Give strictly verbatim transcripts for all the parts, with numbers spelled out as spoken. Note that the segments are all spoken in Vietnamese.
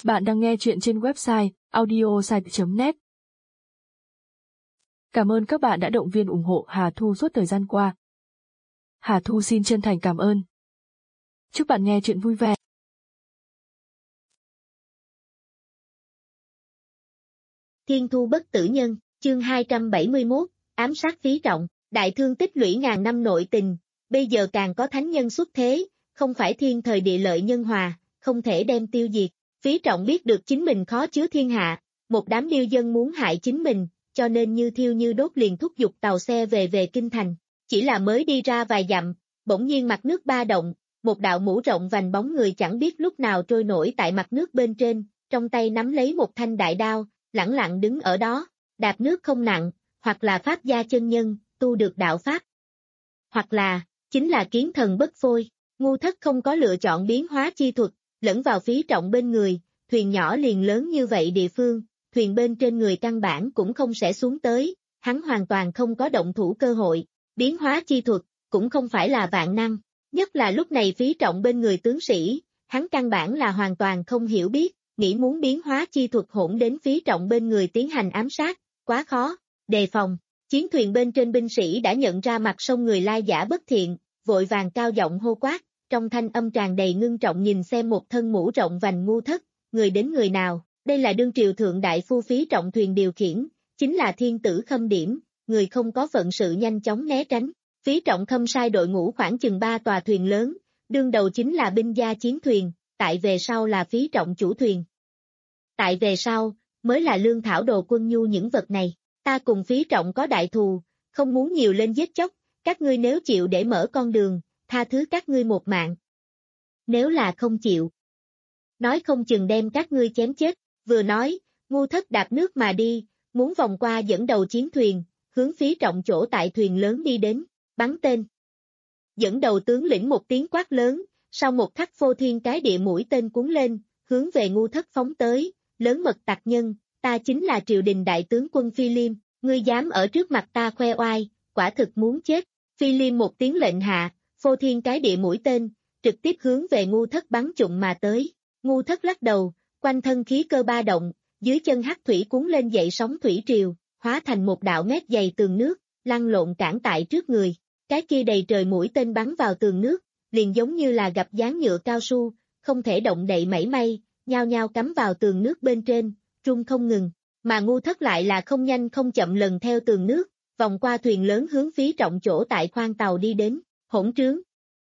Bạn đang nghe chuyện trên website audiosite chấm net. Cảm ơn các bạn đã động viên ủng hộ Hà Thu suốt thời gian qua. Hà Thu xin chân thành cảm ơn. Chúc bạn nghe chuyện vui vẻ. Thiên thu bất tử nhân, chương hai trăm bảy mươi mốt, ám sát Phí Trọng, đại thương tích lũy ngàn năm nội tình, bây giờ càng có thánh nhân xuất thế, không phải thiên thời địa lợi nhân hòa, không thể đem tiêu diệt. Phí Trọng biết được chính mình khó chứa thiên hạ, một đám điêu dân muốn hại chính mình, cho nên như thiêu như đốt liền thúc giục tàu xe về về kinh thành. Chỉ là mới đi ra vài dặm, bỗng nhiên mặt nước ba động, một đạo mũ rộng vành bóng người chẳng biết lúc nào trôi nổi tại mặt nước bên trên, trong tay nắm lấy một thanh đại đao, lẳng lặng đứng ở đó, đạp nước không nặng, hoặc là pháp gia chân nhân, tu được đạo pháp, hoặc là, chính là kiến thần bất phôi. Ngu Thất không có lựa chọn biến hóa chi thuật, lẫn vào Phí Trọng bên người, thuyền nhỏ liền lớn như vậy địa phương, thuyền bên trên người căn bản cũng không sẽ xuống tới, hắn hoàn toàn không có động thủ cơ hội, biến hóa chi thuật, cũng không phải là vạn năng, nhất là lúc này Phí Trọng bên người tướng sĩ, hắn căn bản là hoàn toàn không hiểu biết, nghĩ muốn biến hóa chi thuật hỗn đến Phí Trọng bên người tiến hành ám sát, quá khó, đề phòng. Chiến thuyền bên trên binh sĩ đã nhận ra mặt sông người lai giả bất thiện, vội vàng cao giọng hô quát, trong thanh âm tràn đầy ngưng trọng nhìn xem một thân mũ rộng vành Ngu Thất, người đến người nào, đây là đương triều thượng đại phu Phí Trọng thuyền điều khiển, chính là thiên tử Khâm Điểm, người không có phận sự nhanh chóng né tránh. Phí Trọng khâm sai đội ngũ khoảng chừng ba tòa thuyền lớn, đương đầu chính là binh gia chiến thuyền, tại về sau là Phí Trọng chủ thuyền. Tại về sau, mới là lương thảo đồ quân nhu những vật này, ta cùng Phí Trọng có đại thù, không muốn nhiều lên giết chóc, các ngươi nếu chịu để mở con đường, tha thứ các ngươi một mạng. Nếu là không chịu, nói không chừng đem các ngươi chém chết, vừa nói, Ngu Thất đạp nước mà đi, muốn vòng qua dẫn đầu chiến thuyền, hướng Phí Trọng chỗ tại thuyền lớn đi đến, bắn tên. Dẫn đầu tướng lĩnh một tiếng quát lớn, sau một khắc phô thiên cái địa mũi tên cuốn lên, hướng về Ngu Thất phóng tới, lớn mật tặc nhân, ta chính là triều đình đại tướng quân Phi Liêm, ngươi dám ở trước mặt ta khoe oai, quả thực muốn chết. Phi Liêm một tiếng lệnh hạ, phô thiên cái địa mũi tên, trực tiếp hướng về Ngu Thất bắn trụng mà tới. Ngu Thất lắc đầu, quanh thân khí cơ ba động, dưới chân hắc thủy cuốn lên dậy sóng thủy triều, hóa thành một đạo mét dày tường nước, lăn lộn cản tại trước người. Cái kia đầy trời mũi tên bắn vào tường nước, liền giống như là gặp dán nhựa cao su, không thể động đậy mảy may, nhao nhao cắm vào tường nước bên trên, rung không ngừng. Mà Ngu Thất lại là không nhanh không chậm lần theo tường nước, vòng qua thuyền lớn hướng Phí Trọng chỗ tại khoang tàu đi đến, hỗn trướng.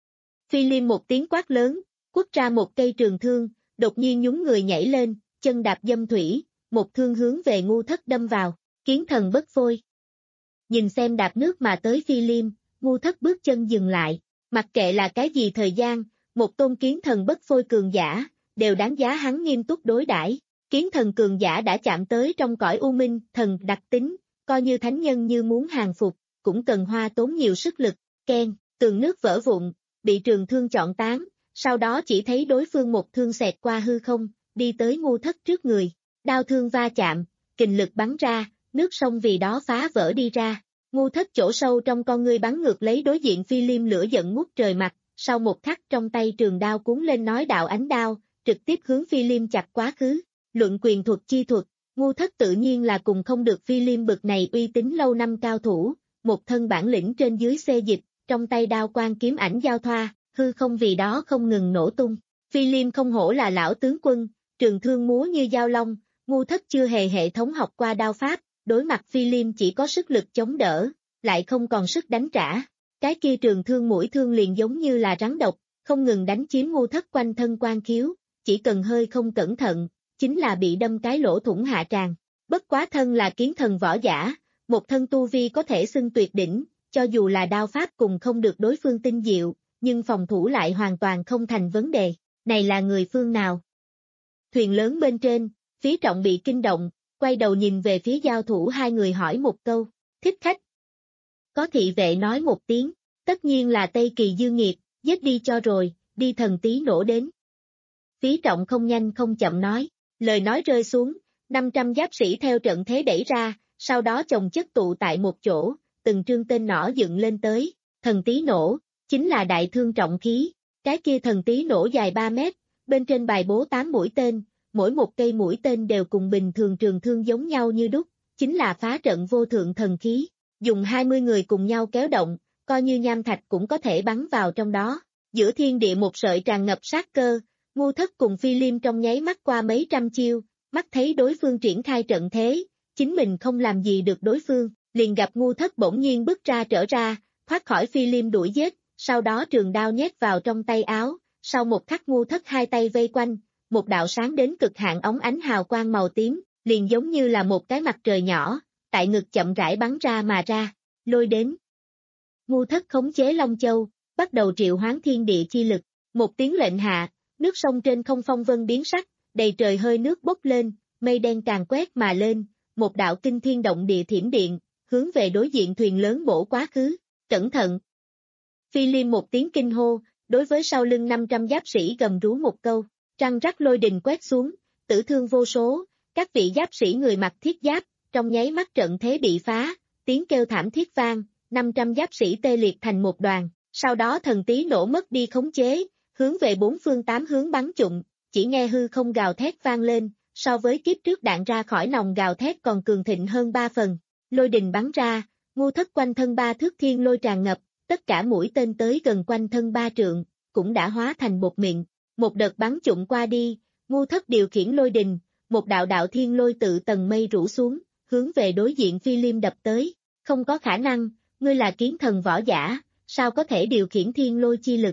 Phi Liêm một tiếng quát lớn, quất ra một cây trường thương, đột nhiên nhún người nhảy lên, chân đạp dâm thủy, một thương hướng về Ngu Thất đâm vào, kiến thần bất phôi. Nhìn xem đạp nước mà tới Phi Liêm, Ngu Thất bước chân dừng lại, mặc kệ là cái gì thời gian, một tôn kiến thần bất phôi cường giả, đều đáng giá hắn nghiêm túc đối đãi. Kiến thần cường giả đã chạm tới trong cõi u minh, thần đặc tính, coi như thánh nhân như muốn hàng phục, cũng cần hoa tốn nhiều sức lực, keng, tường nước vỡ vụn, bị trường thương chọn tán, sau đó chỉ thấy đối phương một thương xẹt qua hư không, đi tới Ngu Thất trước người, đao thương va chạm, kình lực bắn ra, nước sông vì đó phá vỡ đi ra. Ngu Thất chỗ sâu trong con ngươi bắn ngược lấy đối diện Phi Liêm lửa giận ngút trời mặt, sau một khắc trong tay trường đao cuốn lên nói đạo ánh đao, trực tiếp hướng Phi Liêm chặt quá khứ. Luận quyền thuật chi thuật, Ngu Thất tự nhiên là cùng không được Phi Liêm bực này uy tín lâu năm cao thủ, một thân bản lĩnh trên dưới xê dịch, trong tay đao quang kiếm ảnh giao thoa, hư không vì đó không ngừng nổ tung. Phi Liêm không hổ là lão tướng quân, trường thương múa như dao long, Ngu Thất chưa hề hệ thống học qua đao pháp, đối mặt Phi Liêm chỉ có sức lực chống đỡ, lại không còn sức đánh trả. Cái kia trường thương mũi thương liền giống như là rắn độc, không ngừng đánh chiếm Ngu Thất quanh thân quan khiếu, chỉ cần hơi không cẩn thận, chính là bị đâm cái lỗ thủng hạ tràng. Bất quá thân là kiến thần võ giả, một thân tu vi có thể xưng tuyệt đỉnh, cho dù là đao pháp cùng không được đối phương tinh diệu, nhưng phòng thủ lại hoàn toàn không thành vấn đề. Này là người phương nào? Thuyền lớn bên trên, Phí Trọng bị kinh động, quay đầu nhìn về phía giao thủ hai người hỏi một câu, thích khách. Có thị vệ nói một tiếng, tất nhiên là Tây Kỳ dư nghiệp, giết đi cho rồi, đi thần tí nổ đến. Phí Trọng không nhanh không chậm nói, lời nói rơi xuống, năm trăm giáp sĩ theo trận thế đẩy ra, sau đó chồng chất tụ tại một chỗ, từng trương tên nỏ dựng lên tới, thần tí nổ, chính là đại thương trọng khí, cái kia thần tí nổ dài ba mét, bên trên bài bố tám mũi tên, mỗi một cây mũi tên đều cùng bình thường trường thương giống nhau như đúc, chính là phá trận vô thượng thần khí, dùng hai mươi người cùng nhau kéo động, coi như nham thạch cũng có thể bắn vào trong đó. Giữa thiên địa một sợi tràn ngập sát cơ, Ngu Thất cùng Phi Liêm trong nháy mắt qua mấy trăm chiêu, mắt thấy đối phương triển khai trận thế, chính mình không làm gì được đối phương, liền gặp Ngu Thất bỗng nhiên bước ra trở ra, thoát khỏi Phi Liêm đuổi giết, sau đó trường đao nhét vào trong tay áo, sau một khắc Ngu Thất hai tay vây quanh, một đạo sáng đến cực hạn óng ánh hào quang màu tím, liền giống như là một cái mặt trời nhỏ, tại ngực chậm rãi bắn ra mà ra, lôi đến. Ngu Thất khống chế Long Châu, bắt đầu triệu hoán thiên địa chi lực, một tiếng lệnh hạ, nước sông trên không phong vân biến sắc, đầy trời hơi nước bốc lên, mây đen càng quét mà lên, một đạo kinh thiên động địa thiểm điện, hướng về đối diện thuyền lớn bổ quá khứ, cẩn thận. Phi Liêm một tiếng kinh hô, đối với sau lưng năm trăm giáp sĩ gầm rú một câu, trăng rắc lôi đình quét xuống, tử thương vô số, các vị giáp sĩ người mặc thiết giáp, trong nháy mắt trận thế bị phá, tiếng kêu thảm thiết vang, năm trăm giáp sĩ tê liệt thành một đoàn, sau đó thần tí nổ mất đi khống chế, hướng về bốn phương tám hướng bắn trụm, chỉ nghe hư không gào thét vang lên, so với kiếp trước đạn ra khỏi nòng gào thét còn cường thịnh hơn ba phần, lôi đình bắn ra, Ngu Thất quanh thân ba thước thiên lôi tràn ngập, tất cả mũi tên tới gần quanh thân ba trượng, cũng đã hóa thành bột mịn, một đợt bắn trụm qua đi, Ngu Thất điều khiển lôi đình, một đạo đạo thiên lôi tự tầng mây rủ xuống, hướng về đối diện Phi Liêm đập tới, không có khả năng, ngươi là kiến thần võ giả, sao có thể điều khiển thiên lôi chi lực?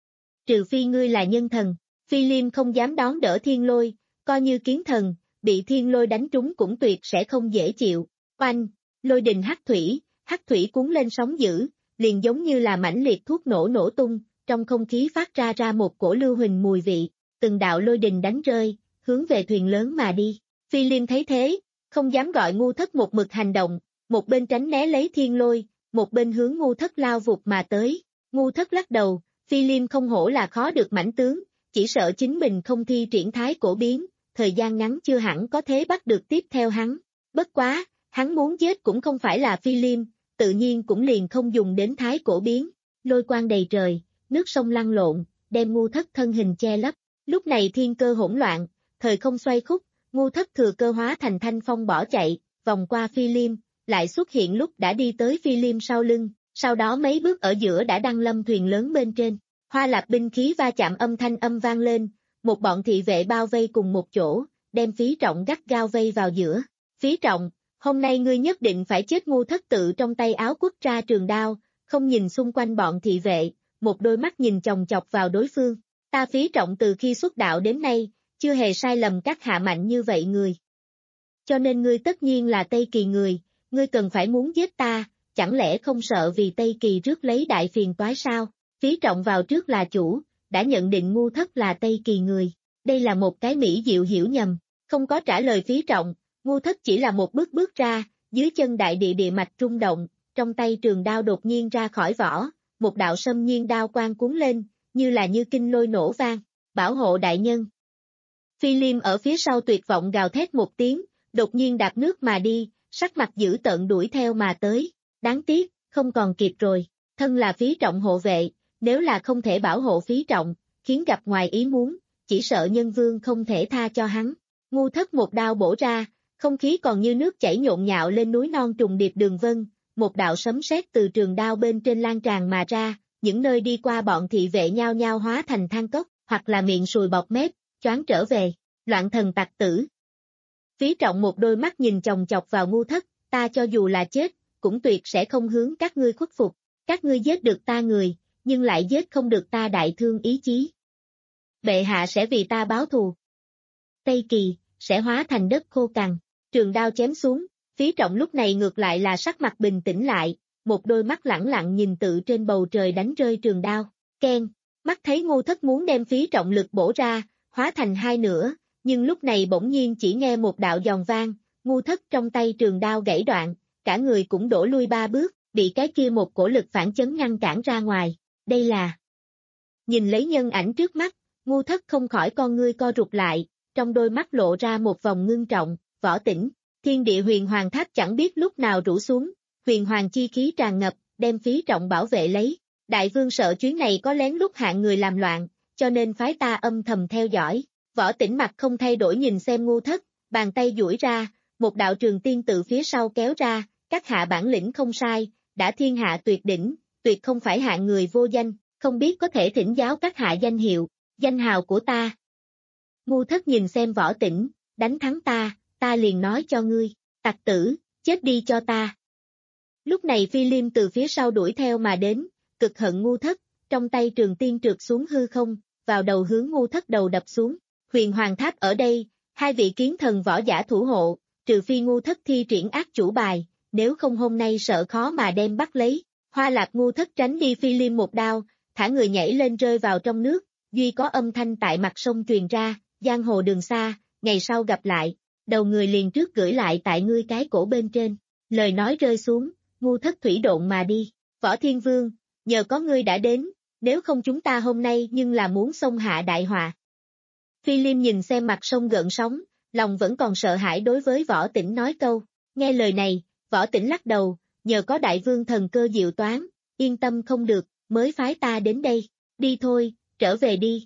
Trừ phi ngươi là nhân thần, Phi Liêm không dám đón đỡ thiên lôi, coi như kiến thần, bị thiên lôi đánh trúng cũng tuyệt sẽ không dễ chịu, oanh, lôi đình hắc thủy, hắc thủy cuốn lên sóng dữ, liền giống như là mãnh liệt thuốc nổ nổ tung, trong không khí phát ra ra một cổ lưu huỳnh mùi vị, từng đạo lôi đình đánh rơi, hướng về thuyền lớn mà đi. Phi Liêm thấy thế, không dám gọi Ngu Thất một mực hành động, một bên tránh né lấy thiên lôi, một bên hướng Ngu Thất lao vụt mà tới. Ngu Thất lắc đầu, Phi Liêm không hổ là khó được mãnh tướng, chỉ sợ chính mình không thi triển thái cổ biến, thời gian ngắn chưa hẳn có thế bắt được tiếp theo hắn. Bất quá, hắn muốn giết cũng không phải là Phi Liêm, tự nhiên cũng liền không dùng đến thái cổ biến. Lôi quang đầy trời, nước sông lăn lộn, đem Ngu Thất thân hình che lấp. Lúc này thiên cơ hỗn loạn, thời không xoay khúc, Ngu Thất thừa cơ hóa thành thanh phong bỏ chạy, vòng qua Phi Liêm, lại xuất hiện lúc đã đi tới Phi Liêm sau lưng, sau đó mấy bước ở giữa đã đăng lâm thuyền lớn bên trên. Hoa lạp binh khí va chạm âm thanh âm vang lên, một bọn thị vệ bao vây cùng một chỗ, đem Phí Trọng gắt gao vây vào giữa. Phí Trọng, hôm nay ngươi nhất định phải chết. Ngu Thất tự trong tay áo quất ra trường đao, không nhìn xung quanh bọn thị vệ, một đôi mắt nhìn chòng chọc vào đối phương. Ta Phí Trọng từ khi xuất đạo đến nay, chưa hề sai lầm các hạ mạnh như vậy người. Cho nên ngươi tất nhiên là Tây Kỳ người, ngươi cần phải muốn giết ta, chẳng lẽ không sợ vì Tây Kỳ rước lấy đại phiền toái sao? Phí Trọng vào trước là chủ, đã nhận định Ngu Thất là Tây Kỳ người. Đây là một cái mỹ diệu hiểu nhầm, không có trả lời Phí Trọng, Ngu Thất chỉ là một bước bước ra, dưới chân đại địa địa mạch rung động, trong tay trường đao đột nhiên ra khỏi vỏ, một đạo sâm nhiên đao quang cuốn lên, như là như kinh lôi nổ vang, bảo hộ đại nhân. Phi Liêm ở phía sau tuyệt vọng gào thét một tiếng, đột nhiên đạp nước mà đi, sắc mặt dữ tợn đuổi theo mà tới, đáng tiếc, không còn kịp rồi, thân là Phí Trọng hộ vệ, nếu là không thể bảo hộ Phí Trọng, khiến gặp ngoài ý muốn, chỉ sợ nhân vương không thể tha cho hắn. Ngu Thất một đao bổ ra, không khí còn như nước chảy nhộn nhạo lên núi non trùng điệp đường vân, một đạo sấm sét từ trường đao bên trên lan tràn mà ra, những nơi đi qua bọn thị vệ nhao nhao hóa thành than cốc, hoặc là miệng sùi bọt mép, choáng trở về, loạn thần tặc tử. Phí Trọng một đôi mắt nhìn chòng chọc vào Ngu Thất, ta cho dù là chết, cũng tuyệt sẽ không hướng các ngươi khuất phục, các ngươi giết được ta người, nhưng lại giết không được ta đại thương ý chí. Bệ hạ sẽ vì ta báo thù. Tây Kỳ, sẽ hóa thành đất khô cằn, trường đao chém xuống, Phí Trọng lúc này ngược lại là sắc mặt bình tĩnh lại, một đôi mắt lẳng lặng nhìn tự trên bầu trời đánh rơi trường đao, keng, mắt thấy Ngu Thất muốn đem Phí Trọng lực bổ ra, hóa thành hai nửa, nhưng lúc này bỗng nhiên chỉ nghe một đạo giòn vang, Ngu Thất trong tay trường đao gãy đoạn, cả người cũng đổ lui ba bước, bị cái kia một cổ lực phản chấn ngăn cản ra ngoài, đây là... Nhìn lấy nhân ảnh trước mắt, Ngu Thất không khỏi con ngươi co rụt lại, trong đôi mắt lộ ra một vòng ngưng trọng, Võ Tĩnh, thiên địa huyền hoàng tháp chẳng biết lúc nào rủ xuống, huyền hoàng chi khí tràn ngập, đem Phí Trọng bảo vệ lấy, đại vương sợ chuyến này có lén lút hạng người làm loạn, cho nên phái ta âm thầm theo dõi, Võ Tĩnh mặt không thay đổi nhìn xem Ngu Thất, bàn tay duỗi ra, một đạo trường tiên từ phía sau kéo ra, các hạ bản lĩnh không sai, đã thiên hạ tuyệt đỉnh, tuyệt không phải hạng người vô danh, không biết có thể thỉnh giáo các hạ danh hiệu, danh hào của ta. Ngu Thất nhìn xem Võ Tĩnh, đánh thắng ta, ta liền nói cho ngươi, tặc tử, chết đi cho ta. Lúc này Phi Liêm từ phía sau đuổi theo mà đến, cực hận Ngu Thất, trong tay trường tiên trượt xuống hư không, vào đầu hướng Ngu Thất đầu đập xuống. Huyền Hoàng Tháp ở đây, hai vị kiến thần võ giả thủ hộ, trừ phi Ngu Thất thi triển ác chủ bài, nếu không hôm nay sợ khó mà đem bắt lấy. Hoa Lạc Ngu Thất tránh đi Phi Liêm một đao, thả người nhảy lên rơi vào trong nước, duy có âm thanh tại mặt sông truyền ra, giang hồ đường xa, ngày sau gặp lại, đầu người liền trước gửi lại tại ngươi cái cổ bên trên. Lời nói rơi xuống, Ngu Thất thủy độn mà đi. Võ Thiên Vương, nhờ có ngươi đã đến, nếu không chúng ta hôm nay nhưng là muốn xông hạ đại họa. Phi Liêm nhìn xem mặt sông gợn sóng, lòng vẫn còn sợ hãi đối với Võ Tĩnh nói câu. Nghe lời này, Võ Tĩnh lắc đầu, nhờ có đại vương thần cơ diệu toán, yên tâm không được, mới phái ta đến đây. Đi thôi, trở về đi.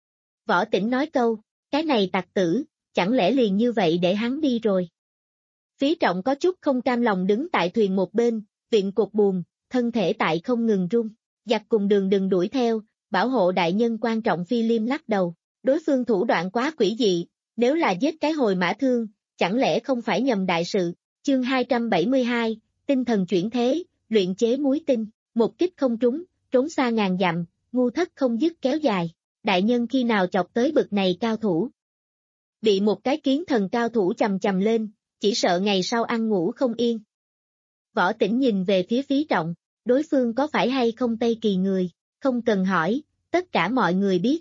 Võ Tĩnh nói câu, cái này tặc tử, chẳng lẽ liền như vậy để hắn đi rồi. Phí Trọng có chút không cam lòng đứng tại thuyền một bên, viện cột buồm, thân thể tại không ngừng run. Giặc cùng đường đừng đuổi theo, bảo hộ đại nhân quan trọng. Phi Liêm lắc đầu, đối phương thủ đoạn quá quỷ dị, nếu là giết cái hồi mã thương, chẳng lẽ không phải nhầm đại sự. Chương hai trăm bảy mươi hai, tinh thần chuyển thế, luyện chế muối tinh, một kích không trúng, trốn xa ngàn dặm, Ngu Thất không dứt kéo dài. Đại nhân khi nào chọc tới bực này cao thủ? Bị một cái kiến thần cao thủ chầm chầm lên, chỉ sợ ngày sau ăn ngủ không yên. Võ Tĩnh nhìn về phía Phí Trọng, đối phương có phải hay không Tây Kỳ người, không cần hỏi, tất cả mọi người biết.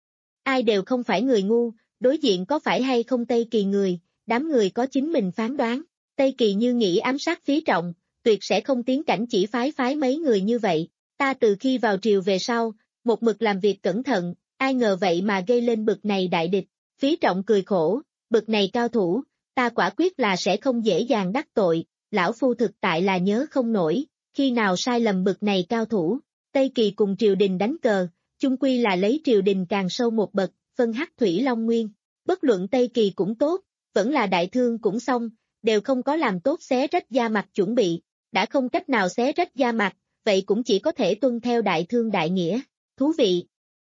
Ai đều không phải người ngu, đối diện có phải hay không Tây Kỳ người, đám người có chính mình phán đoán. Tây Kỳ như nghĩ ám sát Phí Trọng, tuyệt sẽ không tiến cảnh chỉ phái phái mấy người như vậy. Ta từ khi vào triều về sau, một mực làm việc cẩn thận, ai ngờ vậy mà gây lên bực này đại địch. Phí Trọng cười khổ, bực này cao thủ, ta quả quyết là sẽ không dễ dàng đắc tội, lão phu thực tại là nhớ không nổi, khi nào sai lầm bực này cao thủ. Tây Kỳ cùng triều đình đánh cờ, chung quy là lấy triều đình càng sâu một bậc, phân hắc thủy long nguyên. Bất luận Tây Kỳ cũng tốt, vẫn là đại thương cũng xong, đều không có làm tốt xé rách da mặt chuẩn bị, đã không cách nào xé rách da mặt, vậy cũng chỉ có thể tuân theo đại thương đại nghĩa. Thú vị.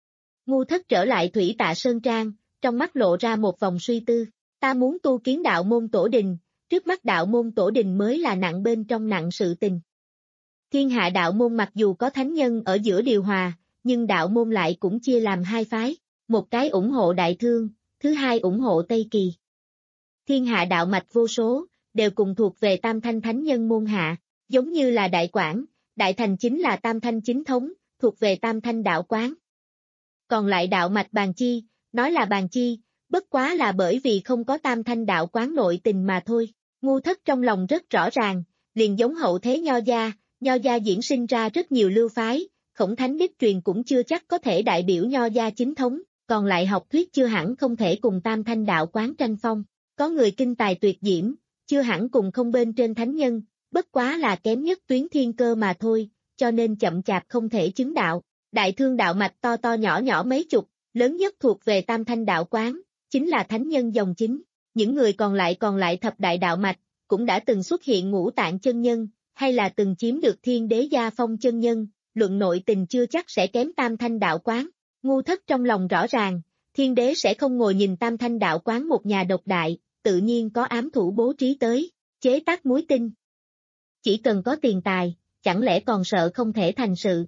Ngu Thất trở lại Thủy Tạ Sơn Trang, trong mắt lộ ra một vòng suy tư. Ta muốn tu kiến đạo môn tổ đình, trước mắt đạo môn tổ đình mới là nặng bên trong nặng sự tình. Thiên hạ đạo môn mặc dù có thánh nhân ở giữa điều hòa, nhưng đạo môn lại cũng chia làm hai phái, một cái ủng hộ đại thương, thứ hai ủng hộ Tây Kỳ. Thiên hạ đạo mạch vô số, đều cùng thuộc về Tam Thanh thánh nhân môn hạ, giống như là Đại Quảng, Đại Thành chính là Tam Thanh chính thống, thuộc về Tam Thanh đạo quán. Còn lại đạo mạch Bàn Chi, nói là Bàn Chi, bất quá là bởi vì không có Tam Thanh đạo quán nội tình mà thôi. Ngu Thất trong lòng rất rõ ràng, liền giống hậu thế Nho gia, Nho gia diễn sinh ra rất nhiều lưu phái, Khổng Thánh đích truyền cũng chưa chắc có thể đại biểu Nho gia chính thống, còn lại học thuyết chưa hẳn không thể cùng Tam Thanh đạo quán tranh phong. Có người kinh tài tuyệt diễm, chưa hẳn cùng không bên trên thánh nhân, bất quá là kém nhất tuyến thiên cơ mà thôi, cho nên chậm chạp không thể chứng đạo. Đại thương đạo mạch to to nhỏ nhỏ mấy chục, lớn nhất thuộc về Tam Thanh đạo quán, chính là thánh nhân dòng chính. Những người còn lại còn lại thập đại đạo mạch, cũng đã từng xuất hiện ngũ tạng chân nhân, hay là từng chiếm được thiên đế gia phong chân nhân, luận nội tình chưa chắc sẽ kém Tam Thanh đạo quán. Ngu Thất trong lòng rõ ràng, thiên đế sẽ không ngồi nhìn Tam Thanh đạo quán một nhà độc đại, tự nhiên có ám thủ bố trí tới, chế tác muối tinh. Chỉ cần có tiền tài, chẳng lẽ còn sợ không thể thành sự.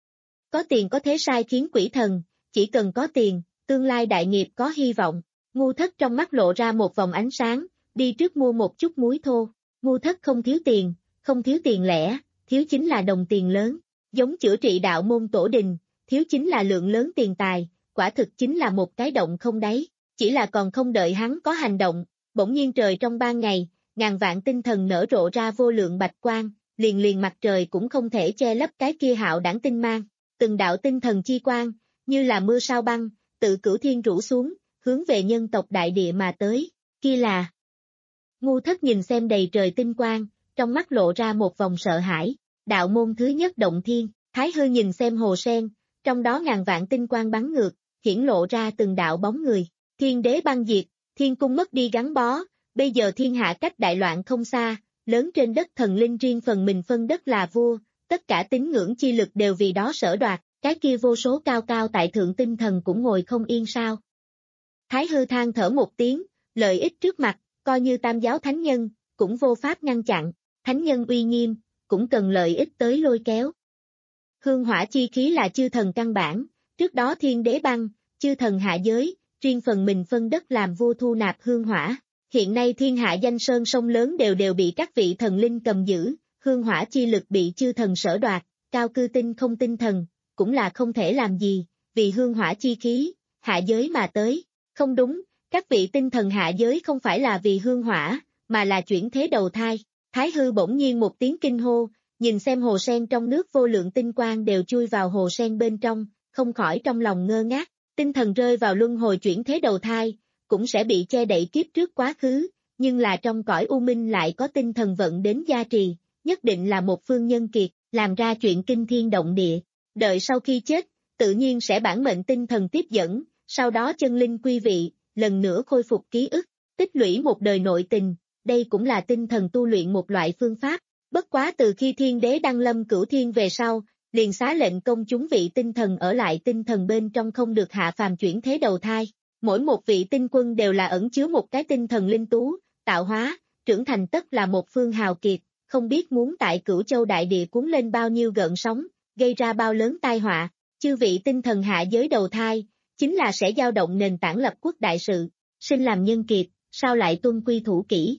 Có tiền có thế sai khiến quỷ thần, chỉ cần có tiền, tương lai đại nghiệp có hy vọng. Ngu Thất trong mắt lộ ra một vòng ánh sáng, đi trước mua một chút muối thô. Ngu Thất không thiếu tiền, không thiếu tiền lẻ, thiếu chính là đồng tiền lớn. Giống chữa trị đạo môn tổ đình, thiếu chính là lượng lớn tiền tài, quả thực chính là một cái động không đáy. Chỉ là còn không đợi hắn có hành động, bỗng nhiên trời trong ban ngày, ngàn vạn tinh thần nở rộ ra vô lượng bạch quang, liền liền mặt trời cũng không thể che lấp cái kia hạo đãng tinh mang. Từng đạo tinh thần chi quang, như là mưa sao băng, tự cửu thiên rủ xuống, hướng về nhân tộc đại địa mà tới, kia là. Ngu Thất nhìn xem đầy trời tinh quang, trong mắt lộ ra một vòng sợ hãi. Đạo môn thứ nhất động thiên. Thái Hư nhìn xem hồ sen, trong đó ngàn vạn tinh quang bắn ngược, hiển lộ ra từng đạo bóng người. Thiên đế băng diệt, thiên cung mất đi gắn bó, bây giờ thiên hạ cách đại loạn không xa, lớn trên đất thần linh riêng phần mình phân đất là vua, tất cả tín ngưỡng chi lực đều vì đó sở đoạt, cái kia vô số cao cao tại thượng tinh thần cũng ngồi không yên sao. Thái hư than thở một tiếng, lợi ích trước mặt, coi như tam giáo thánh nhân, cũng vô pháp ngăn chặn, thánh nhân uy nghiêm, cũng cần lợi ích tới lôi kéo. Hương hỏa chi khí là chư thần căn bản, trước đó thiên đế băng, chư thần hạ giới, riêng phần mình phân đất làm vua thu nạp hương hỏa. Hiện nay thiên hạ danh sơn sông lớn đều đều bị các vị thần linh cầm giữ, hương hỏa chi lực bị chư thần sở đoạt, cao cư tinh không tinh thần, cũng là không thể làm gì, vì hương hỏa chi khí, hạ giới mà tới. Không đúng, các vị tinh thần hạ giới không phải là vì hương hỏa, mà là chuyển thế đầu thai. Thái hư bỗng nhiên một tiếng kinh hô, nhìn xem hồ sen trong nước vô lượng tinh quang đều chui vào hồ sen bên trong, không khỏi trong lòng ngơ ngác, tinh thần rơi vào luân hồi chuyển thế đầu thai, cũng sẽ bị che đậy kiếp trước quá khứ, nhưng là trong cõi u minh lại có tinh thần vận đến gia trì, nhất định là một phương nhân kiệt, làm ra chuyện kinh thiên động địa. Đợi sau khi chết, tự nhiên sẽ bản mệnh tinh thần tiếp dẫn, sau đó chân linh quy vị, lần nữa khôi phục ký ức, tích lũy một đời nội tình, đây cũng là tinh thần tu luyện một loại phương pháp. Bất quá từ khi thiên đế đăng lâm cửu thiên về sau, liền xá lệnh công chúng vị tinh thần ở lại tinh thần bên trong không được hạ phàm chuyển thế đầu thai. Mỗi một vị tinh quân đều là ẩn chứa một cái tinh thần linh tú, tạo hóa, trưởng thành tất là một phương hào kiệt, không biết muốn tại cửu châu đại địa cuốn lên bao nhiêu gợn sóng, gây ra bao lớn tai họa. Chư vị tinh thần hạ giới đầu thai, chính là sẽ dao động nền tảng lập quốc đại sự, sinh làm nhân kiệt, sao lại tuân quy thủ kỹ?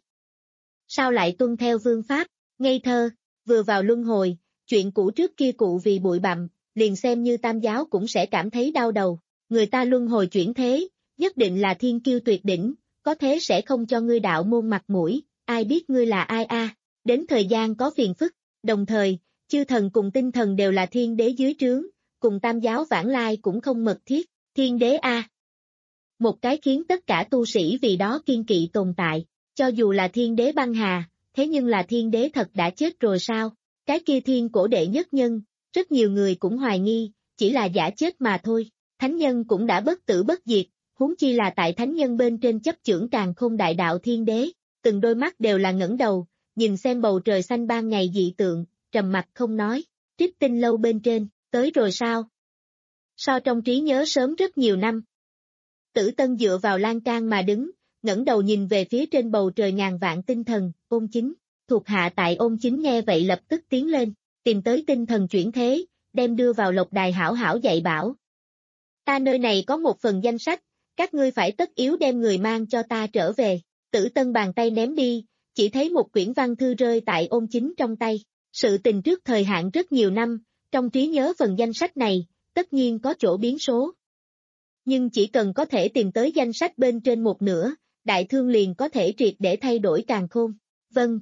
Sao lại tuân theo vương pháp? Ngây thơ, vừa vào luân hồi, chuyện cũ trước kia cụ vì bụi bặm, liền xem như tam giáo cũng sẽ cảm thấy đau đầu. Người ta luân hồi chuyển thế, nhất định là thiên kiêu tuyệt đỉnh, có thế sẽ không cho ngươi đạo môn mặt mũi, ai biết ngươi là ai a? À. Đến thời gian có phiền phức, đồng thời, chư thần cùng tinh thần đều là thiên đế dưới trướng, cùng tam giáo vãng lai cũng không mật thiết, thiên đế a. À. Một cái khiến tất cả tu sĩ vì đó kiên kỵ tồn tại, cho dù là thiên đế băng hà, thế nhưng là thiên đế thật đã chết rồi sao? Cái kia thiên cổ đệ nhất nhân, rất nhiều người cũng hoài nghi, chỉ là giả chết mà thôi, thánh nhân cũng đã bất tử bất diệt, huống chi là tại thánh nhân bên trên chấp chưởng càn khôn đại đạo thiên đế, từng đôi mắt đều là ngẩng đầu, nhìn xem bầu trời xanh ban ngày dị tượng, trầm mặc không nói, trích tinh lâu bên trên, tới rồi sao? So trong trí nhớ sớm rất nhiều năm. Tử Tân dựa vào lan can mà đứng, ngẩng đầu nhìn về phía trên bầu trời ngàn vạn tinh thần, Ôn Chính, thuộc hạ tại Ôn Chính nghe vậy lập tức tiến lên, tìm tới tinh thần chuyển thế, đem đưa vào lộc đài hảo hảo dạy bảo. Ta nơi này có một phần danh sách, các ngươi phải tất yếu đem người mang cho ta trở về. Tử Tân bàn tay ném đi, chỉ thấy một quyển văn thư rơi tại Ôn Chính trong tay. Sự tình trước thời hạn rất nhiều năm, trong trí nhớ phần danh sách này, tất nhiên có chỗ biến số. Nhưng chỉ cần có thể tìm tới danh sách bên trên một nửa, đại thương liền có thể triệt để thay đổi càn khôn. Vâng.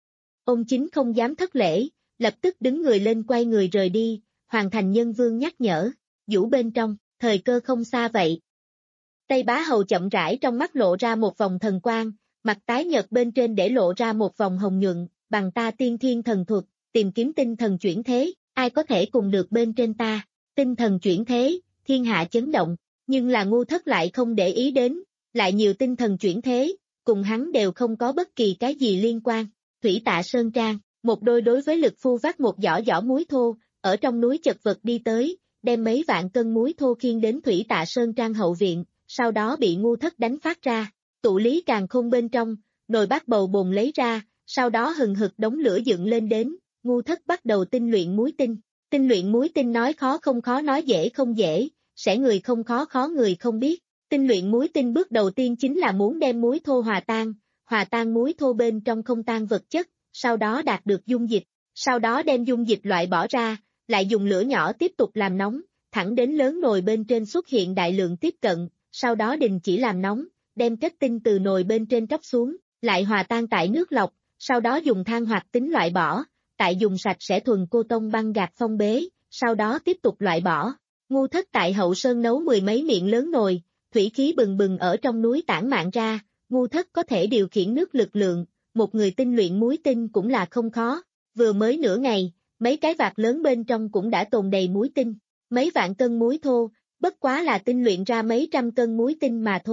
Ôn Chính không dám thất lễ, lập tức đứng người lên quay người rời đi, Hoàng Thành Nhân Vương nhắc nhở, Vũ bên trong, thời cơ không xa vậy. Tây Bá Hầu chậm rãi trong mắt lộ ra một vòng thần quang, mặt tái nhợt bên trên để lộ ra một vòng hồng nhuận, bằng ta tiên thiên thần thuật, tìm kiếm tinh thần chuyển thế, ai có thể cùng được bên trên ta, tinh thần chuyển thế, thiên hạ chấn động, nhưng là ngu thất lại không để ý đến, lại nhiều tinh thần chuyển thế, cùng hắn đều không có bất kỳ cái gì liên quan. Thủy Tạ Sơn Trang, một đôi đối với lực phu vác một giỏ giỏ muối thô, ở trong núi chật vật đi tới, đem mấy vạn cân muối thô khiêng đến Thủy Tạ Sơn Trang hậu viện, sau đó bị ngu thất đánh phát ra. Tụ lý càn khôn bên trong, nồi bát bầu bồn lấy ra, sau đó hừng hực đống lửa dựng lên đến, ngu thất bắt đầu tinh luyện muối tinh. Tinh luyện muối tinh nói khó không khó nói dễ không dễ, sẽ người không khó khó người không biết. Tinh luyện muối tinh bước đầu tiên chính là muốn đem muối thô hòa tan, hòa tan muối thô bên trong không tan vật chất, sau đó đạt được dung dịch, sau đó đem dung dịch loại bỏ ra, lại dùng lửa nhỏ tiếp tục làm nóng, thẳng đến lớn nồi bên trên xuất hiện đại lượng tiếp cận, sau đó đình chỉ làm nóng, đem kết tinh từ nồi bên trên tróc xuống, lại hòa tan tại nước lọc, sau đó dùng than hoạt tính loại bỏ, tại dùng sạch sẽ thuần cô tông băng gạc phong bế, sau đó tiếp tục loại bỏ. Ngu thất tại hậu sơn nấu mười mấy miệng lớn nồi, thủy khí bừng bừng ở trong núi tản mạn ra, ngu thất có thể điều khiển nước lực lượng, một người tinh luyện muối tinh cũng là không khó, vừa mới nửa ngày, mấy cái vạc lớn bên trong cũng đã tồn đầy muối tinh, mấy vạn cân muối thô, bất quá là tinh luyện ra mấy trăm cân muối tinh mà thôi,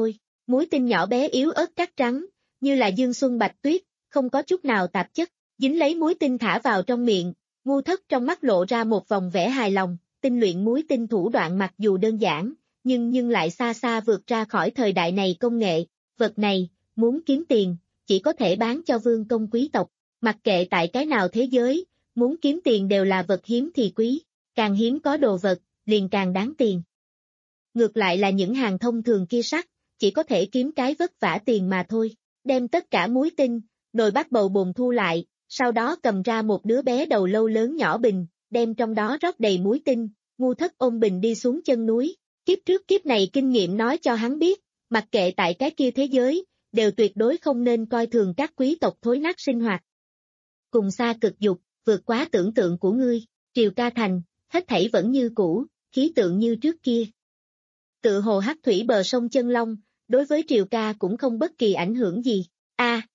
muối tinh nhỏ bé yếu ớt cắt trắng, như là dương xuân bạch tuyết, không có chút nào tạp chất, dính lấy muối tinh thả vào trong miệng, Ngu Thất trong mắt lộ ra một vòng vẻ hài lòng, tinh luyện muối tinh thủ đoạn mặc dù đơn giản, nhưng nhưng lại xa xa vượt ra khỏi thời đại này công nghệ, vật này, muốn kiếm tiền, chỉ có thể bán cho vương công quý tộc, mặc kệ tại cái nào thế giới, muốn kiếm tiền đều là vật hiếm thì quý, càng hiếm có đồ vật, liền càng đáng tiền. Ngược lại là những hàng thông thường kia sắt, chỉ có thể kiếm cái vất vả tiền mà thôi, đem tất cả muối tinh, nồi bắt bầu bồn thu lại, sau đó cầm ra một đứa bé đầu lâu lớn nhỏ bình, đem trong đó rót đầy muối tinh, Ngu Thất ôm bình đi xuống chân núi, kiếp trước kiếp này kinh nghiệm nói cho hắn biết, mặc kệ tại cái kia thế giới, đều tuyệt đối không nên coi thường các quý tộc thối nát sinh hoạt. Cùng xa cực dục, vượt quá tưởng tượng của ngươi, Triều Ca Thành, hết thảy vẫn như cũ, khí tượng như trước kia. Tự hồ hắc thủy bờ sông Chân Long, đối với Triều Ca cũng không bất kỳ ảnh hưởng gì. A. À,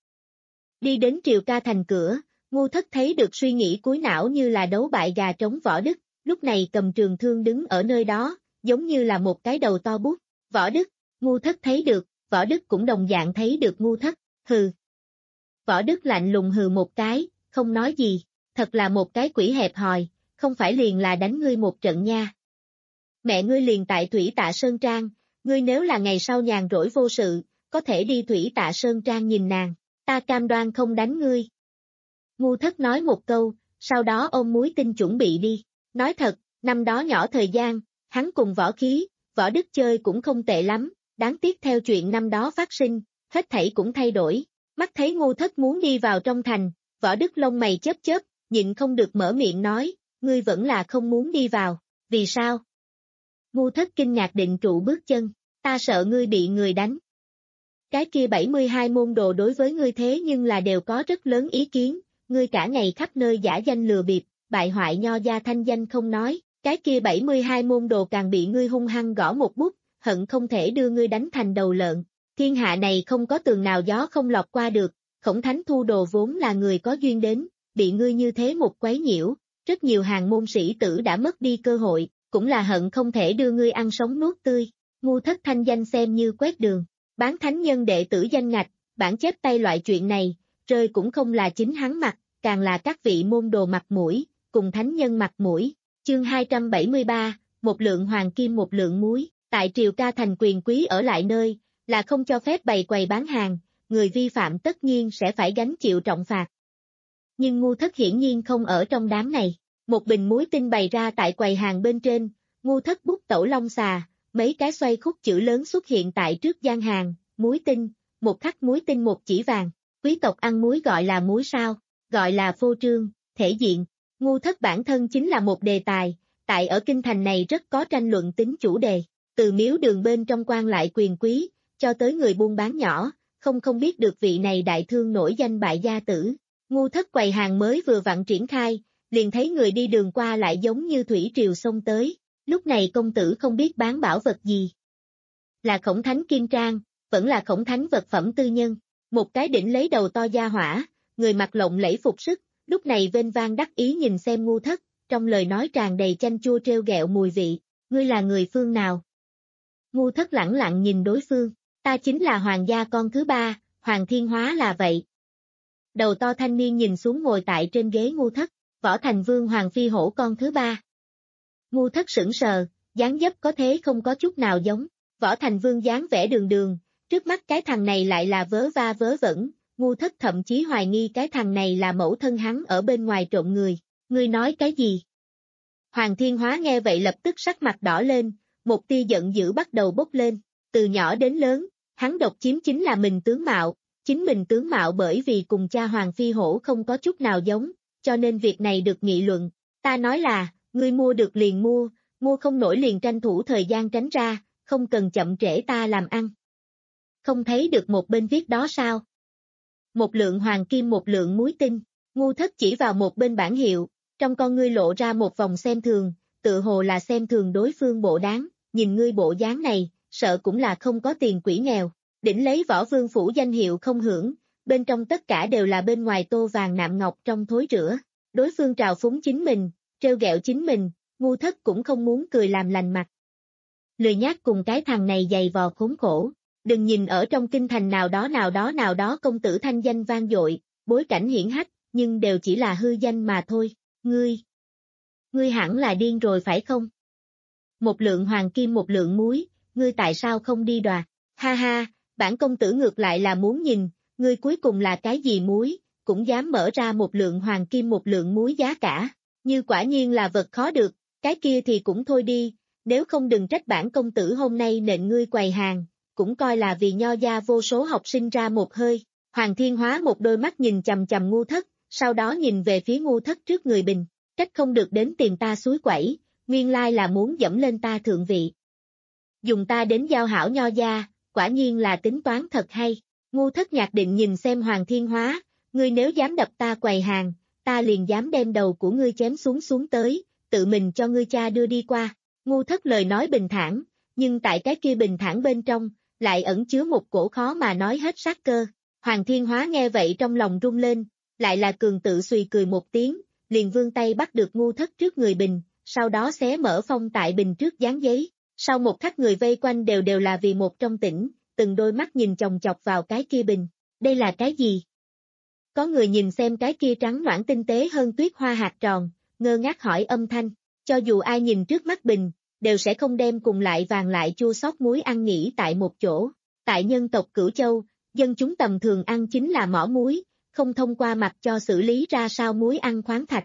đi đến Triều Ca Thành cửa, Ngu Thất thấy được suy nghĩ cuối não như là đấu bại gà trống Võ Đức, lúc này cầm trường thương đứng ở nơi đó, giống như là một cái đầu to bút. Võ Đức, Ngu Thất thấy được, Võ Đức cũng đồng dạng thấy được Ngu Thất, hừ. Võ Đức lạnh lùng hừ một cái, không nói gì, thật là một cái quỷ hẹp hòi, không phải liền là đánh ngươi một trận nha. Mẹ ngươi liền tại Thủy Tạ Sơn Trang, ngươi nếu là ngày sau nhàn rỗi vô sự, có thể đi Thủy Tạ Sơn Trang nhìn nàng, ta cam đoan không đánh ngươi. Ngu Thất nói một câu, sau đó ôm muối tinh chuẩn bị đi, nói thật, năm đó nhỏ thời gian, hắn cùng Võ Khí, Võ Đức chơi cũng không tệ lắm, đáng tiếc theo chuyện năm đó phát sinh, hết thảy cũng thay đổi, mắt thấy Ngu Thất muốn đi vào trong thành, Võ Đức lông mày chớp chớp, nhịn không được mở miệng nói, ngươi vẫn là không muốn đi vào, vì sao? Ngu Thất kinh ngạc định trụ bước chân, ta sợ ngươi bị người đánh. Cái kia bảy mươi hai môn đồ đối với ngươi thế nhưng là đều có rất lớn ý kiến, ngươi cả ngày khắp nơi giả danh lừa bịp, bại hoại nho gia thanh danh không nói, cái kia bảy mươi hai môn đồ càng bị ngươi hung hăng gõ một bút, hận không thể đưa ngươi đánh thành đầu lợn. Thiên hạ này không có tường nào gió không lọt qua được, Khổng Thánh thu đồ vốn là người có duyên đến, bị ngươi như thế một quấy nhiễu, rất nhiều hàng môn sĩ tử đã mất đi cơ hội, cũng là hận không thể đưa ngươi ăn sống nuốt tươi. Ngu Thất thanh danh xem như quét đường, bán thánh nhân đệ tử danh ngạch, bản chép tay loại chuyện này, rơi cũng không là chính hắn mặt, càng là các vị môn đồ mặt mũi, cùng thánh nhân mặt mũi. Chương hai trăm bảy mươi ba, một lượng hoàng kim một lượng muối, tại Triều Ca Thành quyền quý ở lại nơi, là không cho phép bày quầy bán hàng, người vi phạm tất nhiên sẽ phải gánh chịu trọng phạt. Nhưng Ngu Thất hiển nhiên không ở trong đám này, một bình muối tinh bày ra tại quầy hàng bên trên, Ngu Thất bút tẩu long xà, mấy cái xoay khúc chữ lớn xuất hiện tại trước gian hàng, muối tinh, một khắc muối tinh một chỉ vàng, quý tộc ăn muối gọi là muối sao, gọi là phô trương, thể diện. Ngu Thất bản thân chính là một đề tài, tại ở kinh thành này rất có tranh luận tính chủ đề, từ miếu đường bên trong quan lại quyền quý, cho tới người buôn bán nhỏ, không không biết được vị này đại thương nổi danh bại gia tử. Ngu Thất quầy hàng mới vừa vặn triển khai, liền thấy người đi đường qua lại giống như thủy triều xông tới, lúc này công tử không biết bán bảo vật gì. Là Khổng Thánh kim trang, vẫn là Khổng Thánh vật phẩm tư nhân, một cái đỉnh lấy đầu to da hỏa, người mặc lộng lẫy phục sức, lúc này vênh vang đắc ý nhìn xem Ngu Thất, trong lời nói tràn đầy chanh chua treo gẹo mùi vị, ngươi là người phương nào? Ngu Thất lẳng lặng nhìn đối phương, ta chính là hoàng gia con thứ ba, Hoàng Thiên Hóa là vậy. Đầu to thanh niên nhìn xuống ngồi tại trên ghế Ngu Thất, Võ Thành Vương Hoàng Phi Hổ con thứ ba. Ngu Thất sững sờ, dáng dấp có thế không có chút nào giống, Võ Thành Vương dáng vẻ đường đường, trước mắt cái thằng này lại là vớ va vớ vẩn, Ngu Thất thậm chí hoài nghi cái thằng này là mẫu thân hắn ở bên ngoài trộm người, ngươi nói cái gì? Hoàng Thiên Hóa nghe vậy lập tức sắc mặt đỏ lên, một tia giận dữ bắt đầu bốc lên, từ nhỏ đến lớn, hắn độc chiếm chính là mình tướng mạo, chính mình tướng mạo bởi vì cùng cha Hoàng Phi Hổ không có chút nào giống, cho nên việc này được nghị luận, ta nói là, ngươi mua được liền mua, mua không nổi liền tranh thủ thời gian tránh ra, không cần chậm trễ ta làm ăn. Không thấy được một bên viết đó sao? Một lượng hoàng kim một lượng muối tinh, Ngu Thất chỉ vào một bên bảng hiệu, trong con ngươi lộ ra một vòng xem thường, tự hồ là xem thường đối phương bộ đáng, nhìn ngươi bộ dáng này, sợ cũng là không có tiền quỷ nghèo, đỉnh lấy Võ Vương phủ danh hiệu không hưởng, bên trong tất cả đều là bên ngoài tô vàng nạm ngọc trong thối rữa, đối phương trào phúng chính mình, trêu ghẹo chính mình, Ngu Thất cũng không muốn cười làm lành mặt. Lười nhác cùng cái thằng này dày vò khốn khổ, Đừng nhìn ở trong kinh thành nào đó nào đó nào đó công tử thanh danh vang dội, bối cảnh hiển hách, nhưng đều chỉ là hư danh mà thôi, ngươi. Ngươi hẳn là điên rồi phải không? Một lượng hoàng kim một lượng muối, ngươi tại sao không đi đoạt? Ha ha, bản công tử ngược lại là muốn nhìn, ngươi cuối cùng là cái gì muối, cũng dám mở ra một lượng hoàng kim một lượng muối giá cả, như quả nhiên là vật khó được, cái kia thì cũng thôi đi, nếu không đừng trách bản công tử hôm nay nện ngươi quầy hàng, cũng coi là vì nho gia vô số học sinh ra một hơi. Hoàng Thiên Hóa một đôi mắt nhìn chằm chằm Ngu Thất, sau đó nhìn về phía Ngu Thất trước người bình, trách không được đến tìm ta suối quẩy, nguyên lai là muốn dẫm lên ta thượng vị. Dùng ta đến giao hảo nho gia, quả nhiên là tính toán thật hay. Ngu Thất nhạc định nhìn xem Hoàng Thiên Hóa, ngươi nếu dám đập ta quầy hàng, ta liền dám đem đầu của ngươi chém xuống xuống tới, tự mình cho ngươi cha đưa đi qua. Ngu Thất lời nói bình thản, nhưng tại cái kia bình thản bên trong, lại ẩn chứa một cổ khó mà nói hết sát cơ. Hoàng Thiên Hóa nghe vậy trong lòng rung lên, lại là cường tự xùy cười một tiếng, liền vươn tay bắt được Ngu Thất trước người bình, sau đó xé mở phong tại bình trước dán giấy. Sau một khắc người vây quanh đều đều là vì một trong tỉnh, từng đôi mắt nhìn chòng chọc vào cái kia bình. Đây là cái gì? Có người nhìn xem cái kia trắng noãn tinh tế hơn tuyết hoa hạt tròn, ngơ ngác hỏi âm thanh. Cho dù ai nhìn trước mắt bình, đều sẽ không đem cùng lại vàng lại chua xót muối ăn nghỉ tại một chỗ. Tại nhân tộc Cửu Châu, dân chúng tầm thường ăn chính là mỏ muối, không thông qua mặt cho xử lý ra sao muối ăn khoáng thạch.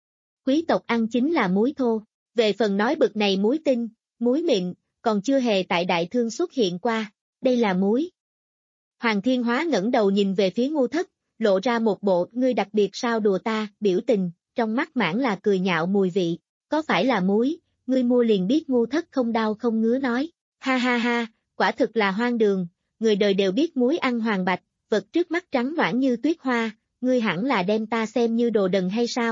Quý tộc ăn chính là muối thô. Về phần nói bực này muối tinh, muối mịn, còn chưa hề tại đại thương xuất hiện qua, đây là muối. Hoàng Thiên Hóa ngẩng đầu nhìn về phía Ngu Thất, lộ ra một bộ ngươi đặc biệt sao đùa ta, biểu tình, trong mắt mãn là cười nhạo mùi vị, có phải là muối, ngươi mua liền biết. Ngu Thất không đau không ngứa nói, ha ha ha, quả thực là hoang đường, người đời đều biết muối ăn hoàng bạch, vật trước mắt trắng noãn như tuyết hoa, ngươi hẳn là đem ta xem như đồ đần hay sao?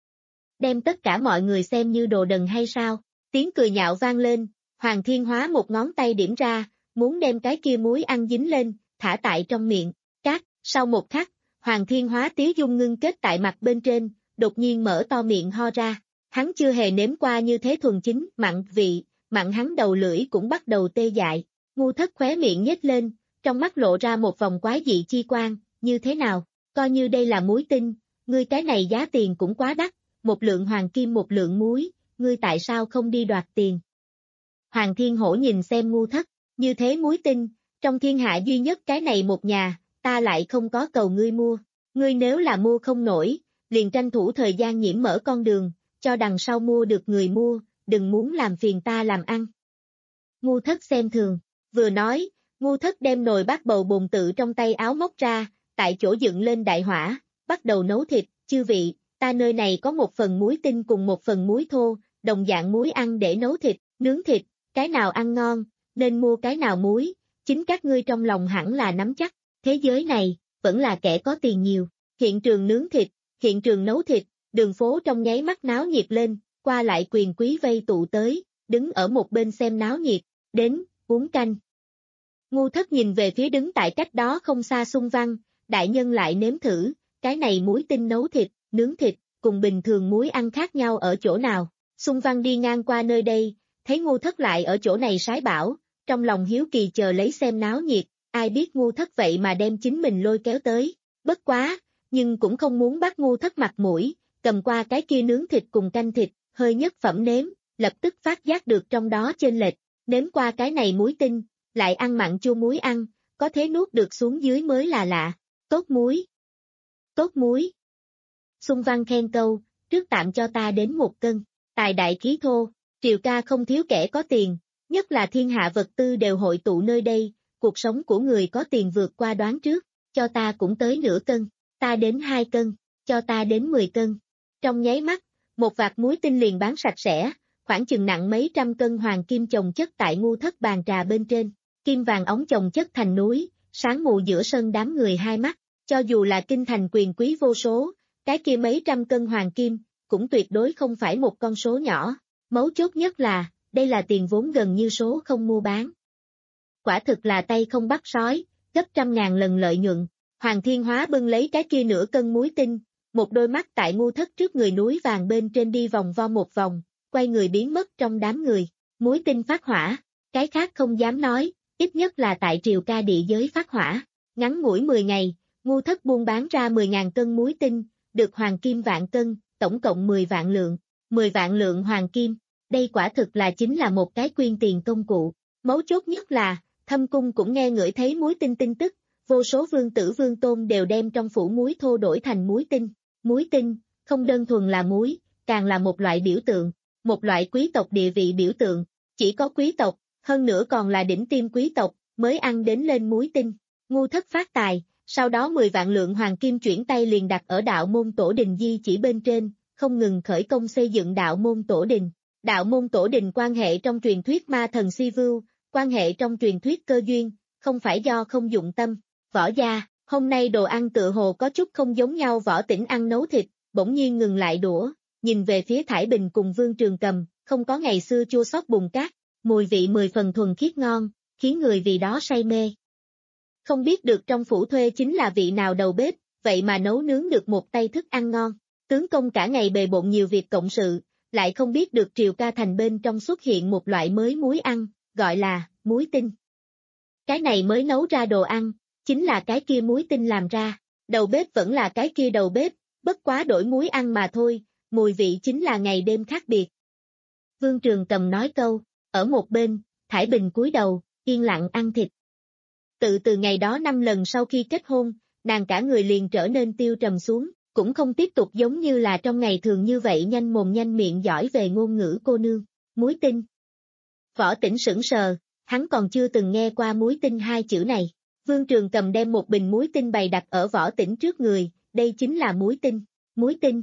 Đem tất cả mọi người xem như đồ đần hay sao? Tiếng cười nhạo vang lên, Hoàng Thiên Hóa một ngón tay điểm ra, muốn đem cái kia muối ăn dính lên, thả tại trong miệng, cát, sau một khắc, Hoàng Thiên Hóa tiếu dung ngưng kết tại mặt bên trên, đột nhiên mở to miệng ho ra, hắn chưa hề nếm qua như thế thuần chính, mặn vị, mặn hắn đầu lưỡi cũng bắt đầu tê dại, Ngu Thất khóe miệng nhếch lên, trong mắt lộ ra một vòng quái dị chi quan, như thế nào, coi như đây là muối tinh, ngươi cái này giá tiền cũng quá đắt, một lượng hoàng kim một lượng muối, ngươi tại sao không đi đoạt tiền? Hoàng Thiên Hổ nhìn xem Ngu Thất, như thế muối tinh, trong thiên hạ duy nhất cái này một nhà, ta lại không có cầu ngươi mua, ngươi nếu là mua không nổi, liền tranh thủ thời gian nhiễm mở con đường, cho đằng sau mua được người mua, đừng muốn làm phiền ta làm ăn. Ngu Thất xem thường, vừa nói, Ngu Thất đem nồi bát bầu bồn tự trong tay áo móc ra, tại chỗ dựng lên đại hỏa, bắt đầu nấu thịt, chư vị, ta nơi này có một phần muối tinh cùng một phần muối thô, đồng dạng muối ăn để nấu thịt, nướng thịt, cái nào ăn ngon, nên mua cái nào muối, chính các ngươi trong lòng hẳn là nắm chắc, thế giới này, vẫn là kẻ có tiền nhiều, hiện trường nướng thịt, hiện trường nấu thịt, đường phố trong nháy mắt náo nhiệt lên, qua lại quyền quý vây tụ tới, đứng ở một bên xem náo nhiệt, đến, uống canh. Ngu Thất nhìn về phía đứng tại cách đó không xa Xung Văn, đại nhân lại nếm thử, cái này muối tinh nấu thịt, nướng thịt, cùng bình thường muối ăn khác nhau ở chỗ nào. Xung Văn đi ngang qua nơi đây, thấy Ngu Thất lại ở chỗ này sái bảo, trong lòng hiếu kỳ chờ lấy xem náo nhiệt, ai biết Ngu Thất vậy mà đem chính mình lôi kéo tới, bất quá, nhưng cũng không muốn bắt Ngu Thất mặt mũi, cầm qua cái kia nướng thịt cùng canh thịt, hơi nhất phẩm nếm, lập tức phát giác được trong đó chênh lệch, nếm qua cái này muối tinh, lại ăn mặn chua muối ăn, có thế nuốt được xuống dưới mới là lạ, tốt muối, tốt muối. Xung Văn khen câu, trước tạm cho ta đến một cân, tài đại khí thô, Triều ca không thiếu kẻ có tiền, nhất là thiên hạ vật tư đều hội tụ nơi đây, cuộc sống của người có tiền vượt qua đoán trước, cho ta cũng tới nửa cân, ta đến hai cân, cho ta đến mười cân. Trong nháy mắt, một vạt muối tinh liền bán sạch sẽ, khoảng chừng nặng mấy trăm cân hoàng kim chồng chất tại Ngu Thất bàn trà bên trên, kim vàng ống chồng chất thành núi, sáng mù giữa sân đám người hai mắt, cho dù là kinh thành quyền quý vô số, cái kia mấy trăm cân hoàng kim, cũng tuyệt đối không phải một con số nhỏ, mấu chốt nhất là, đây là tiền vốn gần như số không mua bán. Quả thực là tay không bắt sói, gấp trăm ngàn lần lợi nhuận, Hoàng Thiên Hóa bưng lấy cái kia nửa cân muối tinh, một đôi mắt tại Ngu Thất trước người núi vàng bên trên đi vòng vo một vòng, quay người biến mất trong đám người, muối tinh phát hỏa, cái khác không dám nói, ít nhất là tại Triều Ca địa giới phát hỏa. Ngắn ngủi mười ngày, Ngu Thất buôn bán ra mười nghìn cân muối tinh, được hoàng kim vạn cân, tổng cộng mười vạn lượng, mười vạn lượng hoàng kim. Đây quả thực là chính là một cái quyên tiền công cụ. Mấu chốt nhất là, Thâm Cung cũng nghe ngửi thấy muối tinh tin tức, vô số vương tử vương tôn đều đem trong phủ muối thô đổi thành muối tinh. Muối tinh, không đơn thuần là muối, càng là một loại biểu tượng, một loại quý tộc địa vị biểu tượng. Chỉ có quý tộc, hơn nữa còn là đỉnh tiêm quý tộc, mới ăn đến lên muối tinh. Ngu Thất phát tài, sau đó mười vạn lượng hoàng kim chuyển tay liền đặt ở đạo môn tổ đình di chỉ bên trên, không ngừng khởi công xây dựng đạo môn tổ đình. Đạo môn tổ đình quan hệ trong truyền thuyết ma thần si vưu, quan hệ trong truyền thuyết cơ duyên, không phải do không dụng tâm. Võ gia, hôm nay đồ ăn tựa hồ có chút không giống nhau. Võ Tĩnh ăn nấu thịt, bỗng nhiên ngừng lại đũa, nhìn về phía Thải Bình cùng Vương Trường Cầm, không có ngày xưa chua xót bùn cát, mùi vị mười phần thuần khiết ngon, khiến người vì đó say mê. Không biết được trong phủ thuê chính là vị nào đầu bếp, vậy mà nấu nướng được một tay thức ăn ngon. Tướng công cả ngày bề bộn nhiều việc cộng sự, lại không biết được Triều Ca thành bên trong xuất hiện một loại mới muối ăn, gọi là muối tinh. Cái này mới nấu ra đồ ăn, chính là cái kia muối tinh làm ra. Đầu bếp vẫn là cái kia đầu bếp, bất quá đổi muối ăn mà thôi, mùi vị chính là ngày đêm khác biệt. Vương Trường Cầm nói câu, ở một bên, Thải Bình cúi đầu, yên lặng ăn thịt. Tự từ ngày đó năm lần sau khi kết hôn, nàng cả người liền trở nên tiêu trầm xuống, cũng không tiếp tục giống như là trong ngày thường như vậy nhanh mồm nhanh miệng giỏi về ngôn ngữ cô nương. Muối tinh. Võ Tĩnh sững sờ, hắn còn chưa từng nghe qua muối tinh hai chữ này. Vương Trường Cầm đem một bình muối tinh bày đặt ở Võ Tĩnh trước người, đây chính là muối tinh. Muối tinh.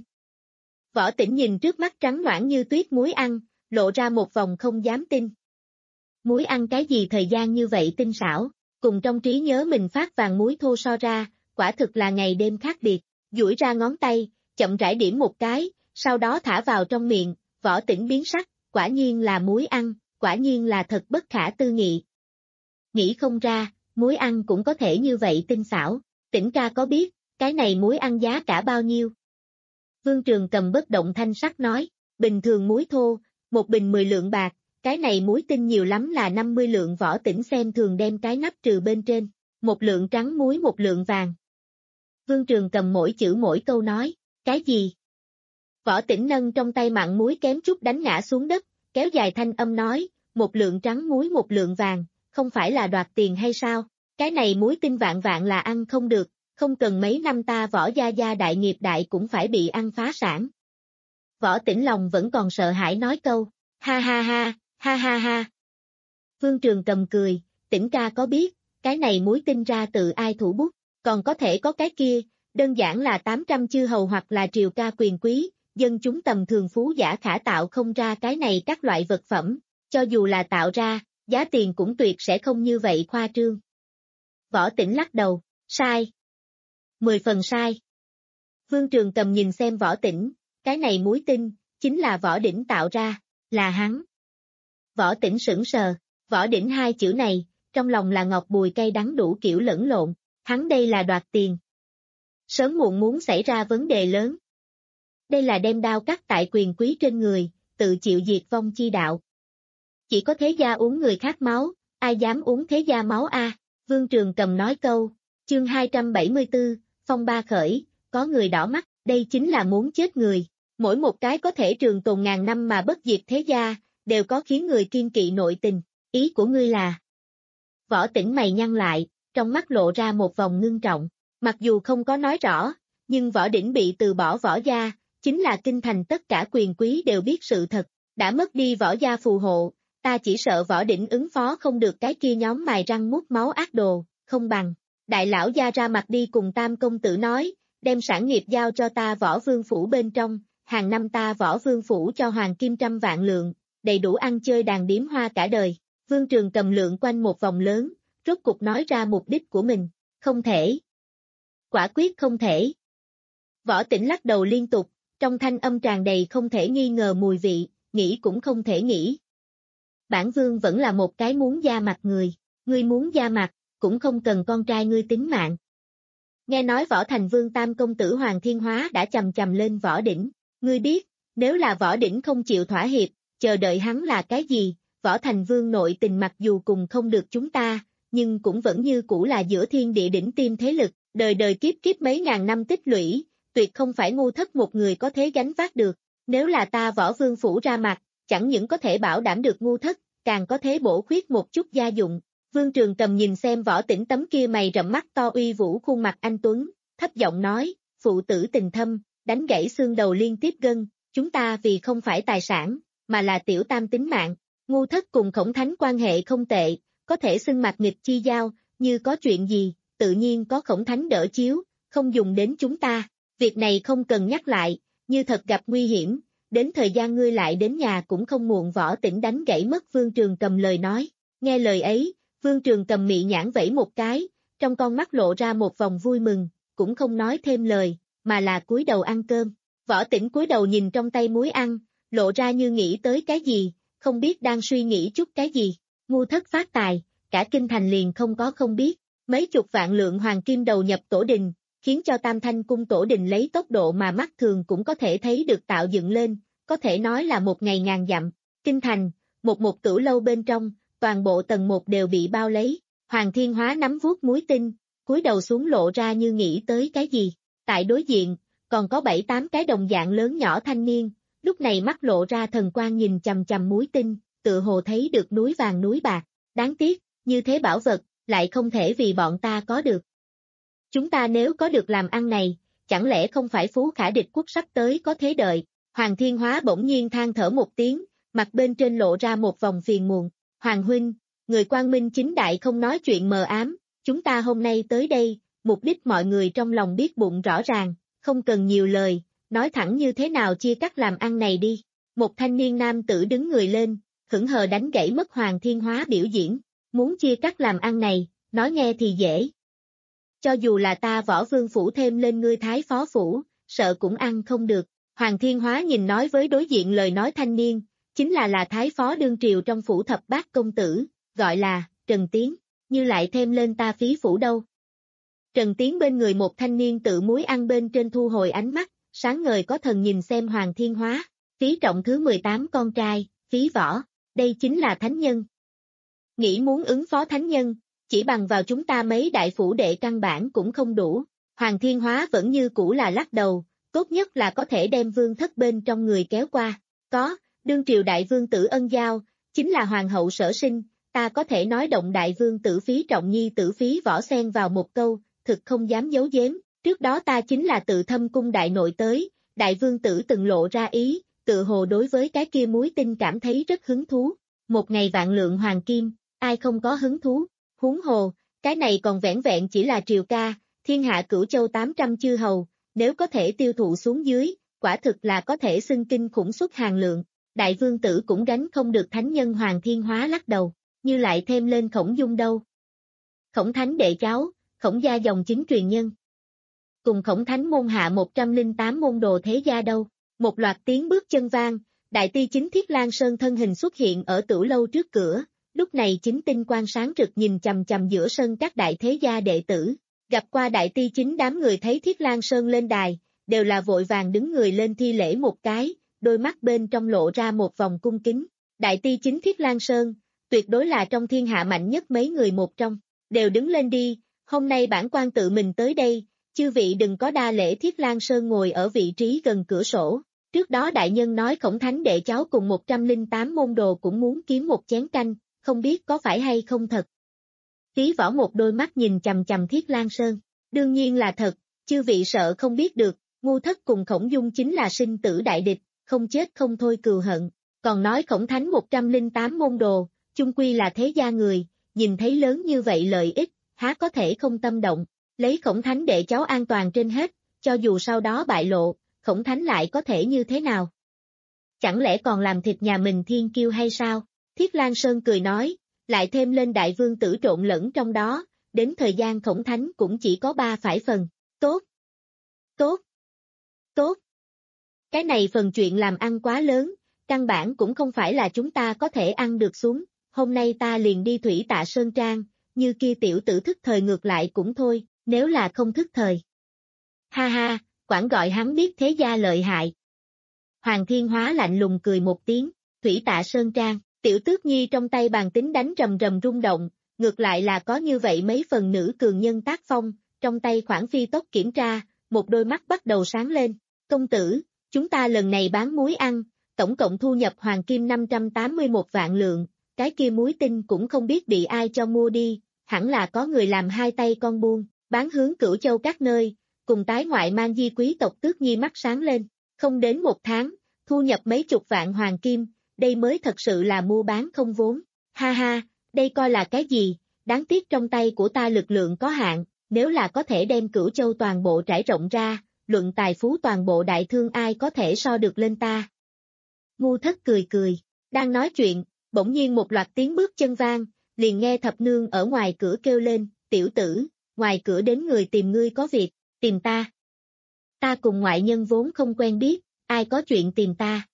Võ Tĩnh nhìn trước mắt trắng noãn như tuyết muối ăn, lộ ra một vòng không dám tin. Muối ăn cái gì thời gian như vậy tinh xảo, cùng trong trí nhớ mình phát vàng muối thô so ra, quả thực là ngày đêm khác biệt. Duỗi ra ngón tay, chậm rãi điểm một cái, sau đó thả vào trong miệng. Võ Tĩnh biến sắc, quả nhiên là muối ăn, quả nhiên là thật bất khả tư nghị. Nghĩ không ra, muối ăn cũng có thể như vậy tinh xảo. Tĩnh ca có biết, cái này muối ăn giá cả bao nhiêu? Vương Trường Cầm bất động thanh sắc nói, bình thường muối thô, một bình mười lượng bạc, cái này muối tinh nhiều lắm là năm mươi lượng. Võ Tĩnh xem thường đem cái nắp trừ bên trên, một lượng trắng muối một lượng vàng. Vương Trường Cầm mỗi chữ mỗi câu nói, cái gì? Võ Tĩnh nâng trong tay mặn muối kém chút đánh ngã xuống đất, kéo dài thanh âm nói, một lượng trắng muối một lượng vàng, không phải là đoạt tiền hay sao? Cái này muối tinh vạn vạn là ăn không được, không cần mấy năm ta Võ gia gia đại nghiệp đại cũng phải bị ăn phá sản. Võ Tĩnh lòng vẫn còn sợ hãi nói câu, ha ha ha, ha ha ha. Vương Trường Cầm cười, Tĩnh ca có biết, cái này muối tinh ra từ ai thủ bút, còn có thể có cái kia, đơn giản là tám trăm chư hầu hoặc là Triều Ca quyền quý, dân chúng tầm thường phú giả khả tạo không ra cái này các loại vật phẩm, cho dù là tạo ra, giá tiền cũng tuyệt sẽ không như vậy khoa trương. Võ Tĩnh lắc đầu, sai. Mười phần sai. Vương Trường Cầm nhìn xem Võ Tĩnh, cái này muối tinh, chính là Võ Đỉnh tạo ra, là hắn. Võ Tĩnh sững sờ, Võ Đỉnh hai chữ này, trong lòng là ngọt bùi cay đắng đủ kiểu lẫn lộn, hắn đây là đoạt tiền. Sớm muộn muốn xảy ra vấn đề lớn. Đây là đem đao cắt tại quyền quý trên người, tự chịu diệt vong chi đạo. Chỉ có thế gia uống người khác máu, ai dám uống thế gia máu a? À? Vương Trường Cầm nói câu, chương hai trăm bảy mươi tư, phong ba khởi, có người đỏ mắt, đây chính là muốn chết người. Mỗi một cái có thể trường tồn ngàn năm mà bất diệt thế gia, đều có khiến người kiên kỵ nội tình, ý của ngươi là. Võ Tĩnh mày nhăn lại, trong mắt lộ ra một vòng ngưng trọng, mặc dù không có nói rõ, nhưng Võ Đỉnh bị từ bỏ Võ gia, chính là kinh thành tất cả quyền quý đều biết sự thật, đã mất đi Võ gia phù hộ, ta chỉ sợ Võ Đỉnh ứng phó không được cái kia nhóm mài răng mút máu ác đồ, không bằng, đại lão gia ra mặt đi cùng Tam công tử nói, đem sản nghiệp giao cho ta Võ Vương phủ bên trong, hàng năm ta Võ Vương phủ cho hoàng kim trăm vạn lượng, đầy đủ ăn chơi đàn điếm hoa cả đời. Vương Trường Cầm lượng quanh một vòng lớn, rốt cục nói ra mục đích của mình, không thể. Quả quyết không thể. Võ Tĩnh lắc đầu liên tục, trong thanh âm tràn đầy không thể nghi ngờ mùi vị, nghĩ cũng không thể nghĩ. Bản vương vẫn là một cái muốn da mặt người, ngươi muốn da mặt, cũng không cần con trai ngươi tính mạng. Nghe nói Võ Thành Vương Tam công tử Hoàng Thiên Hóa đã chầm chầm lên Võ Đỉnh, ngươi biết, nếu là Võ Đỉnh không chịu thỏa hiệp, chờ đợi hắn là cái gì, Võ Thành Vương nội tình mặc dù cùng không được chúng ta, nhưng cũng vẫn như cũ là giữa thiên địa đỉnh tiêm thế lực, đời đời kiếp kiếp mấy ngàn năm tích lũy, tuyệt không phải ngu thất một người có thể gánh vác được. Nếu là ta Võ Vương phủ ra mặt, chẳng những có thể bảo đảm được ngu thất, càng có thể bổ khuyết một chút gia dụng. Vương Trường Cầm nhìn xem Võ Tĩnh tấm kia mày rậm mắt to uy vũ khuôn mặt anh tuấn, thấp giọng nói, phụ tử tình thâm, đánh gãy xương đầu liên tiếp gân, chúng ta vì không phải tài sản, mà là tiểu tam tính mạng. Ngu thất cùng Khổng Thánh quan hệ không tệ, có thể xưng mạch nghịch chi giao, như có chuyện gì, tự nhiên có Khổng Thánh đỡ chiếu, không dùng đến chúng ta. Việc này không cần nhắc lại, như thật gặp nguy hiểm, đến thời gian ngươi lại đến nhà cũng không muộn. Võ Tĩnh đánh gãy mất Vương Trường Cầm lời nói. Nghe lời ấy, Vương Trường Cầm mị nhãn vẫy một cái, trong con mắt lộ ra một vòng vui mừng, cũng không nói thêm lời, mà là cúi đầu ăn cơm. Võ Tĩnh cúi đầu nhìn trong tay muối ăn, lộ ra như nghĩ tới cái gì, không biết đang suy nghĩ chút cái gì. Ngu thất phát tài, cả kinh thành liền không có không biết, mấy chục vạn lượng hoàng kim đầu nhập tổ đình, khiến cho Tam Thanh cung tổ đình lấy tốc độ mà mắt thường cũng có thể thấy được tạo dựng lên, có thể nói là một ngày ngàn dặm. Kinh thành, một một tử lâu bên trong, toàn bộ tầng một đều bị bao lấy. Hoàng Thiên Hóa nắm vuốt muối tinh, cúi đầu xuống lộ ra như nghĩ tới cái gì. Tại đối diện, còn có bảy tám cái đồng dạng lớn nhỏ thanh niên, lúc này mắt lộ ra thần quang nhìn chằm chằm muối tinh, tự hồ thấy được núi vàng núi bạc. Đáng tiếc, như thế bảo vật, lại không thể vì bọn ta có được. Chúng ta nếu có được làm ăn này, chẳng lẽ không phải phú khả địch quốc sắp tới có thế đợi. Hoàng Thiên Hóa bỗng nhiên than thở một tiếng, mặt bên trên lộ ra một vòng phiền muộn. Hoàng huynh, người quang minh chính đại không nói chuyện mờ ám, chúng ta hôm nay tới đây, mục đích mọi người trong lòng biết bụng rõ ràng, không cần nhiều lời, nói thẳng như thế nào chia cắt làm ăn này đi. Một thanh niên nam tử đứng người lên, hững hờ đánh gãy mất Hoàng Thiên Hóa biểu diễn, muốn chia cắt làm ăn này, nói nghe thì dễ. Cho dù là ta Võ Vương phủ thêm lên ngươi Thái Phó phủ, sợ cũng ăn không được. Hoàng Thiên Hóa nhìn nói với đối diện lời nói thanh niên, chính là là Thái Phó đương triều trong phủ thập bát công tử, gọi là Trần Tiến, như lại thêm lên ta phí phủ đâu. Trần Tiến bên người một thanh niên tự muối ăn bên trên thu hồi ánh mắt, sáng ngời có thần nhìn xem Hoàng Thiên Hóa, phí trọng thứ mười tám con trai, phí võ, đây chính là thánh nhân. Nghĩ muốn ứng phó thánh nhân, chỉ bằng vào chúng ta mấy đại phủ đệ căn bản cũng không đủ. Hoàng Thiên Hóa vẫn như cũ là lắc đầu, tốt nhất là có thể đem vương thất bên trong người kéo qua. Có, đương triều đại vương tử Ân Giao, chính là hoàng hậu sở sinh, ta có thể nói động đại vương tử phí trọng nhi tử phí võ xen vào một câu, thực không dám giấu giếm. Trước đó ta chính là tự thâm cung đại nội tới, đại vương tử từng lộ ra ý, tự hồ đối với cái kia muối tinh cảm thấy rất hứng thú. Một ngày vạn lượng hoàng kim, ai không có hứng thú, huống hồ, cái này còn vẻn vẹn chỉ là triều ca, thiên hạ cửu châu tám trăm chư hầu, nếu có thể tiêu thụ xuống dưới, quả thực là có thể xưng kinh khủng suất hàng lượng. Đại vương tử cũng gánh không được thánh nhân Hoàng Thiên Hóa lắc đầu, như lại thêm lên Khổng Dung đâu. Khổng Thánh đệ cháu, Khổng gia dòng chính truyền nhân. Cùng Khổng Thánh môn hạ một trăm lẻ tám môn đồ thế gia đâu. Một loạt tiếng bước chân vang, đại ti chính Thiết Lang Sơn thân hình xuất hiện ở tử lâu trước cửa, lúc này chính tinh quang sáng rực nhìn chằm chằm giữa sân các đại thế gia đệ tử. Gặp qua đại ti chính đám người thấy Thiết Lang Sơn lên đài, đều là vội vàng đứng người lên thi lễ một cái, đôi mắt bên trong lộ ra một vòng cung kính. Đại ti chính Thiết Lang Sơn, tuyệt đối là trong thiên hạ mạnh nhất mấy người một trong, đều đứng lên đi, hôm nay bản quan tự mình tới đây, chư vị đừng có đa lễ. Thiết Lang Sơn ngồi ở vị trí gần cửa sổ, trước đó đại nhân nói Khổng Thánh đệ cháu cùng một trăm lẻ tám môn đồ cũng muốn kiếm một chén canh, không biết có phải hay không thật. Phí võ một đôi mắt nhìn chằm chằm Thiết Lang Sơn, đương nhiên là thật, chư vị sợ không biết được, ngu thất cùng Khổng Dung chính là sinh tử đại địch, không chết không thôi cừu hận, còn nói Khổng Thánh một trăm lẻ tám môn đồ, chung quy là thế gia người, nhìn thấy lớn như vậy lợi ích, há có thể không tâm động, lấy Khổng Thánh đệ cháu an toàn trên hết, cho dù sau đó bại lộ, Khổng Thánh lại có thể như thế nào? Chẳng lẽ còn làm thịt nhà mình thiên kiêu hay sao? Thiết Lang Sơn cười nói, lại thêm lên đại vương tử trộn lẫn trong đó, đến thời gian Khổng Thánh cũng chỉ có ba phải phần, tốt, tốt, tốt. Cái này phần chuyện làm ăn quá lớn, căn bản cũng không phải là chúng ta có thể ăn được xuống, hôm nay ta liền đi Thủy Tạ Sơn Trang, như kia tiểu tử thức thời ngược lại cũng thôi, nếu là không thức thời. Ha ha, quản gọi hắn biết thế gia lợi hại. Hoàng Thiên Hóa lạnh lùng cười một tiếng, Thủy Tạ Sơn Trang, Tiểu Tước Nhi trong tay bàn tính đánh rầm rầm rung động, ngược lại là có như vậy mấy phần nữ cường nhân tác phong, trong tay khoản phi tốc kiểm tra, một đôi mắt bắt đầu sáng lên. Công tử, chúng ta lần này bán muối ăn, tổng cộng thu nhập hoàng kim năm trăm tám mươi mốt vạn lượng, cái kia muối tinh cũng không biết bị ai cho mua đi, hẳn là có người làm hai tay con buôn, bán hướng Cửu Châu các nơi, cùng tái ngoại mang di quý tộc Tước Nhi mắt sáng lên, không đến một tháng, thu nhập mấy chục vạn hoàng kim, đây mới thật sự là mua bán không vốn, ha ha, đây coi là cái gì, đáng tiếc trong tay của ta lực lượng có hạn, nếu là có thể đem Cửu Châu toàn bộ trải rộng ra, luận tài phú toàn bộ đại thương ai có thể so được lên ta. Ngu Thất cười cười, đang nói chuyện, bỗng nhiên một loạt tiếng bước chân vang, liền nghe thập nương ở ngoài cửa kêu lên, tiểu tử, ngoài cửa đến người tìm ngươi có việc, tìm ta. Ta cùng ngoại nhân vốn không quen biết, ai có chuyện tìm ta.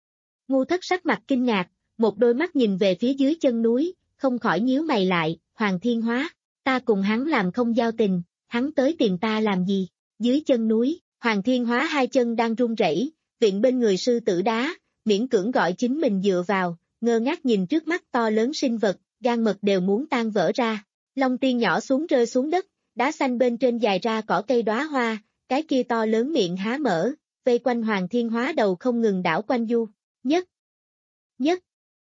Ngu Thất sắc mặt kinh ngạc, một đôi mắt nhìn về phía dưới chân núi, không khỏi nhíu mày lại, Hoàng Thiên Hóa, ta cùng hắn làm không giao tình, hắn tới tìm ta làm gì? Dưới chân núi, Hoàng Thiên Hóa hai chân đang run rẩy, viện bên người sư tử đá, miễn cưỡng gọi chính mình dựa vào, ngơ ngác nhìn trước mắt to lớn sinh vật, gan mật đều muốn tan vỡ ra. Long tiên nhỏ xuống rơi xuống đất, đá xanh bên trên dài ra cỏ cây đóa hoa, cái kia to lớn miệng há mở, vây quanh Hoàng Thiên Hóa đầu không ngừng đảo quanh du. Nhất, nhất,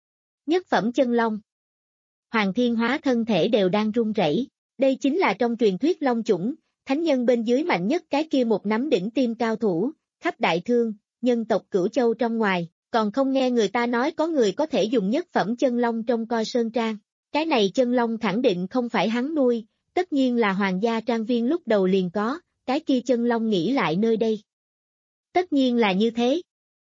nhất phẩm chân long. Hoàng Thiên Hóa thân thể đều đang run rẩy. Đây chính là trong truyền thuyết long chủng, thánh nhân bên dưới mạnh nhất cái kia một nắm đỉnh tim cao thủ, khắp đại thương, nhân tộc Cửu Châu trong ngoài, còn không nghe người ta nói có người có thể dùng nhất phẩm chân long trong coi sơn trang. Cái này chân long khẳng định không phải hắn nuôi, tất nhiên là hoàng gia trang viên lúc đầu liền có, cái kia chân long nghĩ lại nơi đây. Tất nhiên là như thế.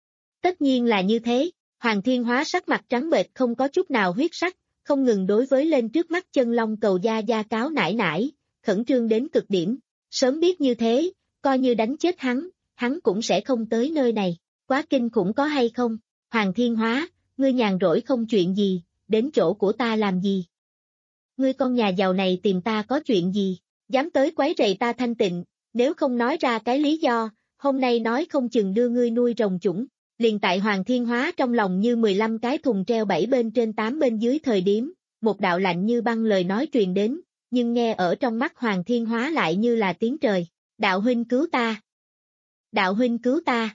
Tất nhiên là như thế, Hoàng Thiên Hóa sắc mặt trắng bệch không có chút nào huyết sắc, không ngừng đối với lên trước mắt chân long cầu gia gia cáo nải nải, khẩn trương đến cực điểm, sớm biết như thế, coi như đánh chết hắn, hắn cũng sẽ không tới nơi này, quá kinh khủng có hay không, Hoàng Thiên Hóa, ngươi nhàn rỗi không chuyện gì, đến chỗ của ta làm gì? Ngươi con nhà giàu này tìm ta có chuyện gì, dám tới quấy rầy ta thanh tịnh, nếu không nói ra cái lý do, hôm nay nói không chừng đưa ngươi nuôi rồng chủng. Liền tại Hoàng Thiên Hóa trong lòng như mười lăm cái thùng treo bảy bên trên tám bên dưới thời điểm, một đạo lạnh như băng lời nói truyền đến, nhưng nghe ở trong mắt Hoàng Thiên Hóa lại như là tiếng trời, đạo huynh cứu ta, đạo huynh cứu ta.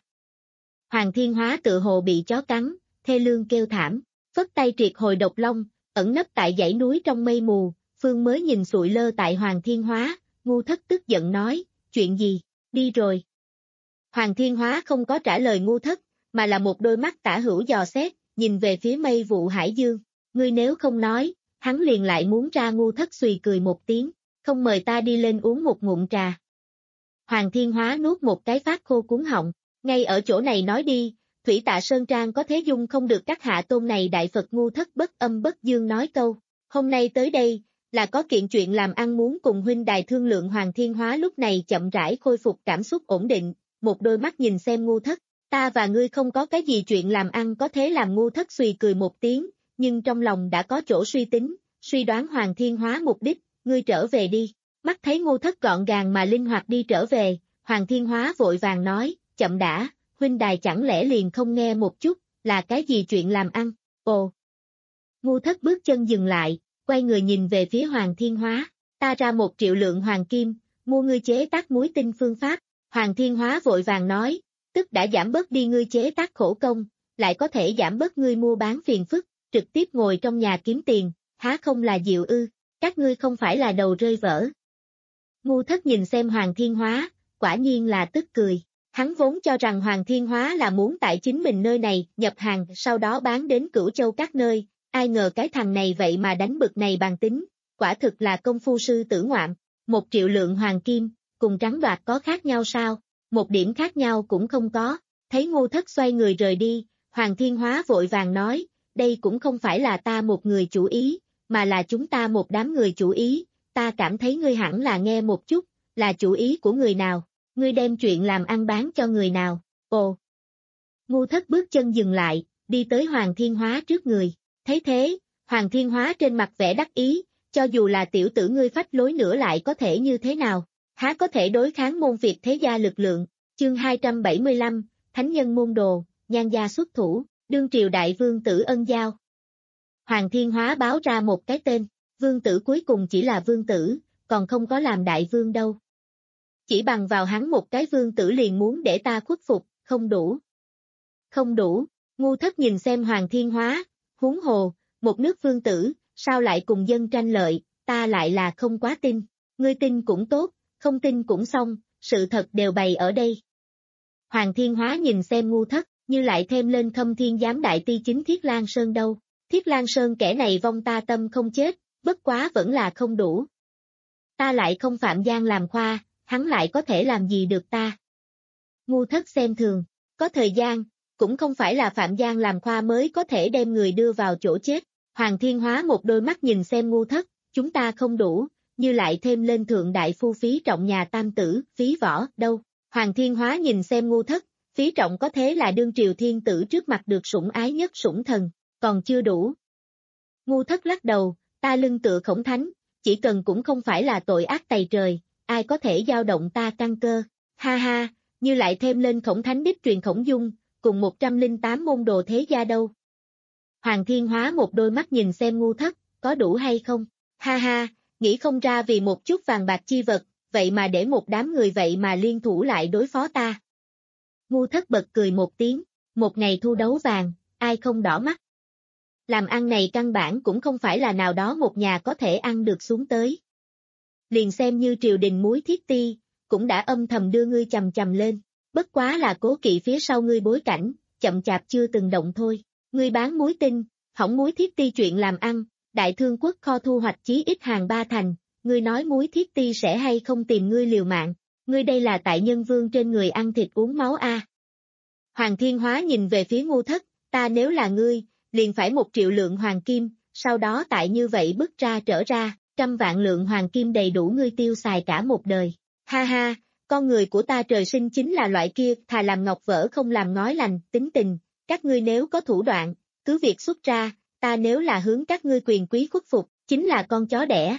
Hoàng Thiên Hóa tự hồ bị chó cắn, thê lương kêu thảm, phất tay triệt hồi độc long, ẩn nấp tại dãy núi trong mây mù, Phương mới nhìn sụi lơ tại Hoàng Thiên Hóa, Ngu Thất tức giận nói, chuyện gì, đi rồi. Hoàng Thiên Hóa không có trả lời Ngu Thất, mà là một đôi mắt tả hữu dò xét, nhìn về phía mây vụ hải dương, ngươi nếu không nói, hắn liền lại muốn ra. Ngu Thất xùy cười một tiếng, không mời ta đi lên uống một ngụm trà. Hoàng Thiên Hóa nuốt một cái phát khô cuốn họng, ngay ở chỗ này nói đi, Thủy Tạ Sơn Trang có thế dung không được các hạ tôn này đại Phật. Ngu Thất bất âm bất dương nói câu, hôm nay tới đây, là có kiện chuyện làm ăn muốn cùng huynh đài thương lượng. Hoàng Thiên Hóa lúc này chậm rãi khôi phục cảm xúc ổn định, một đôi mắt nhìn xem Ngu Thất. Ta và ngươi không có cái gì chuyện làm ăn có thế làm. Ngu Thất xùy cười một tiếng, nhưng trong lòng đã có chỗ suy tính, suy đoán Hoàng Thiên Hóa mục đích, ngươi trở về đi. Mắt thấy Ngu Thất gọn gàng mà linh hoạt đi trở về, Hoàng Thiên Hóa vội vàng nói, chậm đã, huynh đài chẳng lẽ liền không nghe một chút, là cái gì chuyện làm ăn, ồ. Ngu Thất bước chân dừng lại, quay người nhìn về phía Hoàng Thiên Hóa, ta ra một triệu lượng hoàng kim, mua ngươi chế tác muối tinh phương pháp. Hoàng Thiên Hóa vội vàng nói, tức đã giảm bớt đi ngươi chế tác khổ công, lại có thể giảm bớt ngươi mua bán phiền phức, trực tiếp ngồi trong nhà kiếm tiền, há không là diệu ư, các ngươi không phải là đầu rơi vỡ. Ngu Thất nhìn xem Hoàng Thiên Hóa, quả nhiên là tức cười, hắn vốn cho rằng Hoàng Thiên Hóa là muốn tại chính mình nơi này nhập hàng sau đó bán đến Cửu Châu các nơi, ai ngờ cái thằng này vậy mà đánh bực này bàn tính, quả thực là công phu sư tử ngoạm, một triệu lượng hoàng kim, cùng trắng đoạt có khác nhau sao? Một điểm khác nhau cũng không có, thấy Ngu Thất xoay người rời đi, Hoàng Thiên Hóa vội vàng nói, đây cũng không phải là ta một người chủ ý, mà là chúng ta một đám người chủ ý, ta cảm thấy ngươi hẳn là nghe một chút, là chủ ý của người nào, ngươi đem chuyện làm ăn bán cho người nào, ồ. Ngu Thất bước chân dừng lại, đi tới Hoàng Thiên Hóa trước người, thấy thế, Hoàng Thiên Hóa trên mặt vẻ đắc ý, cho dù là tiểu tử ngươi phách lối nữa lại có thể như thế nào? Há có thể đối kháng môn Việt thế gia lực lượng, chương hai trăm bảy mươi lăm, Thánh nhân môn đồ, nhan gia xuất thủ, đương triều đại vương tử ân giao. Hoàng Thiên Hóa báo ra một cái tên, vương tử cuối cùng chỉ là vương tử, còn không có làm đại vương đâu. Chỉ bằng vào hắn một cái vương tử liền muốn để ta khuất phục, không đủ. Không đủ, ngu thất nhìn xem Hoàng Thiên Hóa, huống hồ, một nước vương tử, sao lại cùng dân tranh lợi, ta lại là không quá tin, ngươi tin cũng tốt, không tin cũng xong, sự thật đều bày ở đây. Hoàng Thiên Hóa nhìn xem ngu thất, như lại thêm lên Khâm Thiên giám đại ti chính Thiết Lang Sơn đâu, Thiết Lang Sơn kẻ này vong ta tâm không chết, bất quá vẫn là không đủ. Ta lại không phạm gian làm khoa, hắn lại có thể làm gì được ta. Ngu thất xem thường, có thời gian, cũng không phải là phạm gian làm khoa mới có thể đem người đưa vào chỗ chết. Hoàng Thiên Hóa một đôi mắt nhìn xem ngu thất, chúng ta không đủ, như lại thêm lên thượng đại phu Phí Trọng nhà tam tử, Phí Võ, đâu. Hoàng Thiên Hóa nhìn xem ngu thất, Phí Trọng có thế là đương triều thiên tử trước mặt được sủng ái nhất sủng thần, còn chưa đủ. Ngu thất lắc đầu, ta lưng tựa Khổng Thánh, chỉ cần cũng không phải là tội ác tày trời, ai có thể dao động ta căn cơ, ha ha, như lại thêm lên Khổng Thánh đích truyền Khổng Dung, cùng một trăm lẻ tám môn đồ thế gia đâu. Hoàng Thiên Hóa một đôi mắt nhìn xem ngu thất, có đủ hay không, ha ha, nghĩ không ra vì một chút vàng bạc chi vật, vậy mà để một đám người vậy mà liên thủ lại đối phó ta. Ngu thất bật cười một tiếng, một ngày thu đấu vàng, ai không đỏ mắt. Làm ăn này căn bản cũng không phải là nào đó một nhà có thể ăn được xuống tới. Liền xem như triều đình muối thiết ti, cũng đã âm thầm đưa ngươi chầm chầm lên, bất quá là cố kỵ phía sau ngươi bối cảnh, chậm chạp chưa từng động thôi. Ngươi bán muối tinh, hỏng muối thiết ti chuyện làm ăn, đại thương quốc kho thu hoạch chí ít hàng ba thành, ngươi nói muối thiết ti sẽ hay không tìm ngươi liều mạng, ngươi đây là tại nhân vương trên người ăn thịt uống máu a. À. Hoàng Thiên Hóa nhìn về phía ngu thất, ta nếu là ngươi, liền phải một triệu lượng hoàng kim, sau đó tại như vậy bức ra trở ra, trăm vạn lượng hoàng kim đầy đủ ngươi tiêu xài cả một đời. Ha ha, con người của ta trời sinh chính là loại kia, thà làm ngọc vỡ không làm ngói lành, tính tình, các ngươi nếu có thủ đoạn, cứ việc xuất ra, ta nếu là hướng các ngươi quyền quý khuất phục, chính là con chó đẻ.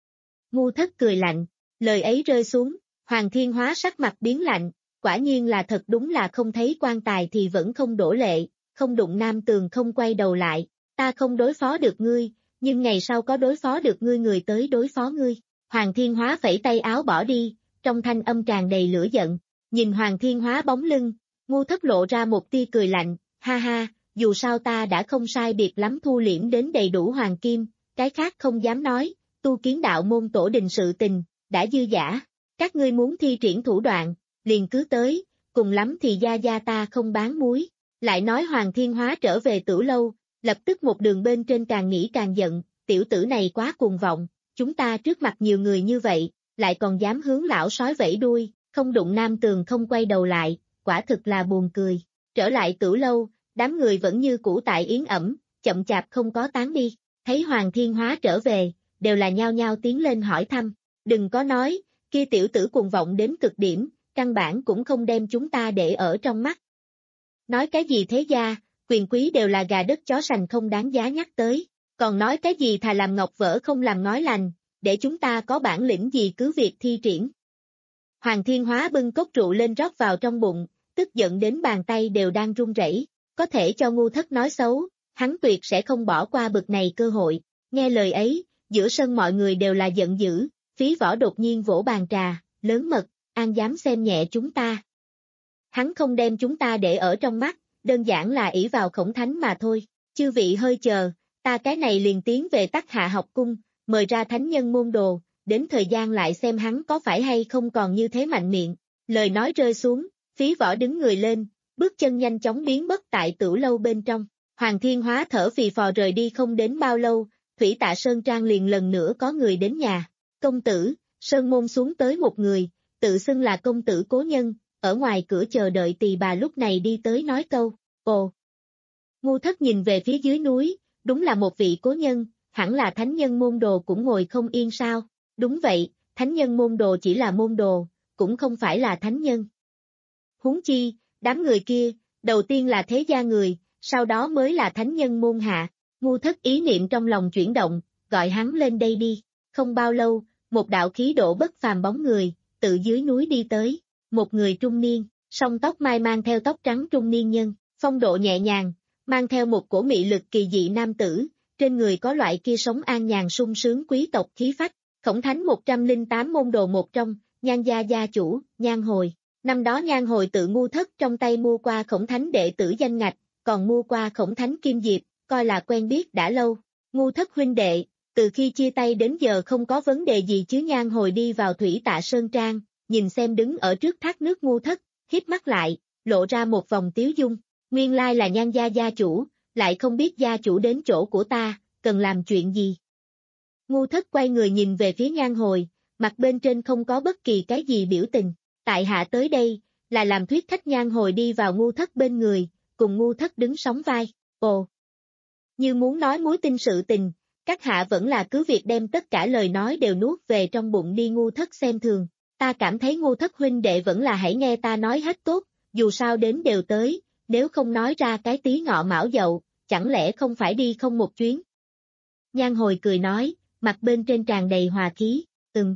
Ngu thất cười lạnh, lời ấy rơi xuống, Hoàng Thiên Hóa sắc mặt biến lạnh, quả nhiên là thật đúng là không thấy quan tài thì vẫn không đổ lệ, không đụng nam tường không quay đầu lại, ta không đối phó được ngươi, nhưng ngày sau có đối phó được ngươi người tới đối phó ngươi. Hoàng Thiên Hóa phẩy tay áo bỏ đi, trong thanh âm tràn đầy lửa giận, nhìn Hoàng Thiên Hóa bóng lưng, ngu thất lộ ra một tia cười lạnh, ha ha, dù sao ta đã không sai biệt lắm thu liễm đến đầy đủ hoàng kim, cái khác không dám nói, tu kiến đạo môn tổ đình sự tình, đã dư giả, các ngươi muốn thi triển thủ đoạn, liền cứ tới, cùng lắm thì gia gia ta không bán muối. Lại nói Hoàng Thiên Hóa trở về Tử Lâu, lập tức một đường bên trên càng nghĩ càng giận, tiểu tử này quá cuồng vọng, chúng ta trước mặt nhiều người như vậy, lại còn dám hướng lão sói vẫy đuôi, không đụng nam tường không quay đầu lại, quả thực là buồn cười. Trở lại Tử Lâu, đám người vẫn như cũ tại yến ẩm, chậm chạp không có tán đi, thấy Hoàng Thiên Hóa trở về, đều là nhao nhao tiến lên hỏi thăm, đừng có nói, kia tiểu tử cuồng vọng đến cực điểm, căn bản cũng không đem chúng ta để ở trong mắt. Nói cái gì thế gia, quyền quý đều là gà đất chó sành không đáng giá nhắc tới, còn nói cái gì thà làm ngọc vỡ không làm ngói lành, để chúng ta có bản lĩnh gì cứ việc thi triển. Hoàng Thiên Hóa bưng cốc rượu lên rót vào trong bụng, tức giận đến bàn tay đều đang run rẩy, có thể cho ngu thất nói xấu, hắn tuyệt sẽ không bỏ qua bực này cơ hội. Nghe lời ấy, giữa sân mọi người đều là giận dữ, Phí Võ đột nhiên vỗ bàn trà, lớn mật, an dám xem nhẹ chúng ta. Hắn không đem chúng ta để ở trong mắt, đơn giản là ỷ vào Khổng Thánh mà thôi, chư vị hơi chờ, ta cái này liền tiến về Tắc Hạ học cung, mời ra thánh nhân môn đồ, đến thời gian lại xem hắn có phải hay không còn như thế mạnh miệng. Lời nói rơi xuống, Phí Võ đứng người lên, bước chân nhanh chóng biến mất tại Tử Lâu bên trong. Hoàng Thiên Hóa thở phì phò rời đi không đến bao lâu, Thủy Tạ Sơn Trang liền lần nữa có người đến nhà. Công tử, Sơn Môn xuống tới một người, tự xưng là công tử Cố Nhân, ở ngoài cửa chờ đợi tỳ bà lúc này đi tới nói câu, ồ. Ngu thất nhìn về phía dưới núi, đúng là một vị cố nhân, hẳn là thánh nhân môn đồ cũng ngồi không yên sao. Đúng vậy, thánh nhân môn đồ chỉ là môn đồ, cũng không phải là thánh nhân. Huống chi, đám người kia, đầu tiên là thế gia người, sau đó mới là thánh nhân môn hạ. Ngu thất ý niệm trong lòng chuyển động, gọi hắn lên đây đi. Không bao lâu, một đạo khí độ bất phàm bóng người, tự dưới núi đi tới. Một người trung niên, song tóc mai mang theo tóc trắng trung niên nhân, phong độ nhẹ nhàng, mang theo một cổ mị lực kỳ dị nam tử, trên người có loại kia sống an nhàn sung sướng quý tộc khí phách. Khổng Thánh một trăm lẻ tám môn đồ một trong, Nhan gia gia chủ, Nhan Hồi. Năm đó Nhan Hồi tự Ngu Thất trong tay mua qua Khổng Thánh đệ tử danh ngạch, còn mua qua Khổng Thánh kim diệp, coi là quen biết đã lâu. Ngu Thất huynh đệ, từ khi chia tay đến giờ không có vấn đề gì chứ? Nhan Hồi đi vào Thủy Tạ Sơn Trang, nhìn xem đứng ở trước thác nước Ngu Thất, híp mắt lại, lộ ra một vòng tiếu dung. Nguyên lai là Nhan gia gia chủ, lại không biết gia chủ đến chỗ của ta, cần làm chuyện gì. Ngu Thất quay người nhìn về phía Nhan Hồi, mặt bên trên không có bất kỳ cái gì biểu tình. Tại hạ tới đây, là làm thuyết khách. Nhan Hồi đi vào Ngu Thất bên người, cùng Ngu Thất đứng sóng vai. Ồ! Như muốn nói mối tinh sự tình, các hạ vẫn là cứ việc đem tất cả lời nói đều nuốt về trong bụng đi. Ngu Thất xem thường. Ta cảm thấy Ngu Thất huynh đệ vẫn là hãy nghe ta nói hết tốt, dù sao đến đều tới, nếu không nói ra cái tí ngọ mão dậu, chẳng lẽ không phải đi không một chuyến. Nhan Hồi cười nói, mặt bên trên tràn đầy hòa khí, ừm.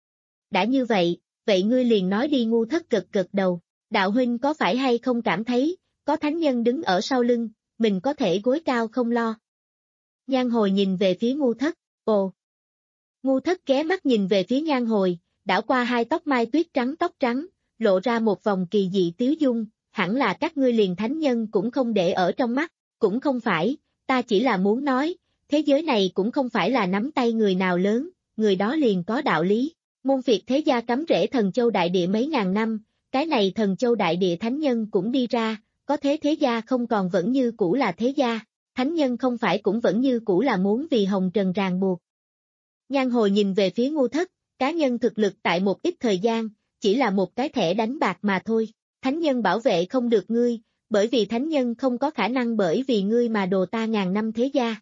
Đã như vậy, vậy ngươi liền nói đi. Ngu Thất cực cực đầu, đạo huynh có phải hay không cảm thấy, có thánh nhân đứng ở sau lưng, mình có thể gối cao không lo. Nhan Hồi nhìn về phía Ngu Thất, ồ. Ngu Thất ghé mắt nhìn về phía Nhan Hồi, đảo qua hai tóc mai tuyết trắng tóc trắng, lộ ra một vòng kỳ dị tiếu dung, hẳn là các ngươi liền thánh nhân cũng không để ở trong mắt, cũng không phải, ta chỉ là muốn nói, thế giới này cũng không phải là nắm tay người nào lớn, người đó liền có đạo lý. Môn phiệt thế gia cắm rễ Thần Châu Đại Địa mấy ngàn năm, cái này Thần Châu Đại Địa thánh nhân cũng đi ra, có thế thế gia không còn vẫn như cũ là thế gia, thánh nhân không phải cũng vẫn như cũ là muốn vì hồng trần ràng buộc. Nhan Hồi nhìn về phía Ngu Thất, cá nhân thực lực tại một ít thời gian, chỉ là một cái thẻ đánh bạc mà thôi, thánh nhân bảo vệ không được ngươi, bởi vì thánh nhân không có khả năng bởi vì ngươi mà đồ ta ngàn năm thế gia.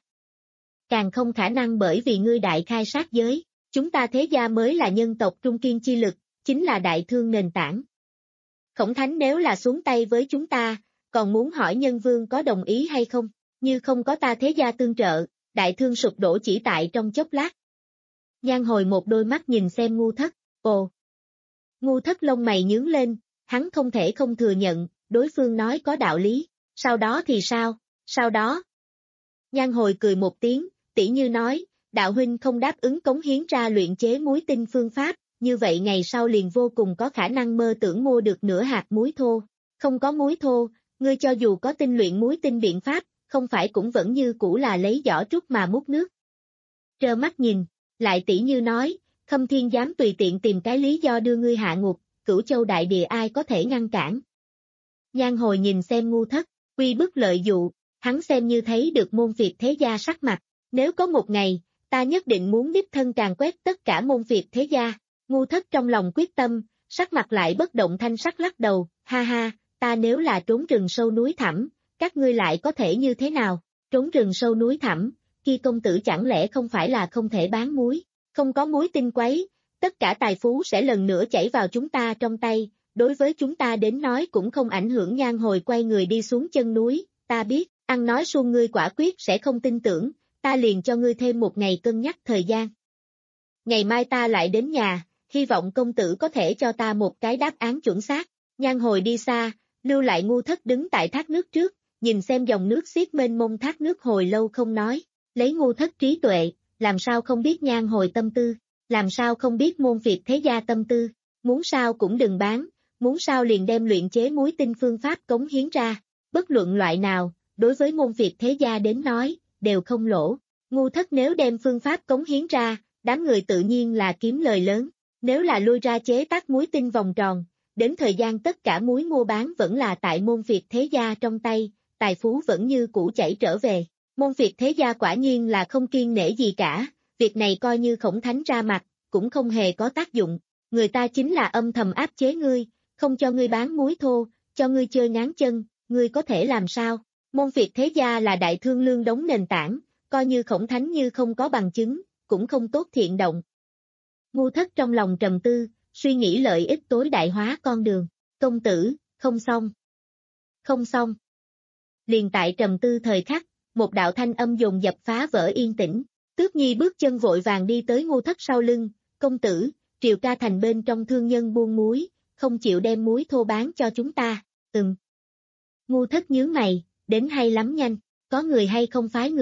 Càng không khả năng bởi vì ngươi đại khai sát giới, chúng ta thế gia mới là nhân tộc trung kiên chi lực, chính là đại thương nền tảng. Khổng Thánh nếu là xuống tay với chúng ta, còn muốn hỏi nhân vương có đồng ý hay không, như không có ta thế gia tương trợ, đại thương sụp đổ chỉ tại trong chốc lát. Nhan Hồi một đôi mắt nhìn xem Ngu Thất, ồ. Ngu Thất lông mày nhướng lên, hắn không thể không thừa nhận, đối phương nói có đạo lý, sau đó thì sao, sau đó. Nhan Hồi cười một tiếng, tỉ như nói, đạo huynh không đáp ứng cống hiến ra luyện chế muối tinh phương pháp, như vậy ngày sau liền vô cùng có khả năng mơ tưởng mua được nửa hạt muối thô. Không có muối thô, ngươi cho dù có tinh luyện muối tinh biện pháp, không phải cũng vẫn như cũ là lấy giỏ trúc mà múc nước. Trơ mắt nhìn, lại tỉ như nói, Khâm Thiên dám tùy tiện tìm cái lý do đưa ngươi hạ ngục, Cửu Châu Đại Địa ai có thể ngăn cản. Nhan Hồi nhìn xem Ngu Thất, uy bức lợi dụ, hắn xem như thấy được môn phiệt thế gia sắc mặt, nếu có một ngày, ta nhất định muốn đích thân càn quét tất cả môn phiệt thế gia. Ngu Thất trong lòng quyết tâm, sắc mặt lại bất động thanh sắc lắc đầu, ha ha, ta nếu là trốn rừng sâu núi thẳm, các ngươi lại có thể như thế nào, trốn rừng sâu núi thẳm, kia công tử chẳng lẽ không phải là không thể bán muối, không có muối tinh quấy, tất cả tài phú sẽ lần nữa chảy vào chúng ta trong tay, đối với chúng ta đến nói cũng không ảnh hưởng. Nhan Hồi quay người đi xuống chân núi, ta biết, ăn nói suông ngươi quả quyết sẽ không tin tưởng, ta liền cho ngươi thêm một ngày cân nhắc thời gian. Ngày mai ta lại đến nhà, hy vọng công tử có thể cho ta một cái đáp án chuẩn xác. Nhan Hồi đi xa, lưu lại Ngu Thất đứng tại thác nước trước, nhìn xem dòng nước xiết mênh mông thác nước hồi lâu không nói, lấy Ngu Thất trí tuệ, làm sao không biết Nhan Hồi tâm tư, làm sao không biết môn phiệt thế gia tâm tư, muốn sao cũng đừng bán, muốn sao liền đem luyện chế muối tinh phương pháp cống hiến ra, bất luận loại nào, đối với môn phiệt thế gia đến nói, đều không lỗ. Ngu Thất nếu đem phương pháp cống hiến ra, đám người tự nhiên là kiếm lời lớn, nếu là lui ra chế tác muối tinh vòng tròn, đến thời gian tất cả muối mua bán vẫn là tại môn phiệt thế gia trong tay, tài phú vẫn như cũ chảy trở về. Môn phiệt thế gia quả nhiên là không kiêng nể gì cả, việc này coi như Khổng Thánh ra mặt, cũng không hề có tác dụng, người ta chính là âm thầm áp chế ngươi, không cho ngươi bán muối thô, cho ngươi chơi ngáng chân, ngươi có thể làm sao? Môn phiệt thế gia là đại thương lương đống nền tảng, coi như Khổng Thánh như không có bằng chứng, cũng không tốt thiện động. Ngu Thất trong lòng trầm tư, suy nghĩ lợi ích tối đại hóa con đường, công tử, không xong. Không xong. Liền tại trầm tư thời khắc, một đạo thanh âm dồn dập phá vỡ yên tĩnh, Tước Nhi bước chân vội vàng đi tới Ngu Thất sau lưng, công tử, Triều Ca thành bên trong thương nhân buôn muối, không chịu đem muối thô bán cho chúng ta, ừm. Ngu Thất nhướng mày, đến hay lắm nhanh, có người hay không phái người,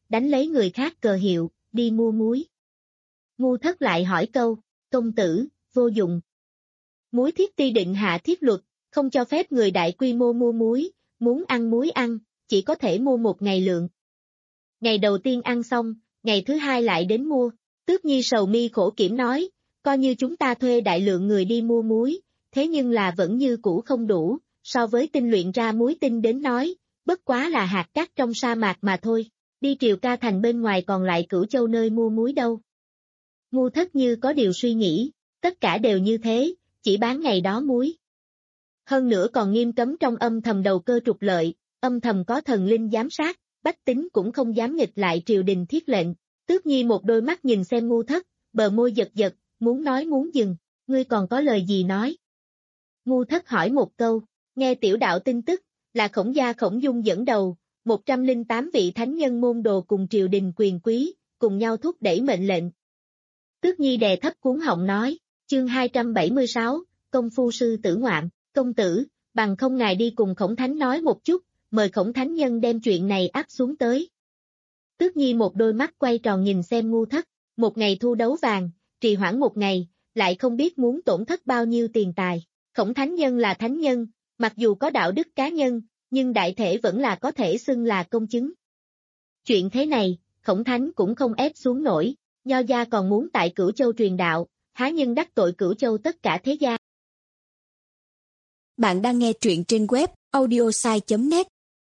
đánh lấy người khác cờ hiệu, đi mua muối. Ngu Thất lại hỏi câu, công tử, vô dụng. Muối thiết ti định hạ thiết luật, không cho phép người đại quy mô mua muối, muốn ăn muối ăn, chỉ có thể mua một ngày lượng. Ngày đầu tiên ăn xong, ngày thứ hai lại đến mua. Tước Nhi sầu mi khổ kiểm nói, coi như chúng ta thuê đại lượng người đi mua muối, thế nhưng là vẫn như cũ không đủ, so với tinh luyện ra muối tinh đến nói, bất quá là hạt cát trong sa mạc mà thôi, đi Triều Ca thành bên ngoài còn lại Cửu Châu nơi mua muối đâu. Ngu Thất như có điều suy nghĩ, tất cả đều như thế, chỉ bán ngày đó muối. Hơn nữa còn nghiêm cấm trong âm thầm đầu cơ trục lợi, âm thầm có thần linh giám sát, bách tính cũng không dám nghịch lại triều đình thiết lệnh. Tước Nhi một đôi mắt nhìn xem Ngu Thất, bờ môi giật giật, muốn nói muốn dừng, ngươi còn có lời gì nói? Ngu Thất hỏi một câu, nghe tiểu đạo tin tức, là Khổng gia Khổng Dung dẫn đầu, một trăm lẻ tám vị thánh nhân môn đồ cùng triều đình quyền quý, cùng nhau thúc đẩy mệnh lệnh. Tước Nhi đè thấp cuống họng nói, chương hai trăm bảy mươi sáu, công phu sư tử ngoạm, công tử, bằng không ngài đi cùng Khổng Thánh nói một chút, mời Khổng Thánh nhân đem chuyện này áp xuống tới. Tước Nhi một đôi mắt quay tròn nhìn xem Ngu Thất, một ngày thu đấu vàng, trì hoãn một ngày, lại không biết muốn tổn thất bao nhiêu tiền tài. Khổng Thánh nhân là thánh nhân, mặc dù có đạo đức cá nhân, nhưng đại thể vẫn là có thể xưng là công chứng. Chuyện thế này, Khổng Thánh cũng không ép xuống nổi, Nho gia còn muốn tại Cửu Châu truyền đạo, há nhưng đắc tội Cửu Châu tất cả thế gia. Bạn đang nghe truyện trên web audiosai chấm net.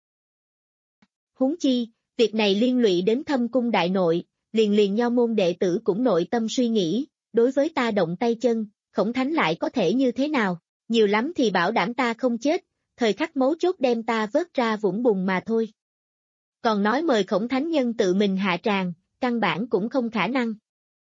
Huống chi, việc này liên lụy đến Thâm cung đại nội, liền liền Nho môn đệ tử cũng nội tâm suy nghĩ, đối với ta động tay chân, Khổng Thánh lại có thể như thế nào, nhiều lắm thì bảo đảm ta không chết, thời khắc mấu chốt đem ta vớt ra vũng bùn mà thôi. Còn nói mời Khổng Thánh nhân tự mình hạ tràng, căn bản cũng không khả năng.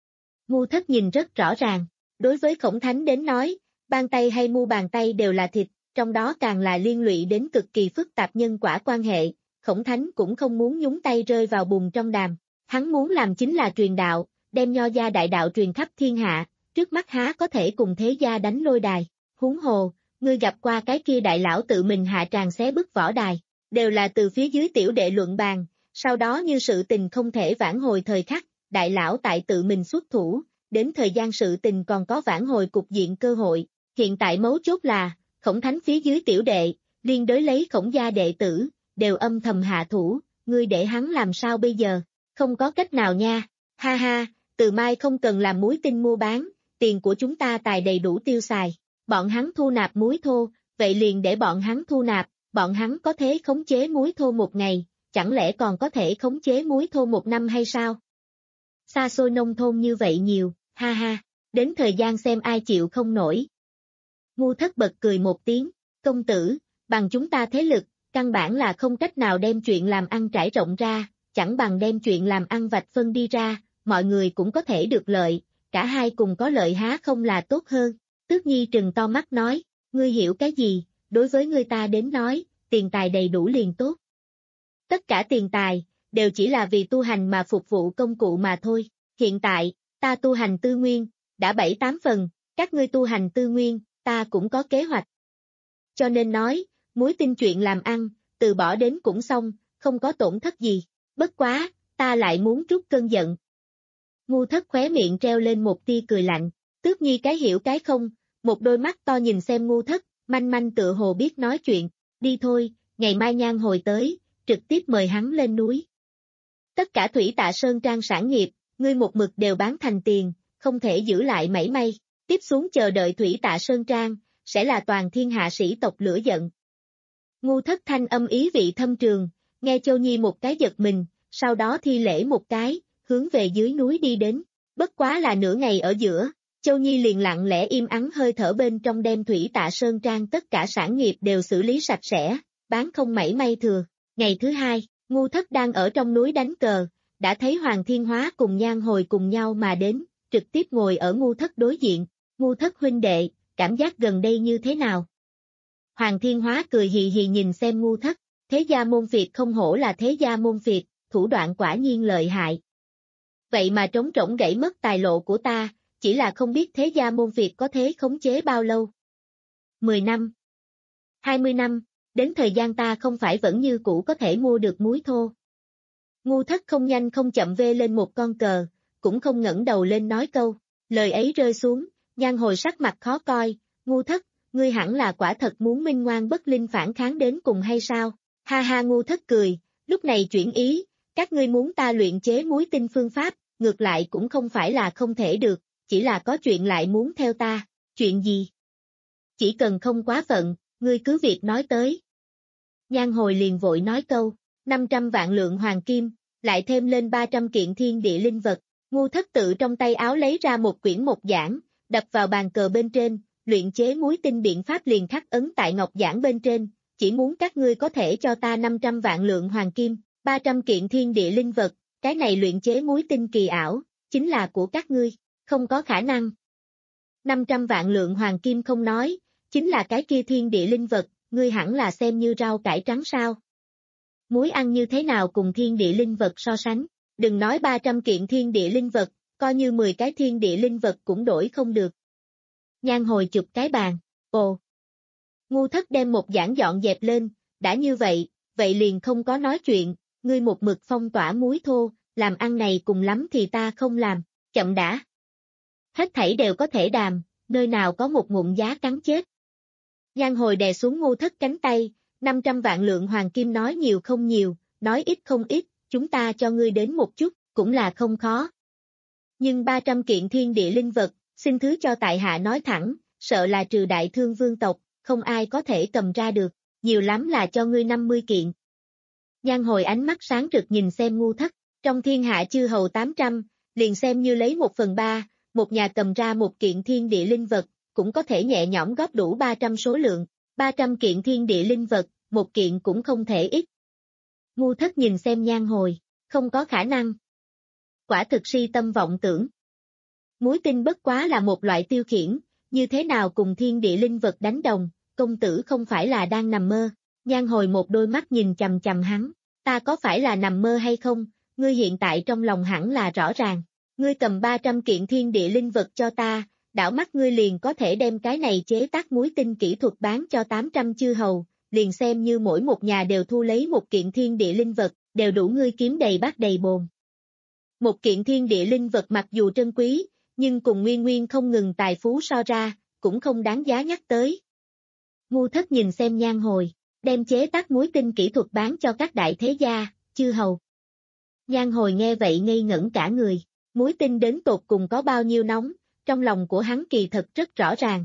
Ngu Thất nhìn rất rõ ràng, đối với Khổng Thánh đến nói, bàn tay hay mu bàn tay đều là thịt, trong đó càng là liên lụy đến cực kỳ phức tạp nhân quả quan hệ, Khổng Thánh cũng không muốn nhúng tay rơi vào bùn trong đàm, hắn muốn làm chính là truyền đạo, đem Nho gia đại đạo truyền khắp thiên hạ, trước mắt há có thể cùng thế gia đánh lôi đài, huống hồ, ngươi gặp qua cái kia đại lão tự mình hạ tràng xé bức võ đài, đều là từ phía dưới tiểu đệ luận bàn, sau đó như sự tình không thể vãn hồi thời khắc, đại lão tại tự mình xuất thủ, đến thời gian sự tình còn có vãn hồi cục diện cơ hội, hiện tại mấu chốt là, Khổng Thánh phía dưới tiểu đệ, liên đối lấy Khổng gia đệ tử, đều âm thầm hạ thủ, ngươi để hắn làm sao bây giờ, không có cách nào nha, ha ha, từ mai không cần làm muối tinh mua bán, tiền của chúng ta tài đầy đủ tiêu xài, bọn hắn thu nạp muối thô, vậy liền để bọn hắn thu nạp, bọn hắn có thể khống chế muối thô một ngày, chẳng lẽ còn có thể khống chế muối thô một năm hay sao? Xa xôi nông thôn như vậy nhiều, ha ha, đến thời gian xem ai chịu không nổi. Ngu Thất bật cười một tiếng, công tử, bằng chúng ta thế lực, căn bản là không cách nào đem chuyện làm ăn trải rộng ra, chẳng bằng đem chuyện làm ăn vạch phân đi ra, mọi người cũng có thể được lợi, cả hai cùng có lợi há không là tốt hơn. Tước Nhi trừng to mắt nói, ngươi hiểu cái gì, đối với ngươi ta đến nói, tiền tài đầy đủ liền tốt. Tất cả tiền tài, đều chỉ là vì tu hành mà phục vụ công cụ mà thôi, hiện tại, ta tu hành tư nguyên, đã bảy tám phần, các ngươi tu hành tư nguyên, ta cũng có kế hoạch. Cho nên nói, muối tinh chuyện làm ăn, từ bỏ đến cũng xong, không có tổn thất gì, bất quá, ta lại muốn trút cơn giận. Ngu Thất khóe miệng treo lên một tia cười lạnh, Tước Nhi cái hiểu cái không, một đôi mắt to nhìn xem Ngu Thất, manh manh tựa hồ biết nói chuyện, đi thôi, ngày mai nhang hồi tới, trực tiếp mời hắn lên núi. Tất cả Thủy Tạ Sơn Trang sản nghiệp, ngươi một mực đều bán thành tiền, không thể giữ lại mảy may, tiếp xuống chờ đợi Thủy Tạ Sơn Trang, sẽ là toàn thiên hạ sĩ tộc lửa giận. Ngu Thất thanh âm ý vị thâm trường, nghe Châu Nhi một cái giật mình, sau đó thi lễ một cái, hướng về dưới núi đi đến, bất quá là nửa ngày ở giữa, Châu Nhi liền lặng lẽ im ắng hơi thở bên trong đem Thủy Tạ Sơn Trang tất cả sản nghiệp đều xử lý sạch sẽ, bán không mảy may thừa. Ngày thứ hai, Ngu Thất đang ở trong núi đánh cờ, đã thấy Hoàng Thiên Hóa cùng Nhan Hồi cùng nhau mà đến, trực tiếp ngồi ở Ngu Thất đối diện, Ngu Thất huynh đệ, cảm giác gần đây như thế nào? Hoàng Thiên Hóa cười hì hì nhìn xem Ngu Thất, thế gia môn phiệt không hổ là thế gia môn phiệt, thủ đoạn quả nhiên lợi hại. Vậy mà trống rỗng gãy mất tài lộ của ta, chỉ là không biết thế gia môn phiệt có thế khống chế bao lâu. Mười năm, hai mươi năm, đến thời gian ta không phải vẫn như cũ có thể mua được muối thô. Ngu Thất không nhanh không chậm vê lên một con cờ, cũng không ngẩng đầu lên nói câu, lời ấy rơi xuống, Nhan Hồi sắc mặt khó coi, Ngu Thất, ngươi hẳn là quả thật muốn minh ngoan bất linh phản kháng đến cùng hay sao? Ha ha Ngu Thất cười, lúc này chuyển ý, các ngươi muốn ta luyện chế muối tinh phương pháp, ngược lại cũng không phải là không thể được, chỉ là có chuyện lại muốn theo ta, chuyện gì? Chỉ cần không quá phận, ngươi cứ việc nói tới. Nhan Hồi liền vội nói câu, năm trăm vạn lượng hoàng kim, lại thêm lên ba trăm kiện thiên địa linh vật. Ngu Thất tự trong tay áo lấy ra một quyển một giảng, đập vào bàn cờ bên trên, luyện chế muối tinh biện pháp liền khắc ấn tại ngọc giảng bên trên, chỉ muốn các ngươi có thể cho ta năm trăm vạn lượng hoàng kim, ba trăm kiện thiên địa linh vật, cái này luyện chế muối tinh kỳ ảo, chính là của các ngươi, không có khả năng. năm trăm vạn lượng hoàng kim không nói, chính là cái kia thiên địa linh vật, ngươi hẳn là xem như rau cải trắng sao. Muối ăn như thế nào cùng thiên địa linh vật so sánh, đừng nói ba trăm kiện thiên địa linh vật, coi như mười cái thiên địa linh vật cũng đổi không được. Nhan Hồi chụp cái bàn, ồ. Ngu Thất đem một giảng dọn dẹp lên, đã như vậy, vậy liền không có nói chuyện, ngươi một mực phong tỏa muối thô, làm ăn này cùng lắm thì ta không làm, chậm đã. Hết thảy đều có thể đàm, nơi nào có một ngụm giá cắn chết. Nhan Hồi đè xuống Ngu Thất cánh tay, năm trăm vạn lượng hoàng kim nói nhiều không nhiều, nói ít không ít, chúng ta cho ngươi đến một chút, cũng là không khó. Nhưng ba trăm kiện thiên địa linh vật, xin thứ cho tại hạ nói thẳng, sợ là trừ đại thương vương tộc, không ai có thể cầm ra được, nhiều lắm là cho ngươi năm mươi kiện. Nhan Hồi ánh mắt sáng rực nhìn xem Ngu Thất, trong thiên hạ chư hầu tám trăm, liền xem như lấy một phần ba, một nhà cầm ra một kiện thiên địa linh vật, cũng có thể nhẹ nhõm góp đủ ba trăm số lượng, ba trăm kiện thiên địa linh vật, một kiện cũng không thể ít. Ngu Thất nhìn xem Nhan Hồi, không có khả năng. Quả thực si tâm vọng tưởng. Muối tinh bất quá là một loại tiêu khiển, như thế nào cùng thiên địa linh vật đánh đồng, công tử không phải là đang nằm mơ. Nhan Hồi một đôi mắt nhìn chằm chằm hắn, ta có phải là nằm mơ hay không, ngươi hiện tại trong lòng hẳn là rõ ràng. Ngươi cầm ba trăm kiện thiên địa linh vật cho ta, đảo mắt ngươi liền có thể đem cái này chế tác muối tinh kỹ thuật bán cho tám trăm chư hầu, liền xem như mỗi một nhà đều thu lấy một kiện thiên địa linh vật, đều đủ ngươi kiếm đầy bát đầy bồn. Một kiện thiên địa linh vật mặc dù trân quý, nhưng cùng nguyên nguyên không ngừng tài phú so ra, cũng không đáng giá nhắc tới. Ngu Thất nhìn xem Nhan Hồi, đem chế tác muối tinh kỹ thuật bán cho các đại thế gia, chư hầu. Nhan Hồi nghe vậy ngây ngẩn cả người, muối tinh đến tột cùng có bao nhiêu nóng, trong lòng của hắn kỳ thật rất rõ ràng.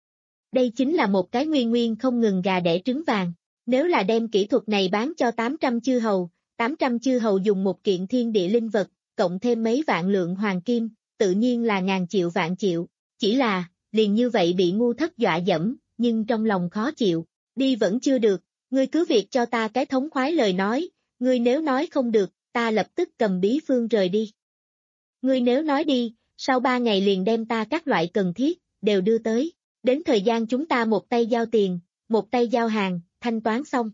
Đây chính là một cái nguyên nguyên không ngừng gà đẻ trứng vàng, nếu là đem kỹ thuật này bán cho tám trăm chư hầu, tám trăm chư hầu dùng một kiện thiên địa linh vật, cộng thêm mấy vạn lượng hoàng kim, tự nhiên là ngàn triệu vạn triệu, chỉ là, liền như vậy bị Ngu Thất dọa dẫm, nhưng trong lòng khó chịu, đi vẫn chưa được, ngươi cứ việc cho ta cái thống khoái lời nói, ngươi nếu nói không được, ta lập tức cầm bí phương rời đi. Ngươi nếu nói đi, sau ba ngày liền đem ta các loại cần thiết, đều đưa tới, đến thời gian chúng ta một tay giao tiền, một tay giao hàng, thanh toán xong.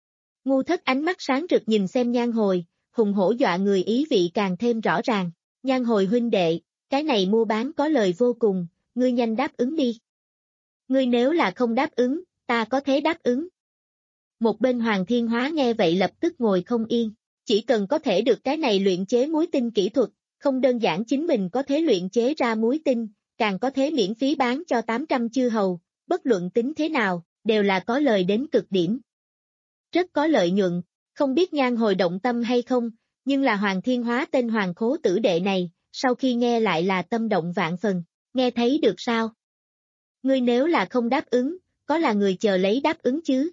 Ngu Thất ánh mắt sáng rực nhìn xem Nhan Hồi, hùng hổ dọa người ý vị càng thêm rõ ràng, Nhan Hồi huynh đệ, cái này mua bán có lời vô cùng, ngươi nhanh đáp ứng đi. Ngươi nếu là không đáp ứng, ta có thể đáp ứng. Một bên Hoàng Thiên Hóa nghe vậy lập tức ngồi không yên, chỉ cần có thể được cái này luyện chế muối tinh kỹ thuật, không đơn giản chính mình có thể luyện chế ra muối tinh, càng có thể miễn phí bán cho tám trăm chư hầu, bất luận tính thế nào, đều là có lời đến cực điểm. Rất có lợi nhuận, không biết Nhan Hồi động tâm hay không, nhưng là Hoàng Thiên Hóa tên Hoàng Khố tử đệ này, sau khi nghe lại là tâm động vạn phần, nghe thấy được sao? Ngươi nếu là không đáp ứng, có là người chờ lấy đáp ứng chứ?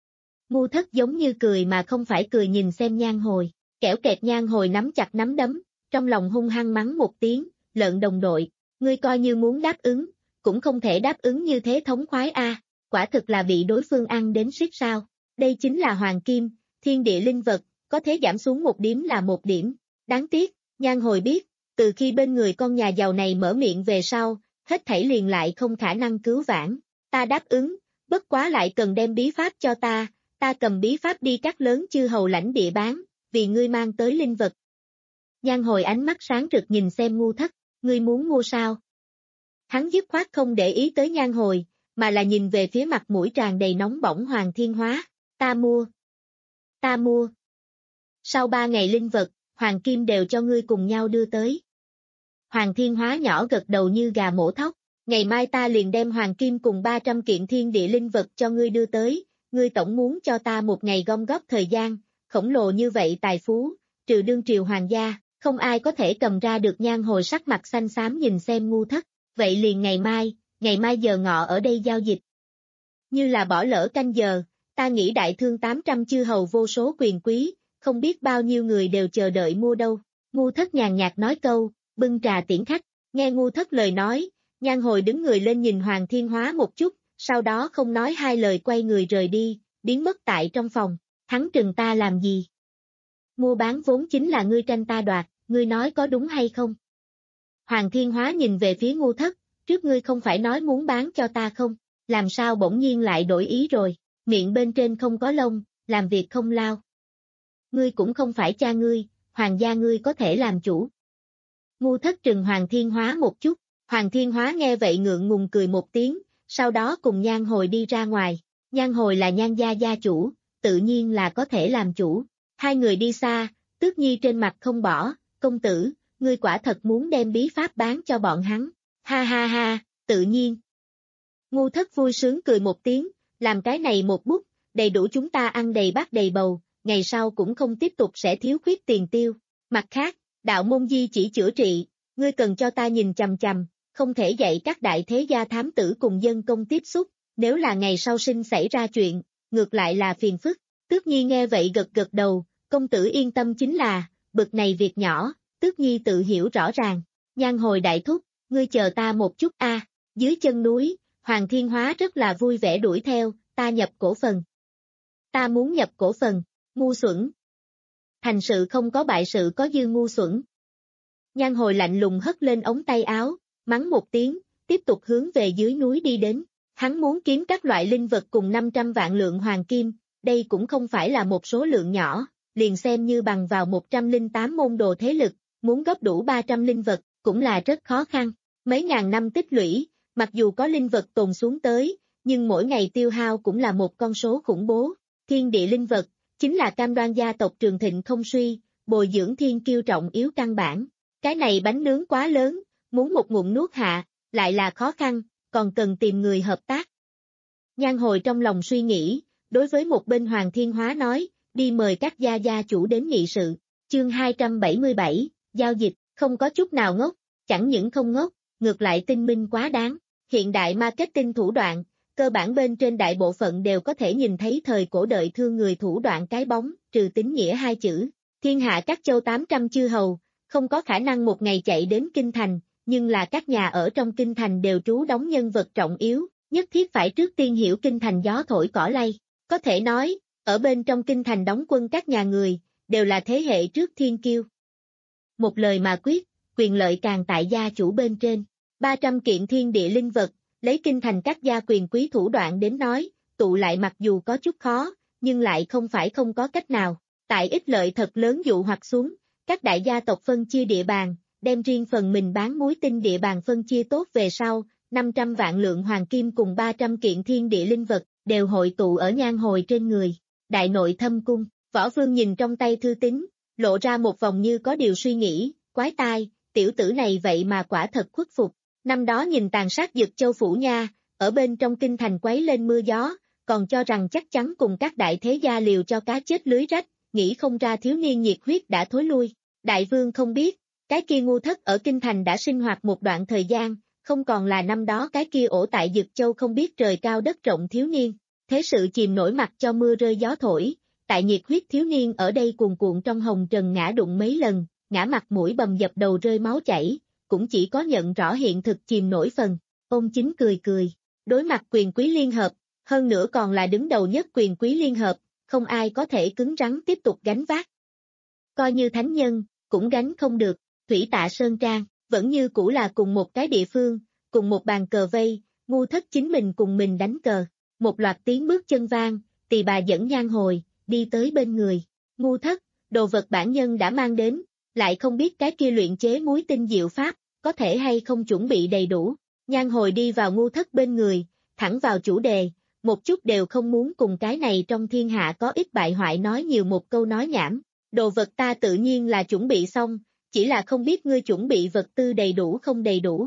Ngu Thất giống như cười mà không phải cười nhìn xem Nhan Hồi, kẻo kẹt Nhan Hồi nắm chặt nắm đấm, trong lòng hung hăng mắng một tiếng, lợn đồng đội, ngươi coi như muốn đáp ứng, cũng không thể đáp ứng như thế thống khoái a, quả thực là bị đối phương ăn đến siết sao, đây chính là hoàng kim, thiên địa linh vật, có thể giảm xuống một điểm là một điểm, đáng tiếc, Nhan Hồi biết, từ khi bên người con nhà giàu này mở miệng về sau, hết thảy liền lại không khả năng cứu vãn, ta đáp ứng, bất quá lại cần đem bí pháp cho ta, ta cầm bí pháp đi các lớn chư hầu lãnh địa bán, vì ngươi mang tới linh vật. Nhan Hồi ánh mắt sáng rực nhìn xem Ngu Thất, ngươi muốn mua sao? Hắn dứt khoát không để ý tới Nhan Hồi, mà là nhìn về phía mặt mũi tràn đầy nóng bỏng Hoàng Thiên Hóa, ta mua. Ta mua. Sau ba ngày linh vật, hoàng kim đều cho ngươi cùng nhau đưa tới. Hoàng Thiên Hóa nhỏ gật đầu như gà mổ thóc, ngày mai ta liền đem hoàng kim cùng ba trăm kiện thiên địa linh vật cho ngươi đưa tới, ngươi tổng muốn cho ta một ngày gom góp thời gian, khổng lồ như vậy tài phú, trừ đương triều hoàng gia, không ai có thể cầm ra được. Nhan Hồi sắc mặt xanh xám nhìn xem Ngu Thất, vậy liền ngày mai, ngày mai giờ ngọ ở đây giao dịch. Như là bỏ lỡ canh giờ, ta nghĩ đại thương tám trăm chư hầu vô số quyền quý, không biết bao nhiêu người đều chờ đợi mua đâu. Ngu Thất nhàn nhạt nói câu, bưng trà tiễn khách, nghe Ngu Thất lời nói, Nhan Hồi đứng người lên nhìn Hoàng Thiên Hóa một chút, sau đó không nói hai lời quay người rời đi, biến mất tại trong phòng. Hắn trừng ta làm gì? Mua bán vốn chính là ngươi tranh ta đoạt, ngươi nói có đúng hay không? Hoàng Thiên Hóa nhìn về phía Ngu Thất, trước ngươi không phải nói muốn bán cho ta không? Làm sao bỗng nhiên lại đổi ý rồi? Miệng bên trên không có lông, làm việc không lao. Ngươi cũng không phải cha ngươi, hoàng gia ngươi có thể làm chủ. Ngu Thất trừng Hoàng Thiên Hóa một chút, Hoàng Thiên Hóa nghe vậy ngượng ngùng cười một tiếng, sau đó cùng Nhan Hồi đi ra ngoài. Nhan Hồi là Nhan gia gia chủ, tự nhiên là có thể làm chủ. Hai người đi xa, Tước Nhi trên mặt không bỏ, công tử, ngươi quả thật muốn đem bí pháp bán cho bọn hắn. Ha ha ha, tự nhiên. Ngu Thất vui sướng cười một tiếng, làm cái này một bút, đầy đủ chúng ta ăn đầy bát đầy bầu, ngày sau cũng không tiếp tục sẽ thiếu khuyết tiền tiêu. Mặt khác, đạo môn di chỉ chữa trị, ngươi cần cho ta nhìn chằm chằm, không thể dạy các đại thế gia thám tử cùng dân công tiếp xúc, nếu là ngày sau sinh xảy ra chuyện, ngược lại là phiền phức. Tước Nhi nghe vậy gật gật đầu, công tử yên tâm chính là, bực này việc nhỏ, Tước Nhi tự hiểu rõ ràng. Nhan Hồi đại thúc, ngươi chờ ta một chút a. Dưới chân núi, Hoàng Thiên Hóa rất là vui vẻ đuổi theo, ta nhập cổ phần. Ta muốn nhập cổ phần, ngu xuẩn. Thành sự không có bại sự có dư ngu xuẩn. Nhan Hồi lạnh lùng hất lên ống tay áo, mắng một tiếng, tiếp tục hướng về dưới núi đi đến. Hắn muốn kiếm các loại linh vật cùng năm trăm vạn lượng hoàng kim, đây cũng không phải là một số lượng nhỏ, liền xem như bằng vào một trăm lẻ tám môn đồ thế lực, muốn góp đủ ba trăm linh vật, cũng là rất khó khăn. Mấy ngàn năm tích lũy, mặc dù có linh vật tồn xuống tới, nhưng mỗi ngày tiêu hao cũng là một con số khủng bố. Thiên địa linh vật, chính là cam đoan gia tộc trường thịnh không suy, bồi dưỡng thiên kiêu trọng yếu căn bản. Cái này bánh nướng quá lớn, muốn một ngụm nuốt hạ, lại là khó khăn, còn cần tìm người hợp tác. Nhan Hồi trong lòng suy nghĩ, đối với một bên Hoàng Thiên Hóa nói, đi mời các gia gia chủ đến nghị sự. Chương hai trăm bảy mươi bảy, giao dịch, không có chút nào ngốc, chẳng những không ngốc, ngược lại tinh minh quá đáng. Hiện đại marketing thủ đoạn, cơ bản bên trên đại bộ phận đều có thể nhìn thấy thời cổ đợi thương người thủ đoạn cái bóng, trừ tín nghĩa hai chữ. Thiên hạ các châu tám trăm chư hầu, không có khả năng một ngày chạy đến kinh thành, nhưng là các nhà ở trong kinh thành đều trú đóng nhân vật trọng yếu, nhất thiết phải trước tiên hiểu kinh thành gió thổi cỏ lay. Có thể nói, ở bên trong kinh thành đóng quân các nhà người, đều là thế hệ trước thiên kiêu. Một lời mà quyết, quyền lợi càng tại gia chủ bên trên. ba trăm kiện thiên địa linh vật, lấy kinh thành các gia quyền quý thủ đoạn đến nói, tụ lại mặc dù có chút khó, nhưng lại không phải không có cách nào. Tại ích lợi thật lớn dụ hoặc xuống, các đại gia tộc phân chia địa bàn, đem riêng phần mình bán muối tinh địa bàn phân chia tốt về sau, năm trăm vạn lượng hoàng kim cùng ba trăm kiện thiên địa linh vật, đều hội tụ ở Nhan Hồi trên người. Đại nội thâm cung, Võ Vương nhìn trong tay thư tín, lộ ra một vòng như có điều suy nghĩ, quái tai, tiểu tử này vậy mà quả thật khuất phục. Năm đó nhìn tàn sát Dực Châu phủ nha, ở bên trong kinh thành quấy lên mưa gió, còn cho rằng chắc chắn cùng các đại thế gia liều cho cá chết lưới rách, nghĩ không ra thiếu niên nhiệt huyết đã thối lui. Đại vương không biết, cái kia Ngu Thất ở kinh thành đã sinh hoạt một đoạn thời gian, không còn là năm đó cái kia ổ tại Dực Châu không biết trời cao đất rộng thiếu niên. Thế sự chìm nổi mặt cho mưa rơi gió thổi, tại nhiệt huyết thiếu niên ở đây cuồn cuộn trong hồng trần ngã đụng mấy lần, ngã mặt mũi bầm dập đầu rơi máu chảy, cũng chỉ có nhận rõ hiện thực chìm nổi phần. Ôn Chính cười cười, đối mặt quyền quý liên hợp, hơn nữa còn là đứng đầu nhất quyền quý liên hợp, không ai có thể cứng rắn tiếp tục gánh vác. Coi như thánh nhân, cũng gánh không được. Thủy Tạ Sơn Trang, vẫn như cũ là cùng một cái địa phương, cùng một bàn cờ vây, Ngu Thất chính mình cùng mình đánh cờ. Một loạt tiếng bước chân vang, Tỳ bà dẫn Nhan Hồi, đi tới bên người. Ngu Thất, đồ vật bản nhân đã mang đến, lại không biết cái kia luyện chế muối tinh diệu pháp, có thể hay không chuẩn bị đầy đủ. Nhan Hồi đi vào Ngu Thất bên người, thẳng vào chủ đề, một chút đều không muốn cùng cái này trong thiên hạ có ít bại hoại nói nhiều một câu nói nhảm. đồ vật ta tự nhiên là chuẩn bị xong, chỉ là không biết ngươi chuẩn bị vật tư đầy đủ không đầy đủ.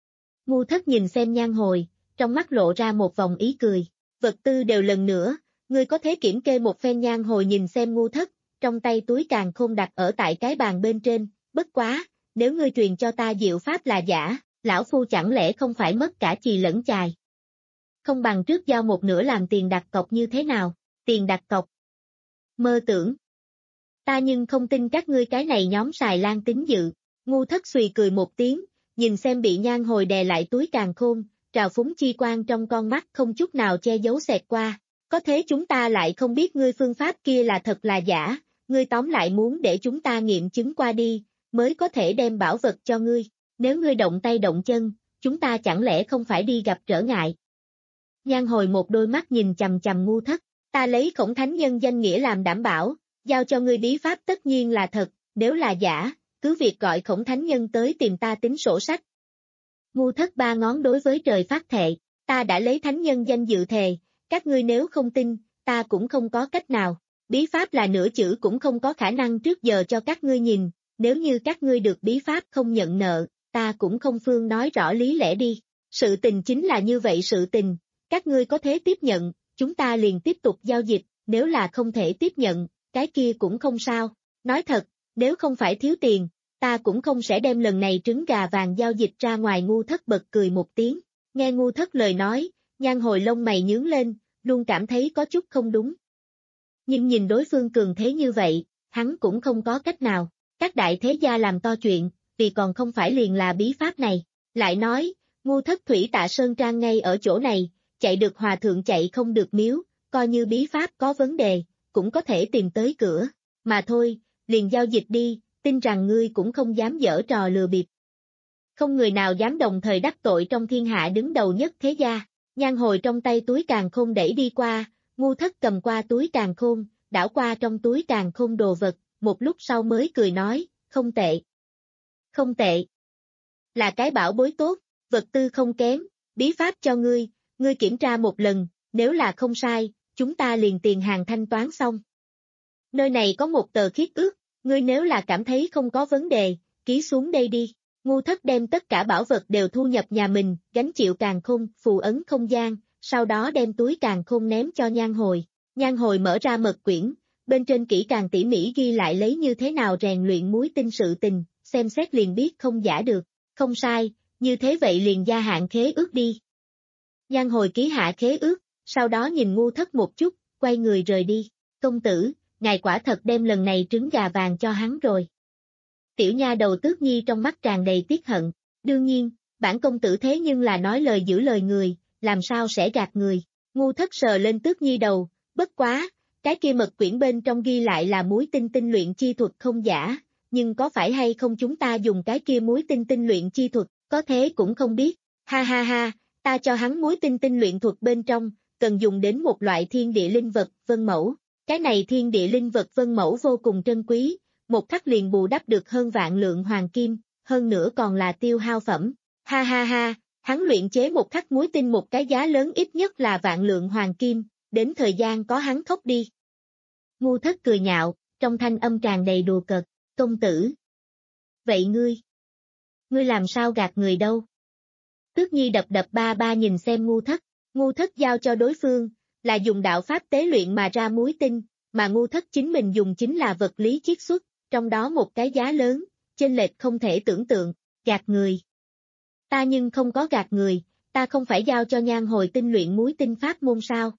Ngu Thất nhìn xem Nhan Hồi, trong mắt lộ ra một vòng ý cười, vật tư đều lần nữa, ngươi có thể kiểm kê một phen. Nhan Hồi nhìn xem Ngu Thất, trong tay túi càn khôn đặt ở tại cái bàn bên trên, bất quá, nếu ngươi truyền cho ta diệu pháp là giả, lão phu chẳng lẽ không phải mất cả chì lẫn chài. Không bằng trước giao một nửa làm tiền đặt cọc như thế nào, tiền đặt cọc. Mơ tưởng. Ta nhưng không tin các ngươi cái này nhóm xài lan tín dự. Ngu Thất xùy cười một tiếng, nhìn xem bị Nhan Hồi đè lại túi càn khôn, trào phúng chi quang trong con mắt không chút nào che giấu xẹt qua. Có thế chúng ta lại không biết ngươi phương pháp kia là thật là giả, ngươi tóm lại muốn để chúng ta nghiệm chứng qua đi, mới có thể đem bảo vật cho ngươi. Nếu ngươi động tay động chân, chúng ta chẳng lẽ không phải đi gặp trở ngại. Nhan Hồi một đôi mắt nhìn chằm chằm Ngu Thất, ta lấy Khổng Thánh Nhân danh nghĩa làm đảm bảo, giao cho ngươi bí pháp tất nhiên là thật, nếu là giả, cứ việc gọi Khổng Thánh Nhân tới tìm ta tính sổ sách. Ngu Thất ba ngón đối với trời phát thệ, ta đã lấy Thánh Nhân danh dự thề, các ngươi nếu không tin, ta cũng không có cách nào, bí pháp là nửa chữ cũng không có khả năng trước giờ cho các ngươi nhìn, nếu như các ngươi được bí pháp không nhận nợ, ta cũng không phương nói rõ lý lẽ đi, sự tình chính là như vậy sự tình, các ngươi có thể tiếp nhận, chúng ta liền tiếp tục giao dịch, nếu là không thể tiếp nhận, cái kia cũng không sao, nói thật, nếu không phải thiếu tiền, ta cũng không sẽ đem lần này trứng gà vàng giao dịch ra ngoài. Ngu Thất bật cười một tiếng, nghe Ngu Thất lời nói, Nhan Hồi lông mày nhướng lên, luôn cảm thấy có chút không đúng. Nhưng nhìn đối phương cường thế như vậy, hắn cũng không có cách nào, các đại thế gia làm to chuyện, vì còn không phải liền là bí pháp này, lại nói, Ngu Thất Thủy Tạ Sơn Trang ngay ở chỗ này, chạy được hòa thượng chạy không được miếu, coi như bí pháp có vấn đề, cũng có thể tìm tới cửa, mà thôi, liền giao dịch đi, tin rằng ngươi cũng không dám giở trò lừa bịp. Không người nào dám đồng thời đắc tội trong thiên hạ đứng đầu nhất thế gia. Nhan Hồi trong tay túi càn khôn đẩy đi qua, Ngu Thất cầm qua túi càn khôn, đảo qua trong túi càn khôn đồ vật, một lúc sau mới cười nói, không tệ. Không tệ. Là cái bảo bối tốt, vật tư không kém, bí pháp cho ngươi, ngươi kiểm tra một lần, nếu là không sai, chúng ta liền tiền hàng thanh toán xong. Nơi này có một tờ khiết ước, ngươi nếu là cảm thấy không có vấn đề, ký xuống đây đi. Ngu Thất đem tất cả bảo vật đều thu nhập nhà mình, gánh chịu càn khôn, phù ấn không gian, sau đó đem túi càn khôn ném cho Nhan Hồi. Nhan Hồi mở ra mật quyển, bên trên kỹ càng tỉ mỉ ghi lại lấy như thế nào rèn luyện muối tinh sự tình, xem xét liền biết không giả được, không sai, như thế vậy liền gia hạn khế ước đi. Nhan Hồi ký hạ khế ước, sau đó nhìn Ngu Thất một chút, quay người rời đi, công tử, ngài quả thật đem lần này trứng gà vàng cho hắn rồi. Tiểu nha đầu Tước Nhi trong mắt tràn đầy tiếc hận, đương nhiên, bản công tử thế nhưng là nói lời giữ lời người, làm sao sẽ gạt người. Ngu Thất sờ lên Tước Nhi đầu, bất quá, cái kia mật quyển bên trong ghi lại là muối tinh tinh luyện chi thuật không giả, nhưng có phải hay không chúng ta dùng cái kia muối tinh tinh luyện chi thuật, có thế cũng không biết, ha ha ha, ta cho hắn muối tinh tinh luyện thuật bên trong, cần dùng đến một loại thiên địa linh vật, vân mẫu, cái này thiên địa linh vật vân mẫu vô cùng trân quý. Một khắc liền bù đắp được hơn vạn lượng hoàng kim, hơn nữa còn là tiêu hao phẩm. Ha ha ha, hắn luyện chế một khắc muối tinh một cái giá lớn ít nhất là vạn lượng hoàng kim, đến thời gian có hắn khóc đi. Ngu Thất cười nhạo, trong thanh âm tràn đầy đùa cợt, công tử. Vậy ngươi? Ngươi làm sao gạt người đâu? Tước Nhi đập đập ba ba nhìn xem Ngu Thất, Ngu Thất giao cho đối phương, là dùng đạo pháp tế luyện mà ra muối tinh, mà Ngu Thất chính mình dùng chính là vật lý chiết xuất. Trong đó một cái giá lớn, chênh lệch không thể tưởng tượng, gạt người. Ta nhưng không có gạt người, ta không phải giao cho Nhan Hồi tinh luyện muối tinh pháp môn sao.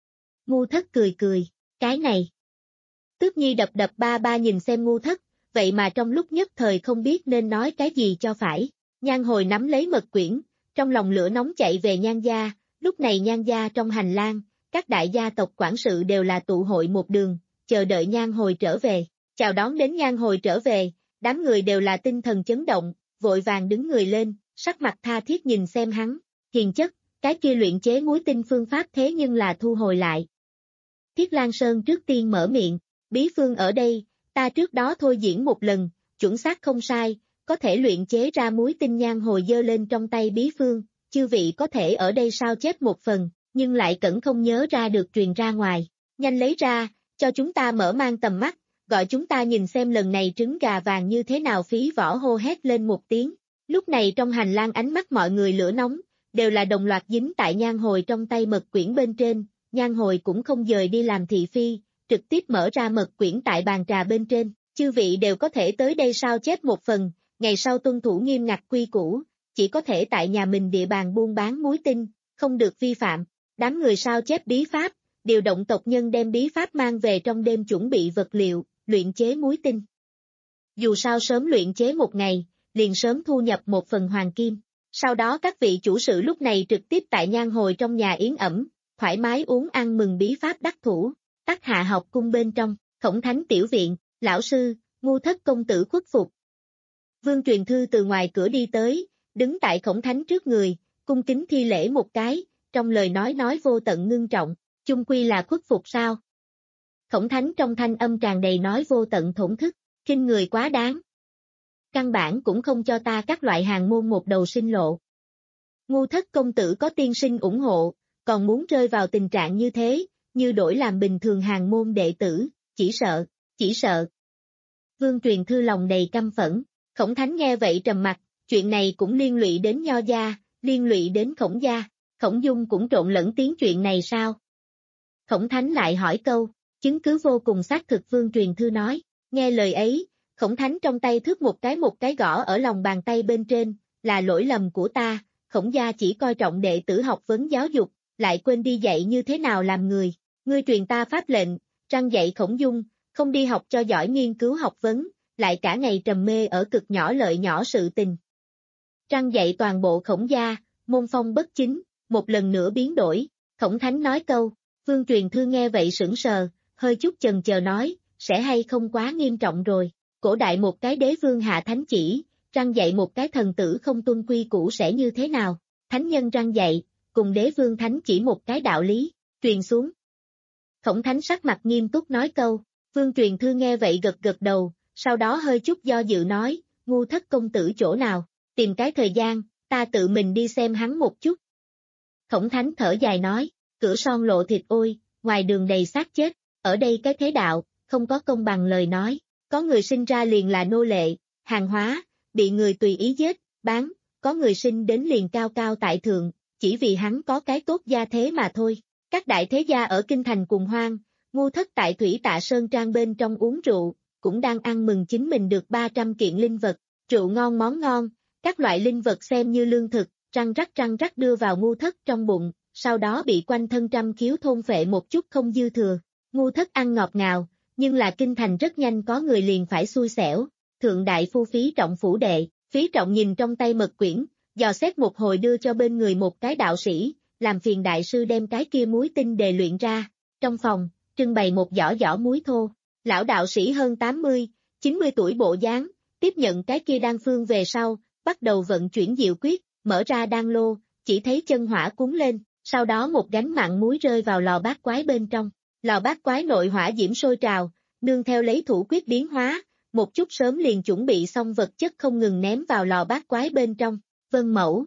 Ngu Thất cười cười, cái này. Tước Nhi đập đập ba ba nhìn xem Ngu Thất, vậy mà trong lúc nhất thời không biết nên nói cái gì cho phải. Nhan Hồi nắm lấy mật quyển, trong lòng lửa nóng chạy về Nhan gia, lúc này Nhan gia trong hành lang, các đại gia tộc quản sự đều là tụ hội một đường, chờ đợi Nhan Hồi trở về. Chào đón đến Nhan Hồi trở về, đám người đều là tinh thần chấn động, vội vàng đứng người lên, sắc mặt tha thiết nhìn xem hắn, hiền chất, cái kia luyện chế muối tinh phương pháp thế nhưng là thu hồi lại. Thiết Lan Sơn trước tiên mở miệng, bí phương ở đây, ta trước đó thôi diễn một lần, chuẩn xác không sai, có thể luyện chế ra muối tinh. Nhan Hồi giơ lên trong tay bí phương, chư vị có thể ở đây sao chép một phần, nhưng lại cẩn không nhớ ra được truyền ra ngoài, nhanh lấy ra, cho chúng ta mở mang tầm mắt. gọi chúng ta nhìn xem lần này trứng gà vàng như thế nào. Phí Võ hô hét lên một tiếng. Lúc này trong hành lang ánh mắt mọi người lửa nóng, đều là đồng loạt dính tại nhan hồi trong tay mật quyển bên trên, nhan hồi cũng không dời đi làm thị phi, trực tiếp mở ra mật quyển tại bàn trà bên trên, chư vị đều có thể tới đây sao chép một phần, ngày sau tuân thủ nghiêm ngặt quy củ, chỉ có thể tại nhà mình địa bàn buôn bán muối tinh, không được vi phạm. Đám người sao chép bí pháp, điều động tộc nhân đem bí pháp mang về trong đêm chuẩn bị vật liệu, luyện chế muối tinh. Dù sao sớm luyện chế một ngày, liền sớm thu nhập một phần hoàng kim. Sau đó các vị chủ sự lúc này trực tiếp tại nhan hồi trong nhà yến ẩm, thoải mái uống ăn mừng bí pháp đắc thủ. Tắc Hạ học cung bên trong, Khổng Thánh tiểu viện, lão sư, Ngu Thất công tử khuất phục. Vương Truyền Thư từ ngoài cửa đi tới, đứng tại Khổng Thánh trước người, cung kính thi lễ một cái, trong lời nói nói vô tận ngưng trọng, chung quy là khuất phục sao? Khổng Thánh trong thanh âm tràn đầy nói vô tận thổn thức, khinh người quá đáng. Căn bản cũng không cho ta các loại hàng môn một đầu sinh lộ. Ngu Thất công tử có tiên sinh ủng hộ, còn muốn rơi vào tình trạng như thế, như đổi làm bình thường hàng môn đệ tử, chỉ sợ, chỉ sợ. Vương Truyền Thư lòng đầy căm phẫn, Khổng Thánh nghe vậy trầm mặt, chuyện này cũng liên lụy đến Nho gia, liên lụy đến Khổng gia, Khổng Dung cũng trộn lẫn tiếng chuyện này sao? Khổng Thánh lại hỏi câu, chứng cứ vô cùng xác thực. Vương Truyền Thư nói, nghe lời ấy, Khổng Thánh trong tay thước một cái một cái gõ ở lòng bàn tay bên trên, là lỗi lầm của ta, Khổng gia chỉ coi trọng đệ tử học vấn giáo dục, lại quên đi dạy như thế nào làm người, ngươi truyền ta pháp lệnh, răn dạy Khổng Dung, không đi học cho giỏi nghiên cứu học vấn, lại cả ngày trầm mê ở cực nhỏ lợi nhỏ sự tình. Răn dạy toàn bộ Khổng gia, môn phong bất chính, một lần nữa biến đổi, Khổng Thánh nói câu, Vương Truyền Thư nghe vậy sững sờ, hơi chút chần chờ nói, sẽ hay không quá nghiêm trọng rồi, cổ đại một cái đế vương hạ thánh chỉ, răn dạy một cái thần tử không tuân quy củ sẽ như thế nào, thánh nhân răn dạy, cùng đế vương thánh chỉ một cái đạo lý, truyền xuống. Khổng Thánh sắc mặt nghiêm túc nói câu, Vương Truyền Thư nghe vậy gật gật đầu, sau đó hơi chút do dự nói, Ngu Thất công tử chỗ nào, tìm cái thời gian, ta tự mình đi xem hắn một chút. Khổng Thánh thở dài nói, cửa son lộ thịt ôi, ngoài đường đầy xác chết, ở đây cái thế đạo, không có công bằng lời nói, có người sinh ra liền là nô lệ, hàng hóa, bị người tùy ý giết, bán, có người sinh đến liền cao cao tại thượng, chỉ vì hắn có cái tốt gia thế mà thôi. Các đại thế gia ở kinh thành cùng hoang, Ngu Thất tại Thủy Tạ Sơn Trang bên trong uống rượu, cũng đang ăn mừng chính mình được ba trăm kiện linh vật, rượu ngon món ngon, các loại linh vật xem như lương thực, răng rắc răng rắc đưa vào Ngu Thất trong bụng, sau đó bị quanh thân trăm khiếu thôn phệ một chút không dư thừa. Ngu Thất ăn ngọt ngào, nhưng là kinh thành rất nhanh có người liền phải xui xẻo. Thượng đại phu Phí Trọng phủ đệ, Phí Trọng nhìn trong tay mật quyển, dò xét một hồi đưa cho bên người một cái đạo sĩ, làm phiền đại sư đem cái kia muối tinh đề luyện ra. Trong phòng, trưng bày một giỏ giỏ muối thô. Lão đạo sĩ hơn tám mươi, chín mươi tuổi bộ dáng, tiếp nhận cái kia đan phương về sau, bắt đầu vận chuyển diệu quyết, mở ra đan lô, chỉ thấy chân hỏa cuốn lên, sau đó một gánh mặn muối rơi vào lò bát quái bên trong. Lò bát quái nội hỏa diễm sôi trào, nương theo lấy thủ quyết biến hóa, một chút sớm liền chuẩn bị xong vật chất không ngừng ném vào lò bát quái bên trong. Vân mẫu.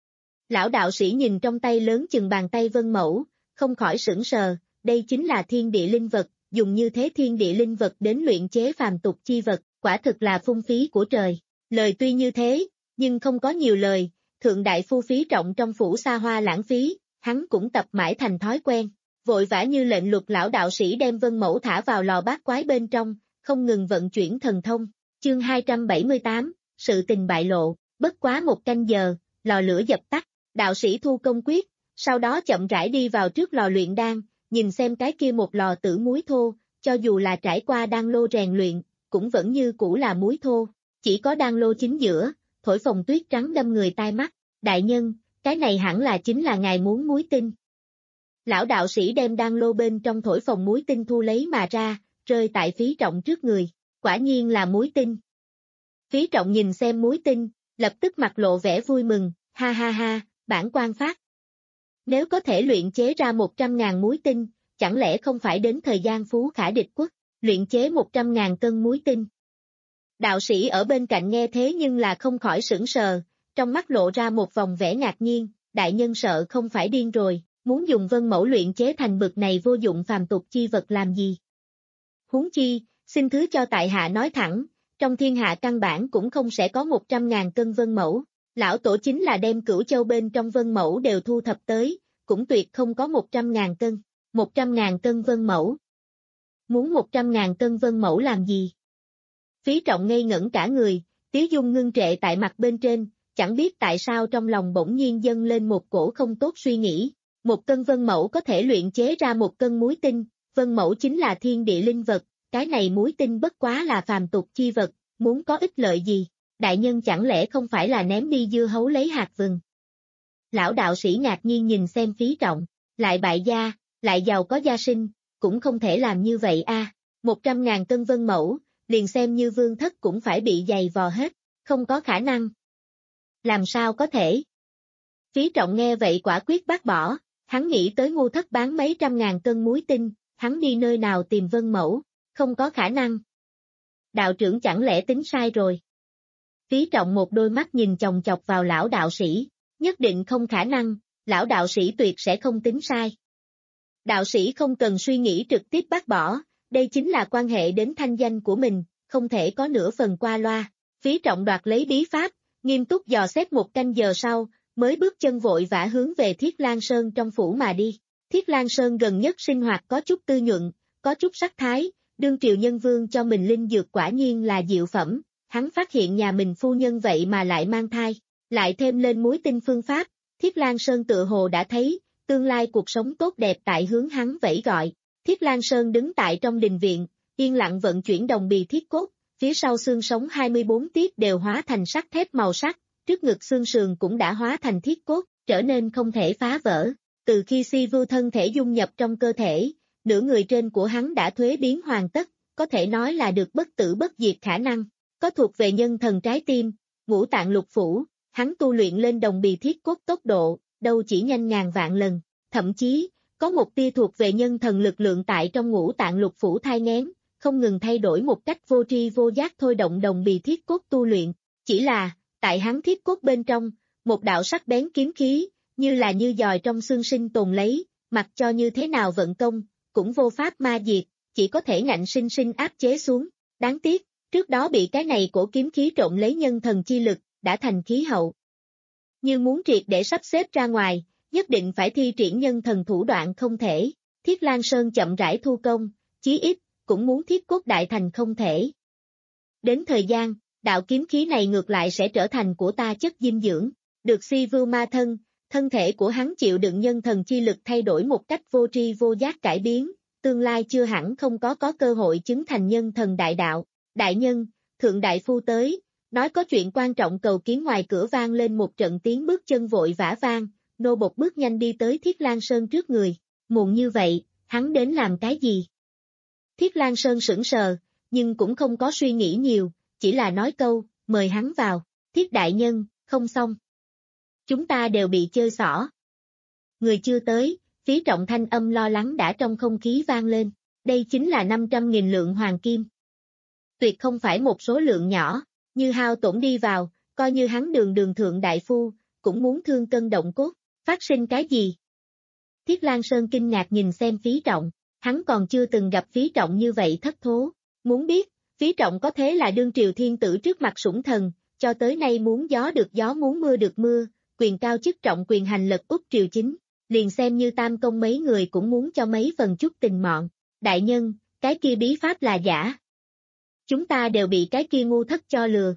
Lão đạo sĩ nhìn trong tay lớn chừng bàn tay vân mẫu, không khỏi sửng sờ, đây chính là thiên địa linh vật, dùng như thế thiên địa linh vật đến luyện chế phàm tục chi vật, quả thực là phung phí của trời. Lời tuy như thế, nhưng không có nhiều lời, thượng đại phu Phí Trọng trong phủ xa hoa lãng phí, hắn cũng tập mãi thành thói quen. Vội vã như lệnh luật lão đạo sĩ đem vân mẫu thả vào lò bát quái bên trong, không ngừng vận chuyển thần thông. Chương hai trăm bảy mươi tám, sự tình bại lộ, bất quá một canh giờ, lò lửa dập tắt, đạo sĩ thu công quyết, sau đó chậm rãi đi vào trước lò luyện đan, nhìn xem cái kia một lò tử muối thô, cho dù là trải qua đan lô rèn luyện, cũng vẫn như cũ là muối thô, chỉ có đan lô chính giữa, thổi phồng tuyết trắng đâm người tai mắt. Đại nhân, cái này hẳn là chính là ngài muốn muối tinh. Lão đạo sĩ đem đan lô bên trong thổi phồng muối tinh thu lấy mà ra, rơi tại Phí Trọng trước người, quả nhiên là muối tinh. Phí Trọng nhìn xem muối tinh, lập tức mặt lộ vẻ vui mừng, ha ha ha, bản quan phát. Nếu có thể luyện chế ra một trăm ngàn muối tinh, chẳng lẽ không phải đến thời gian phú khả địch quốc, luyện chế một trăm ngàn cân muối tinh. Đạo sĩ ở bên cạnh nghe thế nhưng là không khỏi sửng sờ, trong mắt lộ ra một vòng vẻ ngạc nhiên, đại nhân sợ không phải điên rồi, muốn dùng vân mẫu luyện chế thành bực này vô dụng phàm tục chi vật làm gì. Huống chi, Xin thứ cho tại hạ nói thẳng, trong thiên hạ căn bản cũng không sẽ có một trăm ngàn cân vân mẫu. Lão tổ chính là đem cửu châu bên trong vân mẫu đều thu thập tới, cũng tuyệt không có một trăm ngàn cân. Một trăm ngàn cân vân mẫu. Muốn một trăm ngàn cân vân mẫu làm gì? Phí Trọng ngây ngẩn cả người, Tiếu Dung ngưng trệ tại mặt bên trên, chẳng biết tại sao trong lòng bỗng nhiên dâng lên một cổ không tốt suy nghĩ. Một cân vân mẫu có thể luyện chế ra một cân muối tinh, vân mẫu chính là thiên địa linh vật, cái này muối tinh bất quá là phàm tục chi vật, muốn có ích lợi gì? Đại nhân chẳng lẽ không phải là ném đi dưa hấu lấy hạt vừng? Lão đạo sĩ ngạc nhiên nhìn xem Phí Trọng, lại bại gia, lại giàu có gia sinh, cũng không thể làm như vậy a. Một trăm ngàn cân vân mẫu, liền xem như vương thất cũng phải bị dày vò hết, không có khả năng. Làm sao có thể? Phí Trọng nghe vậy quả quyết bác bỏ, hắn nghĩ tới ngu thất bán mấy trăm ngàn cân muối tinh, hắn đi nơi nào tìm vân mẫu, không có khả năng. Đạo trưởng chẳng lẽ tính sai rồi? Phí Trọng một đôi mắt nhìn chòng chọc vào lão đạo sĩ, nhất định không khả năng, lão đạo sĩ tuyệt sẽ không tính sai. Đạo sĩ không cần suy nghĩ trực tiếp bác bỏ, đây chính là quan hệ đến thanh danh của mình, không thể có nửa phần qua loa. Phí Trọng đoạt lấy bí pháp, nghiêm túc dò xét một canh giờ sau, mới bước chân vội vã hướng về Thiết Lang Sơn trong phủ mà đi. Thiết Lang Sơn gần nhất sinh hoạt có chút tư nhuận, có chút sắc thái, đương triều nhân vương cho mình linh dược quả nhiên là diệu phẩm, hắn phát hiện nhà mình phu nhân vậy mà lại mang thai, lại thêm lên muối tinh phương pháp, Thiết Lang Sơn tựa hồ đã thấy, tương lai cuộc sống tốt đẹp tại hướng hắn vẫy gọi. Thiết Lang Sơn đứng tại trong đình viện, yên lặng vận chuyển đồng bì thiết cốt, phía sau xương sống hai mươi bốn tiết đều hóa thành sắt thép màu sắc, trước ngực xương sườn cũng đã hóa thành thiết cốt, trở nên không thể phá vỡ. Từ khi Si Vưu thân thể dung nhập trong cơ thể, nửa người trên của hắn đã thuế biến hoàn tất, có thể nói là được bất tử bất diệt khả năng, có thuộc về nhân thần trái tim, ngũ tạng lục phủ, hắn tu luyện lên đồng bì thiết cốt tốc độ, đâu chỉ nhanh ngàn vạn lần, thậm chí, có một tia thuộc về nhân thần lực lượng tại trong ngũ tạng lục phủ thai nghén, không ngừng thay đổi một cách vô tri vô giác thôi động đồng bì thiết cốt tu luyện, chỉ là, tại hắn thiết cốt bên trong, một đạo sắc bén kiếm khí, như là như dòi trong xương sinh tồn lấy, mặc cho như thế nào vận công, cũng vô pháp ma diệt, chỉ có thể ngạnh sinh sinh áp chế xuống, đáng tiếc, trước đó bị cái này cổ kiếm khí trộn lấy nhân thần chi lực, đã thành khí hậu. Như muốn triệt để sắp xếp ra ngoài, nhất định phải thi triển nhân thần thủ đoạn không thể, Thiết Lang Sơn chậm rãi thu công, chí ít, cũng muốn thiết cốt đại thành không thể. Đến thời gian, đạo kiếm khí này ngược lại sẽ trở thành của ta chất dinh dưỡng, được Si Vưu ma thân, thân thể của hắn chịu đựng nhân thần chi lực thay đổi một cách vô tri vô giác cải biến, tương lai chưa hẳn không có có cơ hội chứng thành nhân thần đại đạo. Đại nhân, thượng đại phu tới, nói có chuyện quan trọng cầu kiến. Ngoài cửa vang lên một trận tiếng bước chân vội vã vang, nô bộc bước nhanh đi tới Thiết Lang Sơn trước người, muộn như vậy, hắn đến làm cái gì? Thiết Lang Sơn sững sờ, nhưng cũng không có suy nghĩ nhiều, chỉ là nói câu, mời hắn vào, Thiết đại nhân, không xong. Chúng ta đều bị chơi xỏ. Người chưa tới, Phí Trọng thanh âm lo lắng đã trong không khí vang lên, đây chính là năm trăm nghìn lượng hoàng kim. Tuyệt không phải một số lượng nhỏ, như hao tổn đi vào, coi như hắn đường đường thượng đại phu, cũng muốn thương cân động cốt, phát sinh cái gì? Thiết Lang Sơn kinh ngạc nhìn xem Phí Trọng, hắn còn chưa từng gặp Phí Trọng như vậy thất thố, muốn biết, Phí Trọng có thế là đương triều thiên tử trước mặt sủng thần, cho tới nay muốn gió được gió muốn mưa được mưa, quyền cao chức trọng quyền hành lật úp triều chính, liền xem như tam công mấy người cũng muốn cho mấy phần chút tình mọn, đại nhân, cái kia bí pháp là giả. Chúng ta đều bị cái kia ngu thất cho lừa.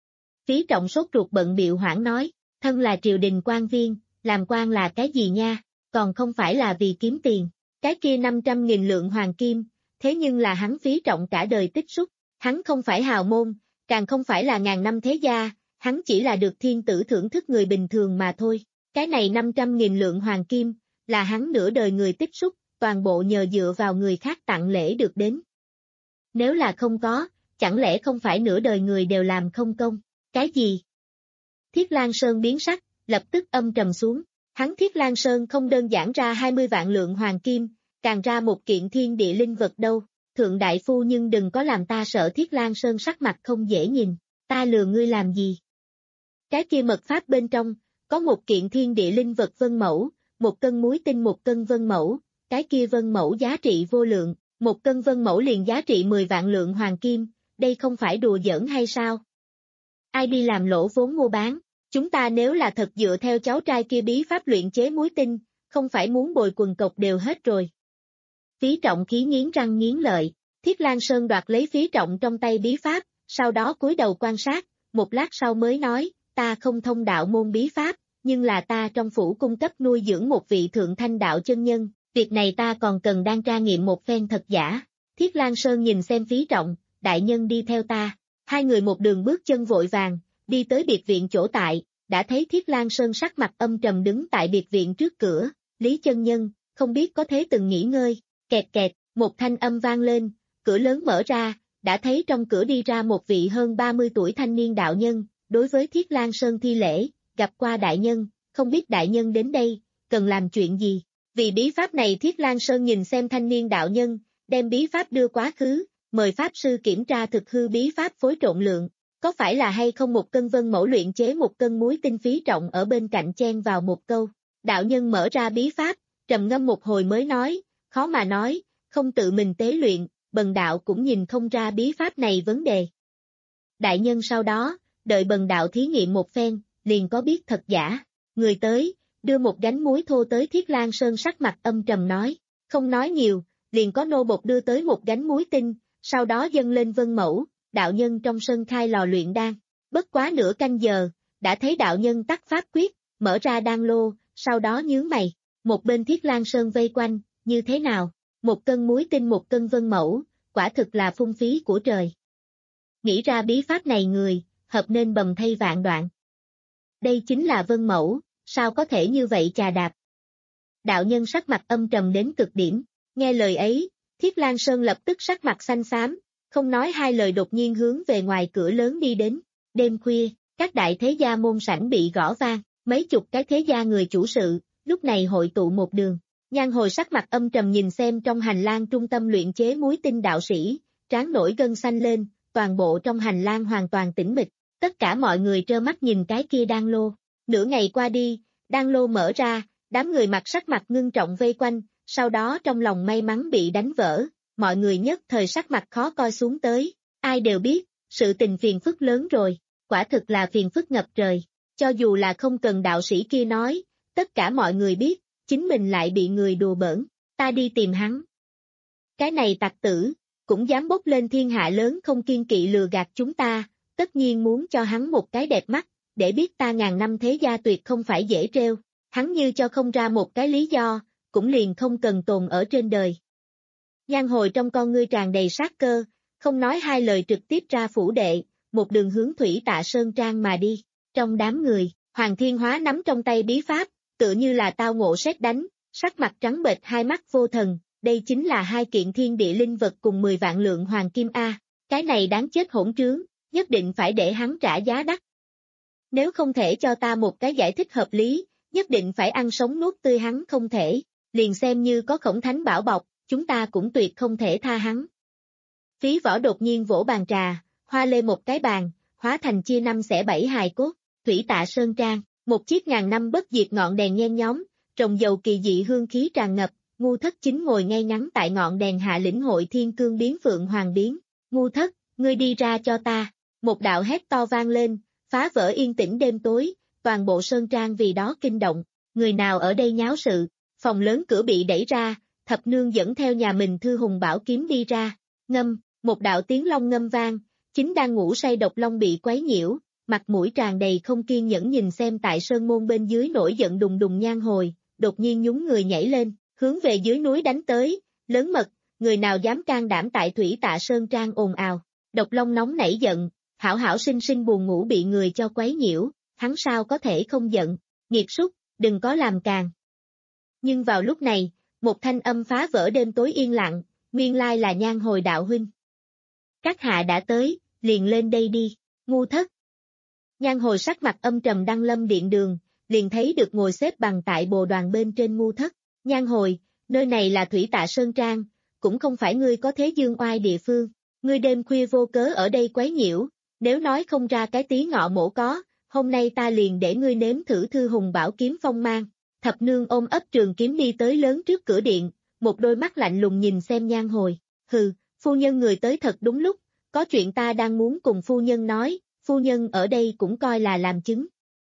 Phí Trọng sốt ruột bận bịu hoảng nói, thân là triều đình quan viên, làm quan là cái gì nha, còn không phải là vì kiếm tiền, cái kia năm trăm nghìn lượng hoàng kim, thế nhưng là hắn Phí Trọng cả đời tích xúc, hắn không phải hào môn, càng không phải là ngàn năm thế gia, hắn chỉ là được thiên tử thưởng thức người bình thường mà thôi, cái này năm trăm nghìn lượng hoàng kim, là hắn nửa đời người tích xúc, toàn bộ nhờ dựa vào người khác tặng lễ được đến. Nếu là không có, chẳng lẽ không phải nửa đời người đều làm không công, cái gì? Thiết Lang Sơn biến sắc, lập tức âm trầm xuống, hắn Thiết Lang Sơn không đơn giản ra hai mươi vạn lượng hoàng kim, càng ra một kiện thiên địa linh vật đâu, thượng đại phu nhưng đừng có làm ta sợ. Thiết Lang Sơn sắc mặt không dễ nhìn, ta lừa ngươi làm gì? Cái kia mật pháp bên trong, có một kiện thiên địa linh vật vân mẫu, một cân muối tinh một cân vân mẫu, cái kia vân mẫu giá trị vô lượng, Một cân vân mẫu liền giá trị mười vạn lượng hoàng kim, đây không phải đùa giỡn hay sao? Ai đi làm lỗ vốn mua bán? Chúng ta nếu là thật dựa theo cháu trai kia bí pháp luyện chế muối tinh, không phải muốn bồi quần cộc đều hết rồi. Phí Trọng khí nghiến răng nghiến lợi, Thiết Lang Sơn đoạt lấy Phí Trọng trong tay bí pháp, sau đó cúi đầu quan sát, một lát sau mới nói, ta không thông đạo môn bí pháp, nhưng là ta trong phủ cung cấp nuôi dưỡng một vị thượng thanh đạo chân nhân, việc này ta còn cần đang tra nghiệm một phen thật giả. Thiết Lang Sơn nhìn xem Phí Trọng, đại nhân đi theo ta, hai người một đường bước chân vội vàng, đi tới biệt viện chỗ tại, đã thấy Thiết Lang Sơn sắc mặt âm trầm đứng tại biệt viện trước cửa, Lý chân nhân, không biết có thế từng nghỉ ngơi, kẹt kẹt, một thanh âm vang lên, cửa lớn mở ra, đã thấy trong cửa đi ra một vị hơn ba mươi tuổi thanh niên đạo nhân, đối với Thiết Lang Sơn thi lễ, gặp qua đại nhân, không biết đại nhân đến đây, cần làm chuyện gì, vì bí pháp này Thiết Lang Sơn nhìn xem thanh niên đạo nhân, đem bí pháp đưa quá khứ, mời pháp sư kiểm tra thực hư bí pháp phối trộn lượng, có phải là hay không một cân vân mẫu luyện chế một cân muối tinh. Phí Trọng ở bên cạnh chen vào một câu, đạo nhân mở ra bí pháp, trầm ngâm một hồi mới nói, khó mà nói, không tự mình tế luyện, bần đạo cũng nhìn không ra bí pháp này vấn đề. Đại nhân sau đó, đợi bần đạo thí nghiệm một phen, liền có biết thật giả, người tới, đưa một gánh muối thô tới. Thiết Lang Sơn sắc mặt âm trầm nói, không nói nhiều, liền có nô bộc đưa tới một gánh muối tinh, sau đó dâng lên vân mẫu, đạo nhân trong sân khai lò luyện đan, bất quá nửa canh giờ, đã thấy đạo nhân tắt pháp quyết, mở ra đan lô, sau đó nhướng mày, một bên Thiết Lang Sơn vây quanh, như thế nào, một cân muối tinh một cân vân mẫu, quả thực là phung phí của trời. Nghĩ ra bí pháp này người, hợp nên bầm thay vạn đoạn. Đây chính là vân mẫu, sao có thể như vậy chà đạp. Đạo nhân sắc mặt âm trầm đến cực điểm, nghe lời ấy, Thiết Lang Sơn lập tức sắc mặt xanh xám, không nói hai lời đột nhiên hướng về ngoài cửa lớn đi đến. Đêm khuya, các đại thế gia môn sảnh bị gõ vang, mấy chục cái thế gia người chủ sự, lúc này hội tụ một đường. Nhan Hồi sắc mặt âm trầm nhìn xem trong hành lang trung tâm luyện chế muối tinh đạo sĩ, trán nổi gân xanh lên, toàn bộ trong hành lang hoàn toàn tĩnh mịch, tất cả mọi người trơ mắt nhìn cái kia đan lô. Nửa ngày qua đi, đan lô mở ra, đám người mặt sắc mặt ngưng trọng vây quanh, sau đó trong lòng may mắn bị đánh vỡ, mọi người nhất thời sắc mặt khó coi xuống tới, ai đều biết, sự tình phiền phức lớn rồi, quả thực là phiền phức ngập trời, cho dù là không cần đạo sĩ kia nói, tất cả mọi người biết, chính mình lại bị người đùa bỡn, ta đi tìm hắn. Cái này tặc tử, cũng dám bốc lên thiên hạ lớn không kiên kỵ lừa gạt chúng ta, tất nhiên muốn cho hắn một cái đẹp mắt, để biết ta ngàn năm thế gia tuyệt không phải dễ trêu, hắn như cho không ra một cái lý do, cũng liền không cần tồn ở trên đời. Nhan Hồi trong con ngươi tràn đầy sát cơ, không nói hai lời trực tiếp ra phủ đệ, một đường hướng Thủy Tạ Sơn Trang mà đi, trong đám người, Hoàng Thiên Hóa nắm trong tay bí pháp, tựa như là tao ngộ sét đánh, sắc mặt trắng bệch hai mắt vô thần, đây chính là hai kiện thiên địa linh vật cùng mười vạn lượng hoàng kim A, cái này đáng chết hỗn trướng, nhất định phải để hắn trả giá đắt. Nếu không thể cho ta một cái giải thích hợp lý, nhất định phải ăn sống nuốt tươi hắn không thể, liền xem như có Khổng Thánh bảo bọc, chúng ta cũng tuyệt không thể tha hắn. Phí Võ đột nhiên vỗ bàn trà, hoa lê một cái bàn, hóa thành chia năm xẻ bảy hài cốt, Thủy Tạ Sơn Trang, một chiếc ngàn năm bất diệt ngọn đèn nhen nhóm, trồng dầu kỳ dị hương khí tràn ngập, Ngu Thất chính ngồi ngay ngắn tại ngọn đèn hạ lĩnh hội thiên cương biến phượng hoàng biến, Ngu Thất, ngươi đi ra cho ta, một đạo hét to vang lên, phá vỡ yên tĩnh đêm tối, toàn bộ Sơn Trang vì đó kinh động, người nào ở đây nháo sự, phòng lớn cửa bị đẩy ra, Thập Nương dẫn theo nhà mình Thư Hùng Bảo kiếm đi ra, ngâm, một đạo tiếng long ngâm vang, chính đang ngủ say Độc Long bị quấy nhiễu, mặt mũi tràn đầy không kiên nhẫn nhìn xem tại sơn môn bên dưới nổi giận đùng đùng Nhan Hồi, đột nhiên nhún người nhảy lên, hướng về dưới núi đánh tới, lớn mật, người nào dám can đảm tại Thủy Tạ Sơn Trang ồn ào, Độc Long nóng nảy giận, hảo hảo sinh sinh buồn ngủ bị người cho quấy nhiễu, hắn sao có thể không giận, nghiệt súc, đừng có làm càng. Nhưng vào lúc này, một thanh âm phá vỡ đêm tối yên lặng, nguyên lai là Nhan Hồi đạo huynh. Các hạ đã tới, liền lên đây đi, Ngu Thất. Nhan Hồi sắc mặt âm trầm đăng lâm điện đường, liền thấy được ngồi xếp bằng tại bồ đoàn bên trên Ngu Thất. Nhan Hồi, nơi này là Thủy Tạ Sơn Trang, cũng không phải ngươi có thế dương oai địa phương, ngươi đêm khuya vô cớ ở đây quấy nhiễu, nếu nói không ra cái tí ngọ mổ có, hôm nay ta liền để ngươi nếm thử Thư Hùng Bảo kiếm phong mang. Thập Nương ôm ấp trường kiếm đi tới lớn trước cửa điện, một đôi mắt lạnh lùng nhìn xem Nhan Hồi, Hừ, phu nhân người tới thật đúng lúc, có chuyện ta đang muốn cùng phu nhân nói, phu nhân ở đây cũng coi là làm chứng.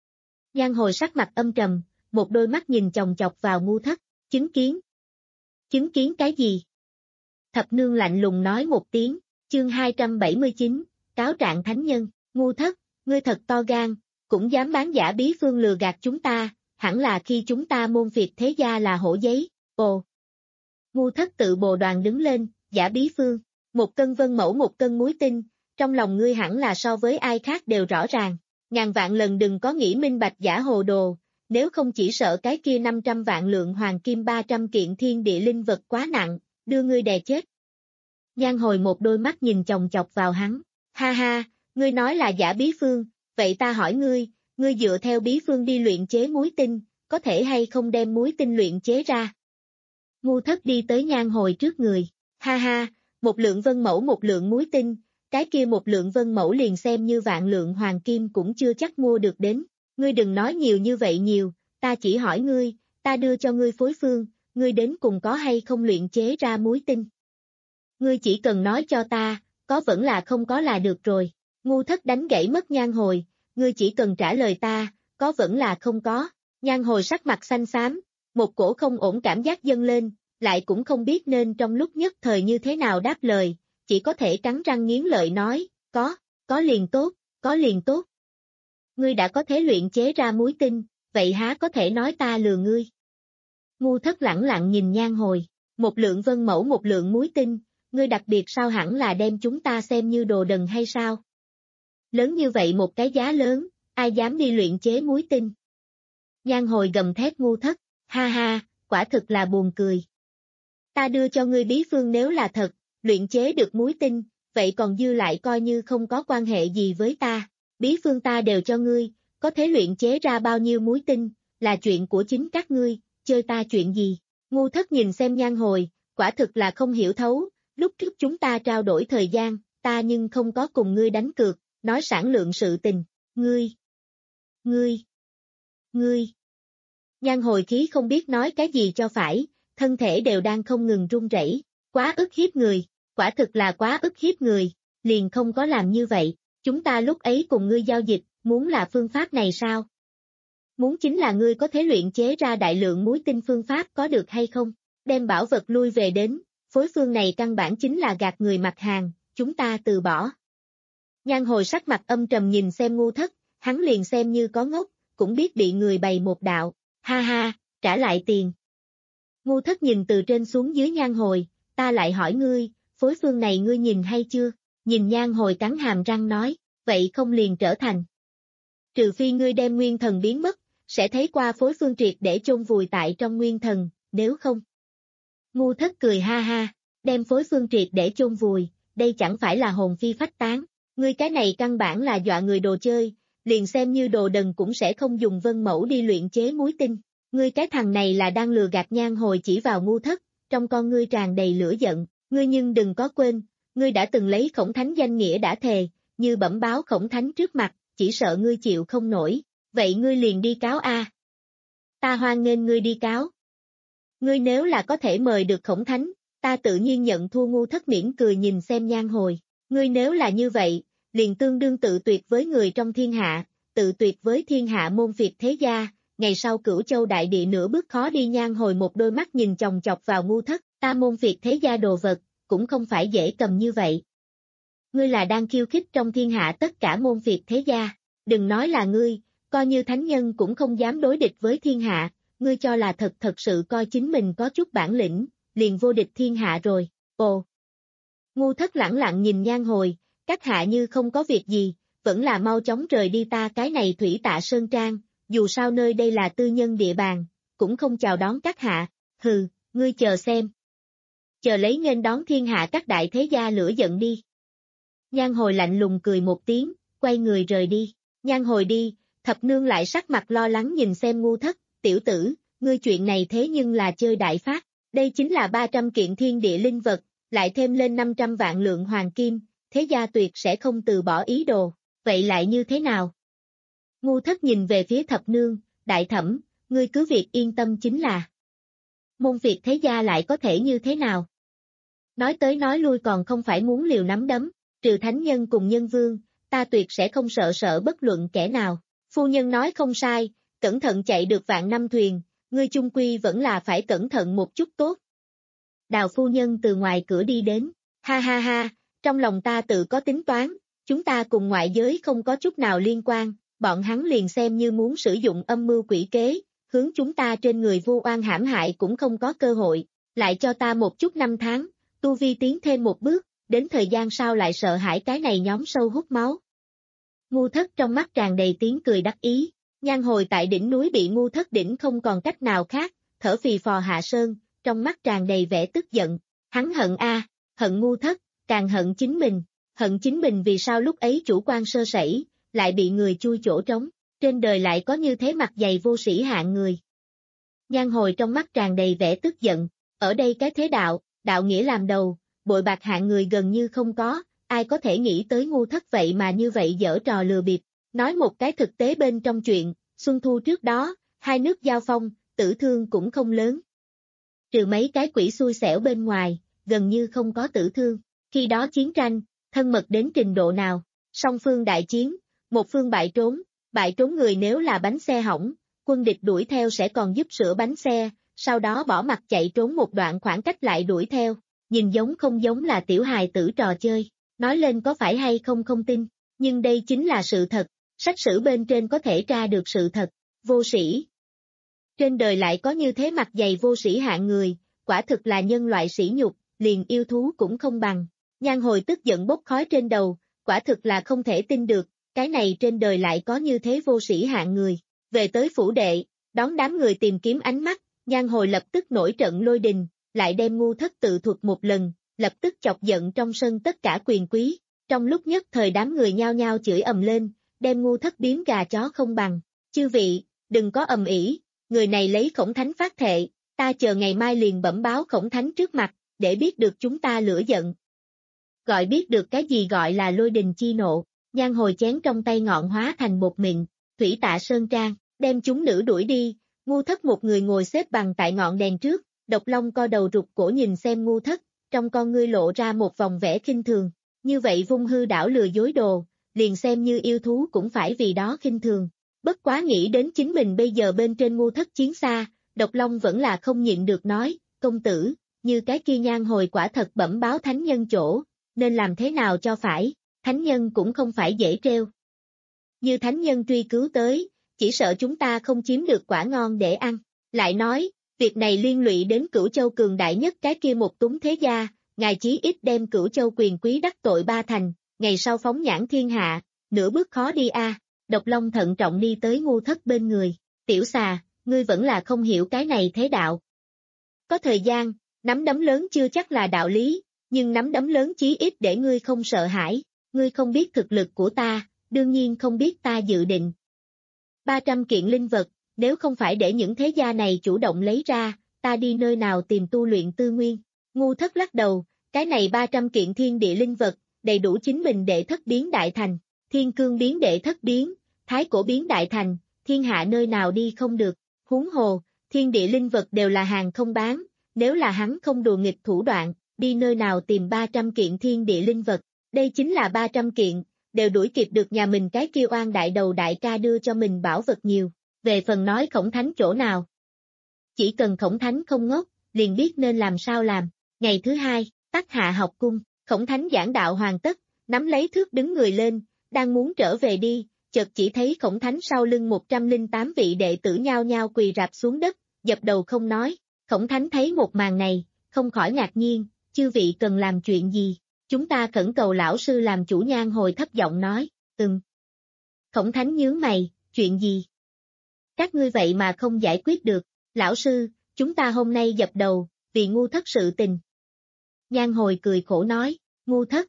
Nhan Hồi sắc mặt âm trầm, một đôi mắt nhìn chòng chọc vào Ngu Thất, chứng kiến. Chứng kiến cái gì? Thập nương lạnh lùng nói một tiếng, chương hai trăm bảy mươi chín, cáo trạng thánh nhân, Ngu Thất, ngươi thật to gan, cũng dám bán giả bí phương lừa gạt chúng ta, hẳn là khi chúng ta môn phiệt thế gia là hổ giấy, ồ. Ngu Thất tự bồ đoàn đứng lên, giả bí phương, một cân vân mẫu một cân muối tinh, trong lòng ngươi hẳn là so với ai khác đều rõ ràng, ngàn vạn lần đừng có nghĩ minh bạch giả hồ đồ, nếu không chỉ sợ cái kia năm trăm vạn lượng hoàng kim ba trăm kiện thiên địa linh vật quá nặng, đưa ngươi đè chết. Nhan Hồi một đôi mắt nhìn chòng chọc vào hắn, ha ha, ngươi nói là giả bí phương, vậy ta hỏi ngươi, ngươi dựa theo bí phương đi luyện chế muối tinh, có thể hay không đem muối tinh luyện chế ra? Ngu Thất đi tới Nhan Hồi trước người, ha ha, một lượng vân mẫu một lượng muối tinh, cái kia một lượng vân mẫu liền xem như vạn lượng hoàng kim cũng chưa chắc mua được đến, ngươi đừng nói nhiều như vậy nhiều, ta chỉ hỏi ngươi, ta đưa cho ngươi phối phương, ngươi đến cùng có hay không luyện chế ra muối tinh? Ngươi chỉ cần nói cho ta, có vẫn là không có là được rồi. Ngu Thất đánh gãy mất Nhan Hồi, ngươi chỉ cần trả lời ta, có vẫn là không có. Nhan Hồi sắc mặt xanh xám, một cổ không ổn cảm giác dâng lên, lại cũng không biết nên trong lúc nhất thời như thế nào đáp lời, chỉ có thể cắn răng nghiến lợi nói, có, có liền tốt, có liền tốt. Ngươi đã có thể luyện chế ra muối tinh, vậy há có thể nói ta lừa ngươi? Ngu Thất lẳng lặng nhìn Nhan Hồi, một lượng vân mẫu một lượng muối tinh, ngươi đặc biệt sao hẳn là đem chúng ta xem như đồ đần hay sao? Lớn như vậy một cái giá lớn, ai dám đi luyện chế muối tinh? Nhan Hồi gầm thét Ngu Thất, ha ha, quả thực là buồn cười. Ta đưa cho ngươi bí phương nếu là thật, luyện chế được muối tinh, vậy còn dư lại coi như không có quan hệ gì với ta, bí phương ta đều cho ngươi, có thể luyện chế ra bao nhiêu muối tinh, là chuyện của chính các ngươi, chơi ta chuyện gì? Ngu Thất nhìn xem Nhan Hồi, quả thực là không hiểu thấu, lúc trước chúng ta trao đổi thời gian, ta nhưng không có cùng ngươi đánh cược, nói sản lượng sự tình, ngươi, ngươi, ngươi. Nhan Hồi khí không biết nói cái gì cho phải, thân thể đều đang không ngừng run rẩy, quá ức hiếp người, quả thực là quá ức hiếp người, liền không có làm như vậy, chúng ta lúc ấy cùng ngươi giao dịch, muốn là phương pháp này sao? Muốn chính là ngươi có thể luyện chế ra đại lượng muối tinh phương pháp có được hay không? Đem bảo vật lui về đến, phối phương này căn bản chính là gạt người mặt hàng, chúng ta từ bỏ. Nhan Hồi sắc mặt âm trầm nhìn xem Ngu Thất, hắn liền xem như có ngốc, cũng biết bị người bày một đạo, ha ha, trả lại tiền. Ngu Thất nhìn từ trên xuống dưới Nhan Hồi, ta lại hỏi ngươi, phối phương này ngươi nhìn hay chưa? Nhìn Nhan Hồi cắn hàm răng nói, vậy không liền trở thành. Trừ phi ngươi đem nguyên thần biến mất, sẽ thấy qua phối phương triệt để chôn vùi tại trong nguyên thần, nếu không. Ngu Thất cười ha ha, đem phối phương triệt để chôn vùi, đây chẳng phải là hồn phi phách tán, ngươi cái này căn bản là dọa người đồ chơi, liền xem như đồ đần cũng sẽ không dùng vân mẫu đi luyện chế muối tinh, ngươi cái thằng này là đang lừa gạt. Nhan Hồi chỉ vào Ngu Thất, trong con ngươi tràn đầy lửa giận, ngươi nhưng đừng có quên, ngươi đã từng lấy Khổng Thánh danh nghĩa đã thề, như bẩm báo Khổng Thánh trước mặt, chỉ sợ ngươi chịu không nổi, vậy ngươi liền đi cáo a. Ta hoan nghênh ngươi đi cáo. Ngươi nếu là có thể mời được Khổng Thánh, ta tự nhiên nhận thua. Ngu Thất mỉm cười nhìn xem Nhan Hồi, ngươi nếu là như vậy, liền tương đương tự tuyệt với người trong thiên hạ, tự tuyệt với thiên hạ môn phiệt thế gia, ngày sau Cửu Châu đại địa nửa bước khó đi. Nhan Hồi một đôi mắt nhìn chòng chọc vào Ngu Thất, ta môn phiệt thế gia đồ vật, cũng không phải dễ cầm như vậy. Ngươi là đang khiêu khích trong thiên hạ tất cả môn phiệt thế gia, đừng nói là ngươi, coi như thánh nhân cũng không dám đối địch với thiên hạ, ngươi cho là thật thật sự coi chính mình có chút bản lĩnh, liền vô địch thiên hạ rồi, ồ. Ngu Thất lẳng lặng nhìn Nhan Hồi, các hạ như không có việc gì, vẫn là mau chóng rời đi ta cái này Thủy Tạ Sơn Trang, dù sao nơi đây là tư nhân địa bàn, cũng không chào đón các hạ, hừ, ngươi chờ xem. Chờ lấy nghênh đón thiên hạ các đại thế gia lửa giận đi. Nhan Hồi lạnh lùng cười một tiếng, quay người rời đi, Nhan Hồi đi, Thập nương lại sắc mặt lo lắng nhìn xem Ngu Thất, tiểu tử, ngươi chuyện này thế nhưng là chơi đại phát, đây chính là ba trăm kiện thiên địa linh vật, lại thêm lên năm trăm vạn lượng hoàng kim, thế gia tuyệt sẽ không từ bỏ ý đồ, vậy lại như thế nào? Ngu Thất nhìn về phía Thập nương, đại thẩm, ngươi cứ việc yên tâm chính là. Môn phiệt thế gia lại có thể như thế nào? nói tới nói lui còn không phải muốn liều nắm đấm, trừ thánh nhân cùng nhân vương, ta tuyệt sẽ không sợ sợ bất luận kẻ nào. Phu nhân nói không sai, cẩn thận chạy được vạn năm thuyền, ngươi chung quy vẫn là phải cẩn thận một chút tốt. Đào phu nhân từ ngoài cửa đi đến, ha ha ha, trong lòng ta tự có tính toán, chúng ta cùng ngoại giới không có chút nào liên quan, bọn hắn liền xem như muốn sử dụng âm mưu quỷ kế, hướng chúng ta trên người vu oan hãm hại cũng không có cơ hội, lại cho ta một chút năm tháng, tu vi tiến thêm một bước, đến thời gian sau lại sợ hãi cái này nhóm sâu hút máu. Ngu thất trong mắt tràn đầy tiếng cười đắc ý, nhan hồi tại đỉnh núi bị ngu thất đỉnh không còn cách nào khác, thở phì phò hạ sơn, trong mắt tràn đầy vẻ tức giận, hắn hận a, hận ngu thất, càng hận chính mình, hận chính mình vì sao lúc ấy chủ quan sơ sẩy, lại bị người chui chỗ trống, trên đời lại có như thế mặt dày vô sĩ hạng người. Nhan hồi trong mắt tràn đầy vẻ tức giận, ở đây cái thế đạo, đạo nghĩa làm đầu, bội bạc hạng người gần như không có, ai có thể nghĩ tới ngu thất vậy mà như vậy dở trò lừa bịp, nói một cái thực tế bên trong chuyện, Xuân Thu trước đó, hai nước giao phong, tử thương cũng không lớn. Trừ mấy cái quỷ xui xẻo bên ngoài, gần như không có tử thương, khi đó chiến tranh, thân mật đến trình độ nào, song phương đại chiến, một phương bại trốn, bại trốn người nếu là bánh xe hỏng, quân địch đuổi theo sẽ còn giúp sửa bánh xe, sau đó bỏ mặt chạy trốn một đoạn khoảng cách lại đuổi theo, nhìn giống không giống là tiểu hài tử trò chơi, nói lên có phải hay không không tin, nhưng đây chính là sự thật, sách sử bên trên có thể tra được sự thật, vô sĩ. Trên đời lại có như thế mặt dày vô sĩ hạng người, quả thực là nhân loại sỉ nhục, liền yêu thú cũng không bằng, nhan hồi tức giận bốc khói trên đầu, quả thực là không thể tin được, cái này trên đời lại có như thế vô sĩ hạng người, về tới phủ đệ, đón đám người tìm kiếm ánh mắt, nhan hồi lập tức nổi trận lôi đình, lại đem ngu thất tự thuật một lần, lập tức chọc giận trong sân tất cả quyền quý, trong lúc nhất thời đám người nhao nhao chửi ầm lên, đem ngu thất biến gà chó không bằng, chư vị, đừng có ầm ĩ, người này lấy khổng thánh phát thệ, ta chờ ngày mai liền bẩm báo khổng thánh trước mặt, để biết được chúng ta lửa giận. Gọi biết được cái gì gọi là lôi đình chi nộ, nhan hồi chén trong tay ngọn hóa thành bột mịn, thủy tạ sơn trang, đem chúng nữ đuổi đi, ngu thất một người ngồi xếp bằng tại ngọn đèn trước, độc long co đầu rụt cổ nhìn xem ngu thất, trong con ngươi lộ ra một vòng vẻ khinh thường, như vậy vung hư đảo lừa dối đồ, liền xem như yêu thú cũng phải vì đó khinh thường, bất quá nghĩ đến chính mình bây giờ bên trên ngu thất chiến xa, độc long vẫn là không nhịn được nói, công tử, như cái kia nhan hồi quả thật bẩm báo thánh nhân chỗ, nên làm thế nào cho phải, thánh nhân cũng không phải dễ treo. Như thánh nhân truy cứu tới, chỉ sợ chúng ta không chiếm được quả ngon để ăn, lại nói, việc này liên lụy đến Cửu Châu cường đại nhất cái kia một túng thế gia, ngài chí ít đem Cửu Châu quyền quý đắc tội ba thành, ngày sau phóng nhãn thiên hạ, nửa bước khó đi a. À. Độc Long thận trọng đi tới ngu thất bên người, tiểu xà, ngươi vẫn là không hiểu cái này thế đạo. Có thời gian, nắm đấm lớn chưa chắc là đạo lý, nhưng nắm đấm lớn chí ít để ngươi không sợ hãi, ngươi không biết thực lực của ta, đương nhiên không biết ta dự định. ba trăm kiện linh vật, nếu không phải để những thế gia này chủ động lấy ra, ta đi nơi nào tìm tu luyện tư nguyên. Ngu thất lắc đầu, cái này ba trăm kiện thiên địa linh vật, đầy đủ chính mình để thất biến đại thành, thiên cương biến để thất biến, thái cổ biến đại thành, thiên hạ nơi nào đi không được, huống hồ, thiên địa linh vật đều là hàng không bán, nếu là hắn không đùa nghịch thủ đoạn, đi nơi nào tìm ba trăm kiện thiên địa linh vật, đây chính là ba trăm kiện, đều đuổi kịp được nhà mình cái kia oan đại đầu đại ca đưa cho mình bảo vật nhiều, về phần nói khổng thánh chỗ nào. Chỉ cần khổng thánh không ngốc, liền biết nên làm sao làm, ngày thứ hai, Tắc Hạ học cung, khổng thánh giảng đạo hoàn tất, nắm lấy thước đứng người lên, đang muốn trở về đi, chợt chỉ thấy khổng thánh sau lưng một trăm lẻ tám vị đệ tử nhao nhao quỳ rạp xuống đất, dập đầu không nói, khổng thánh thấy một màn này, không khỏi ngạc nhiên, chư vị cần làm chuyện gì, chúng ta khẩn cầu lão sư làm chủ. Nhan hồi thấp giọng nói, ừm. Khổng thánh nhướng mày, chuyện gì? Các ngươi vậy mà không giải quyết được, lão sư, chúng ta hôm nay dập đầu, vì ngu thất sự tình. Nhan hồi cười khổ nói, ngu thất.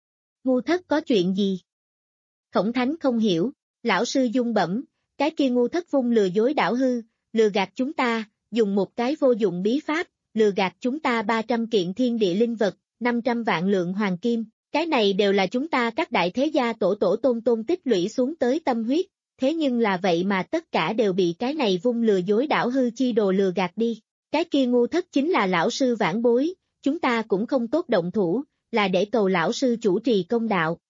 Ngu thất có chuyện gì? Khổng thánh không hiểu, lão sư dung bẩm, cái kia ngu thất vung lừa dối đảo hư, lừa gạt chúng ta, dùng một cái vô dụng bí pháp, lừa gạt chúng ta ba trăm kiện thiên địa linh vật, năm trăm vạn lượng hoàng kim, cái này đều là chúng ta các đại thế gia tổ tổ tôn tôn tích lũy xuống tới tâm huyết, thế nhưng là vậy mà tất cả đều bị cái này vung lừa dối đảo hư chi đồ lừa gạt đi, cái kia ngu thất chính là lão sư vãn bối, chúng ta cũng không tốt động thủ, là để cầu lão sư chủ trì công đạo.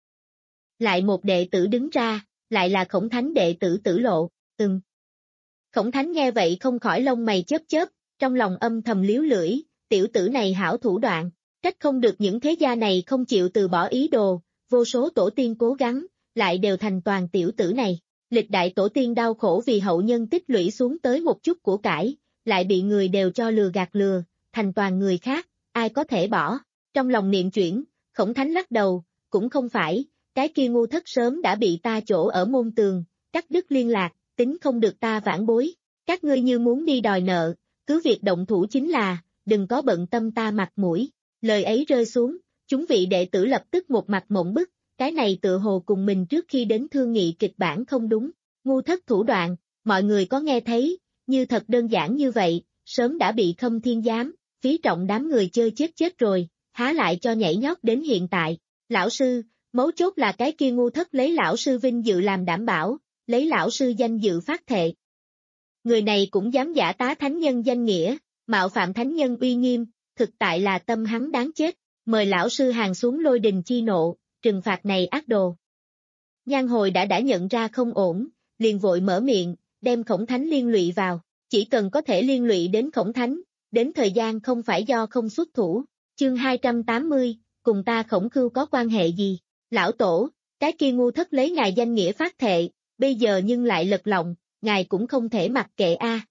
Lại một đệ tử đứng ra, lại là Khổng Thánh đệ tử Tử Lộ, ừm. Khổng Thánh nghe vậy không khỏi lông mày chớp chớp, trong lòng âm thầm liếu lưỡi, tiểu tử này hảo thủ đoạn, trách không được những thế gia này không chịu từ bỏ ý đồ, vô số tổ tiên cố gắng, lại đều thành toàn tiểu tử này. Lịch đại tổ tiên đau khổ vì hậu nhân tích lũy xuống tới một chút của cải, lại bị người đều cho lừa gạt lừa, thành toàn người khác, ai có thể bỏ. Trong lòng niệm chuyển, Khổng Thánh lắc đầu, cũng không phải, cái kia ngu thất sớm đã bị ta chỗ ở môn tường, cắt đứt liên lạc, tính không được ta vãn bối. Các ngươi như muốn đi đòi nợ, cứ việc động thủ chính là, đừng có bận tâm ta mặt mũi. Lời ấy rơi xuống, chúng vị đệ tử lập tức một mặt mộng bức, cái này tự hồ cùng mình trước khi đến thương nghị kịch bản không đúng. Ngu thất thủ đoạn, mọi người có nghe thấy, như thật đơn giản như vậy, sớm đã bị Khâm Thiên giám, phí trọng đám người chơi chết chết rồi, há lại cho nhảy nhót đến hiện tại. Lão sư, mấu chốt là cái kia ngu thất lấy lão sư vinh dự làm đảm bảo, lấy lão sư danh dự phát thệ. Người này cũng dám giả tá thánh nhân danh nghĩa, mạo phạm thánh nhân uy nghiêm, thực tại là tâm hắn đáng chết, mời lão sư hàng xuống lôi đình chi nộ, trừng phạt này ác đồ. Nhan Hồi đã đã nhận ra không ổn, liền vội mở miệng, đem Khổng Thánh liên lụy vào, chỉ cần có thể liên lụy đến Khổng Thánh, đến thời gian không phải do không xuất thủ. Chương hai trăm tám mươi, cùng ta Khổng Khưu có quan hệ gì? Lão tổ, cái kia ngu thất lấy ngài danh nghĩa phát thệ, bây giờ nhưng lại lật lọng, ngài cũng không thể mặc kệ a.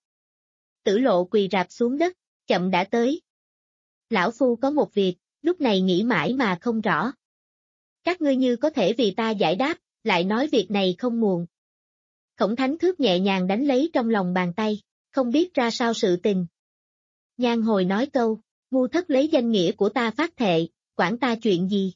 Tử Lộ quỳ rạp xuống đất, chậm đã tới. Lão phu có một việc, lúc này nghĩ mãi mà không rõ. Các ngươi như có thể vì ta giải đáp, lại nói việc này không muộn. Khổng Thánh thước nhẹ nhàng đánh lấy trong lòng bàn tay, không biết ra sao sự tình. Nhan Hồi nói câu, ngu thất lấy danh nghĩa của ta phát thệ, quản ta chuyện gì?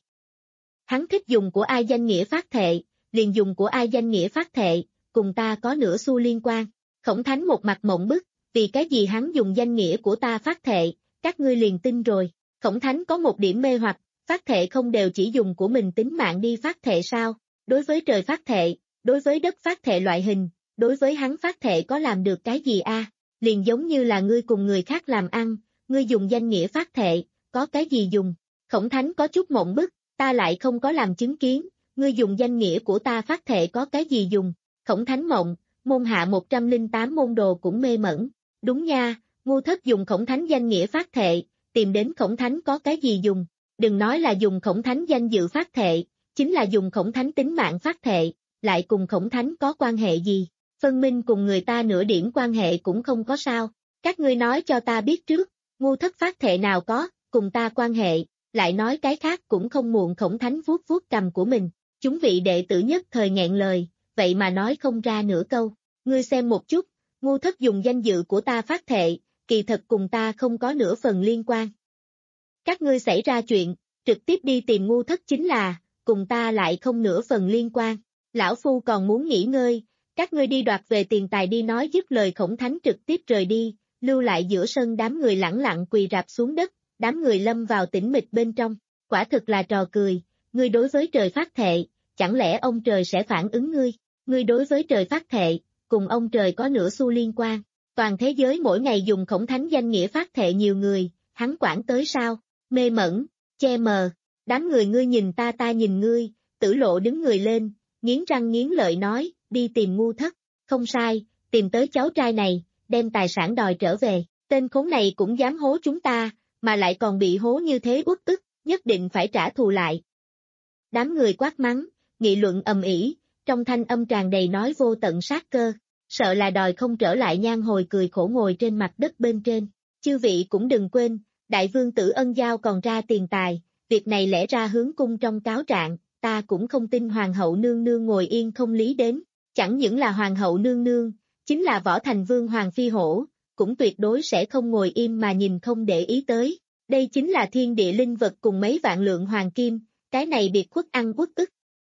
Hắn thích dùng của ai danh nghĩa phát thệ, liền dùng của ai danh nghĩa phát thệ, cùng ta có nửa xu liên quan. Khổng Thánh một mặt mộng bức, vì cái gì hắn dùng danh nghĩa của ta phát thệ, các ngươi liền tin rồi. Khổng Thánh có một điểm mê hoặc, phát thệ không đều chỉ dùng của mình tính mạng đi phát thệ sao? Đối với trời phát thệ, đối với đất phát thệ loại hình, đối với hắn phát thệ có làm được cái gì a? À? Liền giống như là ngươi cùng người khác làm ăn, ngươi dùng danh nghĩa phát thệ, có cái gì dùng? Khổng Thánh có chút mộng bức, ta lại không có làm chứng kiến, ngươi dùng danh nghĩa của ta phát thệ có cái gì dùng? Khổng Thánh mộng, môn hạ một trăm lẻ tám môn đồ cũng mê mẩn. Đúng nha, ngu thất dùng Khổng Thánh danh nghĩa phát thệ, tìm đến Khổng Thánh có cái gì dùng? Đừng nói là dùng Khổng Thánh danh dự phát thệ, chính là dùng Khổng Thánh tính mạng phát thệ, lại cùng Khổng Thánh có quan hệ gì? Phân minh cùng người ta nửa điểm quan hệ cũng không có sao. Các ngươi nói cho ta biết trước, ngu thất phát thệ nào có, cùng ta quan hệ, lại nói cái khác cũng không muộn. Khổng Thánh vuốt vuốt cằm của mình, chúng vị đệ tử nhất thời nghẹn lời, vậy mà nói không ra nửa câu. Ngươi xem một chút, ngu thất dùng danh dự của ta phát thệ, kỳ thật cùng ta không có nửa phần liên quan. Các ngươi xảy ra chuyện, trực tiếp đi tìm ngu thất chính là, cùng ta lại không nửa phần liên quan. Lão phu còn muốn nghỉ ngơi, các ngươi đi đoạt về tiền tài đi. Nói dứt lời Khổng Thánh trực tiếp rời đi, lưu lại giữa sân đám người lẳng lặng quỳ rạp xuống đất, đám người lâm vào tĩnh mịch bên trong. Quả thực là trò cười, ngươi đối với trời phát thệ, chẳng lẽ ông trời sẽ phản ứng ngươi? Ngươi đối với trời phát thệ, cùng ông trời có nửa xu liên quan. Toàn thế giới mỗi ngày dùng Khổng Thánh danh nghĩa phát thệ nhiều người, hắn quản tới sao? Mê mẩn, che mờ, đám người ngươi nhìn ta ta nhìn ngươi. Tử Lộ đứng người lên, nghiến răng nghiến lợi nói, đi tìm ngu thất. Không sai, tìm tới cháu trai này, đem tài sản đòi trở về. Tên khốn này cũng dám hố chúng ta, mà lại còn bị hố như thế uất ức, nhất định phải trả thù lại. Đám người quát mắng, nghị luận ầm ĩ, trong thanh âm tràn đầy nói vô tận sát cơ. Sợ là đòi không trở lại. Nhan Hồi cười khổ ngồi trên mặt đất bên trên. Chư vị cũng đừng quên, đại vương Tử Ân giao còn ra tiền tài, việc này lẽ ra hướng cung trong cáo trạng, ta cũng không tin hoàng hậu nương nương ngồi yên không lý đến. Chẳng những là hoàng hậu nương nương, chính là Võ Thành Vương Hoàng Phi Hổ, cũng tuyệt đối sẽ không ngồi im mà nhìn không để ý tới. Đây chính là thiên địa linh vật cùng mấy vạn lượng hoàng kim, cái này biệt khuất ăn uất ức.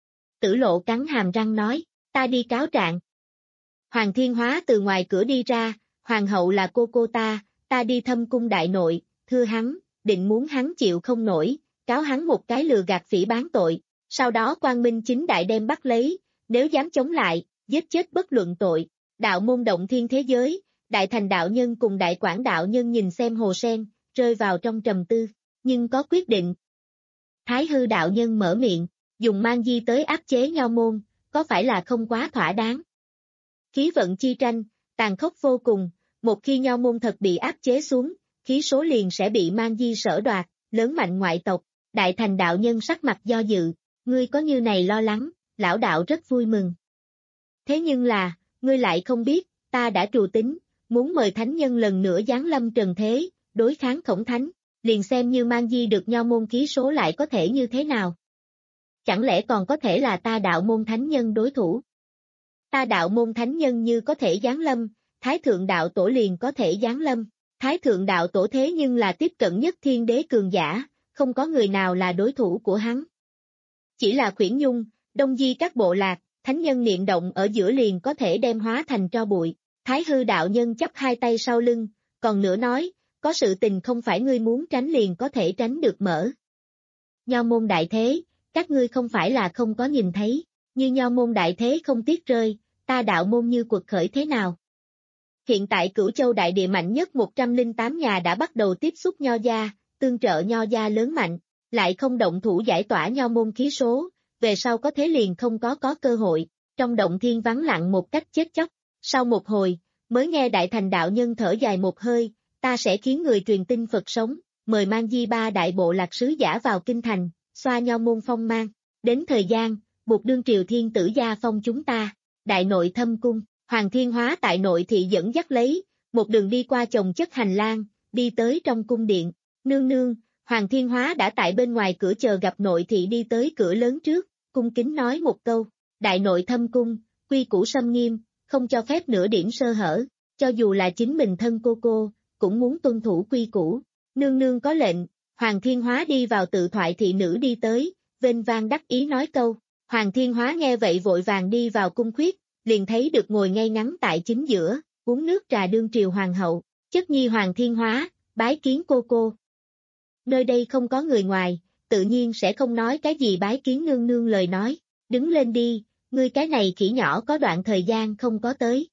Tử Lộ cắn hàm răng nói, ta đi cáo trạng. Hoàng Thiên Hóa từ ngoài cửa đi ra, hoàng hậu là cô cô ta, ta đi thâm cung đại nội, thưa hắn, định muốn hắn chịu không nổi, cáo hắn một cái lừa gạt phỉ bán tội, sau đó quang minh chính đại đem bắt lấy, nếu dám chống lại, giết chết bất luận tội. Đạo môn động thiên thế giới, Đại Thành đạo nhân cùng Đại Quảng đạo nhân nhìn xem Hồ Sen, rơi vào trong trầm tư. nhưng có quyết định. Thái hư đạo nhân mở miệng, dùng mang di tới áp chế Nho môn, có phải là không quá thỏa đáng? Khí vận chi tranh, tàn khốc vô cùng, một khi Nho môn thật bị áp chế xuống, khí số liền sẽ bị mang di sở đoạt, lớn mạnh ngoại tộc. Đại thành đạo nhân sắc mặt do dự, ngươi có như này lo lắng, lão đạo rất vui mừng. Thế nhưng là, ngươi lại không biết, ta đã trù tính, muốn mời thánh nhân lần nữa giáng lâm trần thế, đối kháng Khổng Thánh, liền xem như mang di được Nho môn khí số lại có thể như thế nào? Chẳng lẽ còn có thể là ta đạo môn thánh nhân đối thủ? Ta đạo môn thánh nhân như có thể giáng lâm, Thái thượng đạo tổ liền có thể giáng lâm, Thái thượng đạo tổ thế nhưng là tiếp cận nhất thiên đế cường giả, không có người nào là đối thủ của hắn. Chỉ là Khuyển Nhung, Đông Di các bộ lạc, thánh nhân niệm động ở giữa liền có thể đem hóa thành tro bụi. Thái hư đạo nhân chắp hai tay sau lưng, còn nữa nói, có sự tình không phải ngươi muốn tránh liền có thể tránh được mở. Nho môn đại thế, các ngươi không phải là không có nhìn thấy, như Nho môn đại thế không tiếc rơi, ta đạo môn như quật khởi thế nào? Hiện tại Cửu Châu đại địa mạnh nhất một trăm lẻ tám nhà đã bắt đầu tiếp xúc Nho gia, tương trợ Nho gia lớn mạnh, lại không động thủ giải tỏa Nho môn khí số, về sau có thế liền không có có cơ hội, trong động thiên vắng lặng một cách chết chóc, sau một hồi, mới nghe đại thành đạo nhân thở dài một hơi, ta sẽ khiến người truyền tin Phật sống, mời mang di ba đại bộ lạc sứ giả vào kinh thành, xoa Nho môn phong mang, đến thời gian, buộc đương triều thiên tử gia phong chúng ta, đại nội thâm cung, Hoàng Thiên Hóa tại nội thị dẫn dắt lấy, một đường đi qua chồng chất hành lang, đi tới trong cung điện, nương nương, Hoàng Thiên Hóa đã tại bên ngoài cửa chờ gặp nội thị đi tới cửa lớn trước, cung kính nói một câu, đại nội thâm cung, quy củ xâm nghiêm, không cho phép nửa điểm sơ hở, cho dù là chính mình thân cô cô, cũng muốn tuân thủ quy củ, nương nương có lệnh, Hoàng Thiên Hóa đi vào tự thoại thị nữ đi tới, vênh vang đắc ý nói câu, Hoàng Thiên Hóa nghe vậy vội vàng đi vào cung khuyết, liền thấy được ngồi ngay ngắn tại chính giữa, uống nước trà đương triều hoàng hậu, chất nhi Hoàng Thiên Hóa, bái kiến cô cô. Nơi đây không có người ngoài, tự nhiên sẽ không nói cái gì bái kiến nương nương lời nói, đứng lên đi, ngươi cái này khỉ nhỏ có đoạn thời gian không có tới.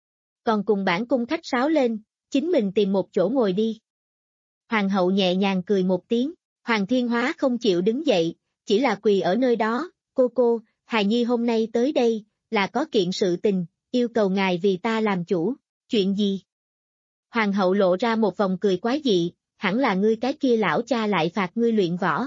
Còn cùng bản cung khách sáo lên, chính mình tìm một chỗ ngồi đi. Hoàng hậu nhẹ nhàng cười một tiếng, Hoàng Thiên Hóa không chịu đứng dậy, chỉ là quỳ ở nơi đó, cô cô, hài nhi hôm nay tới đây, là có kiện sự tình, yêu cầu ngài vì ta làm chủ, chuyện gì? Hoàng hậu lộ ra một vòng cười quái dị, hẳn là ngươi cái kia lão cha lại phạt ngươi luyện võ.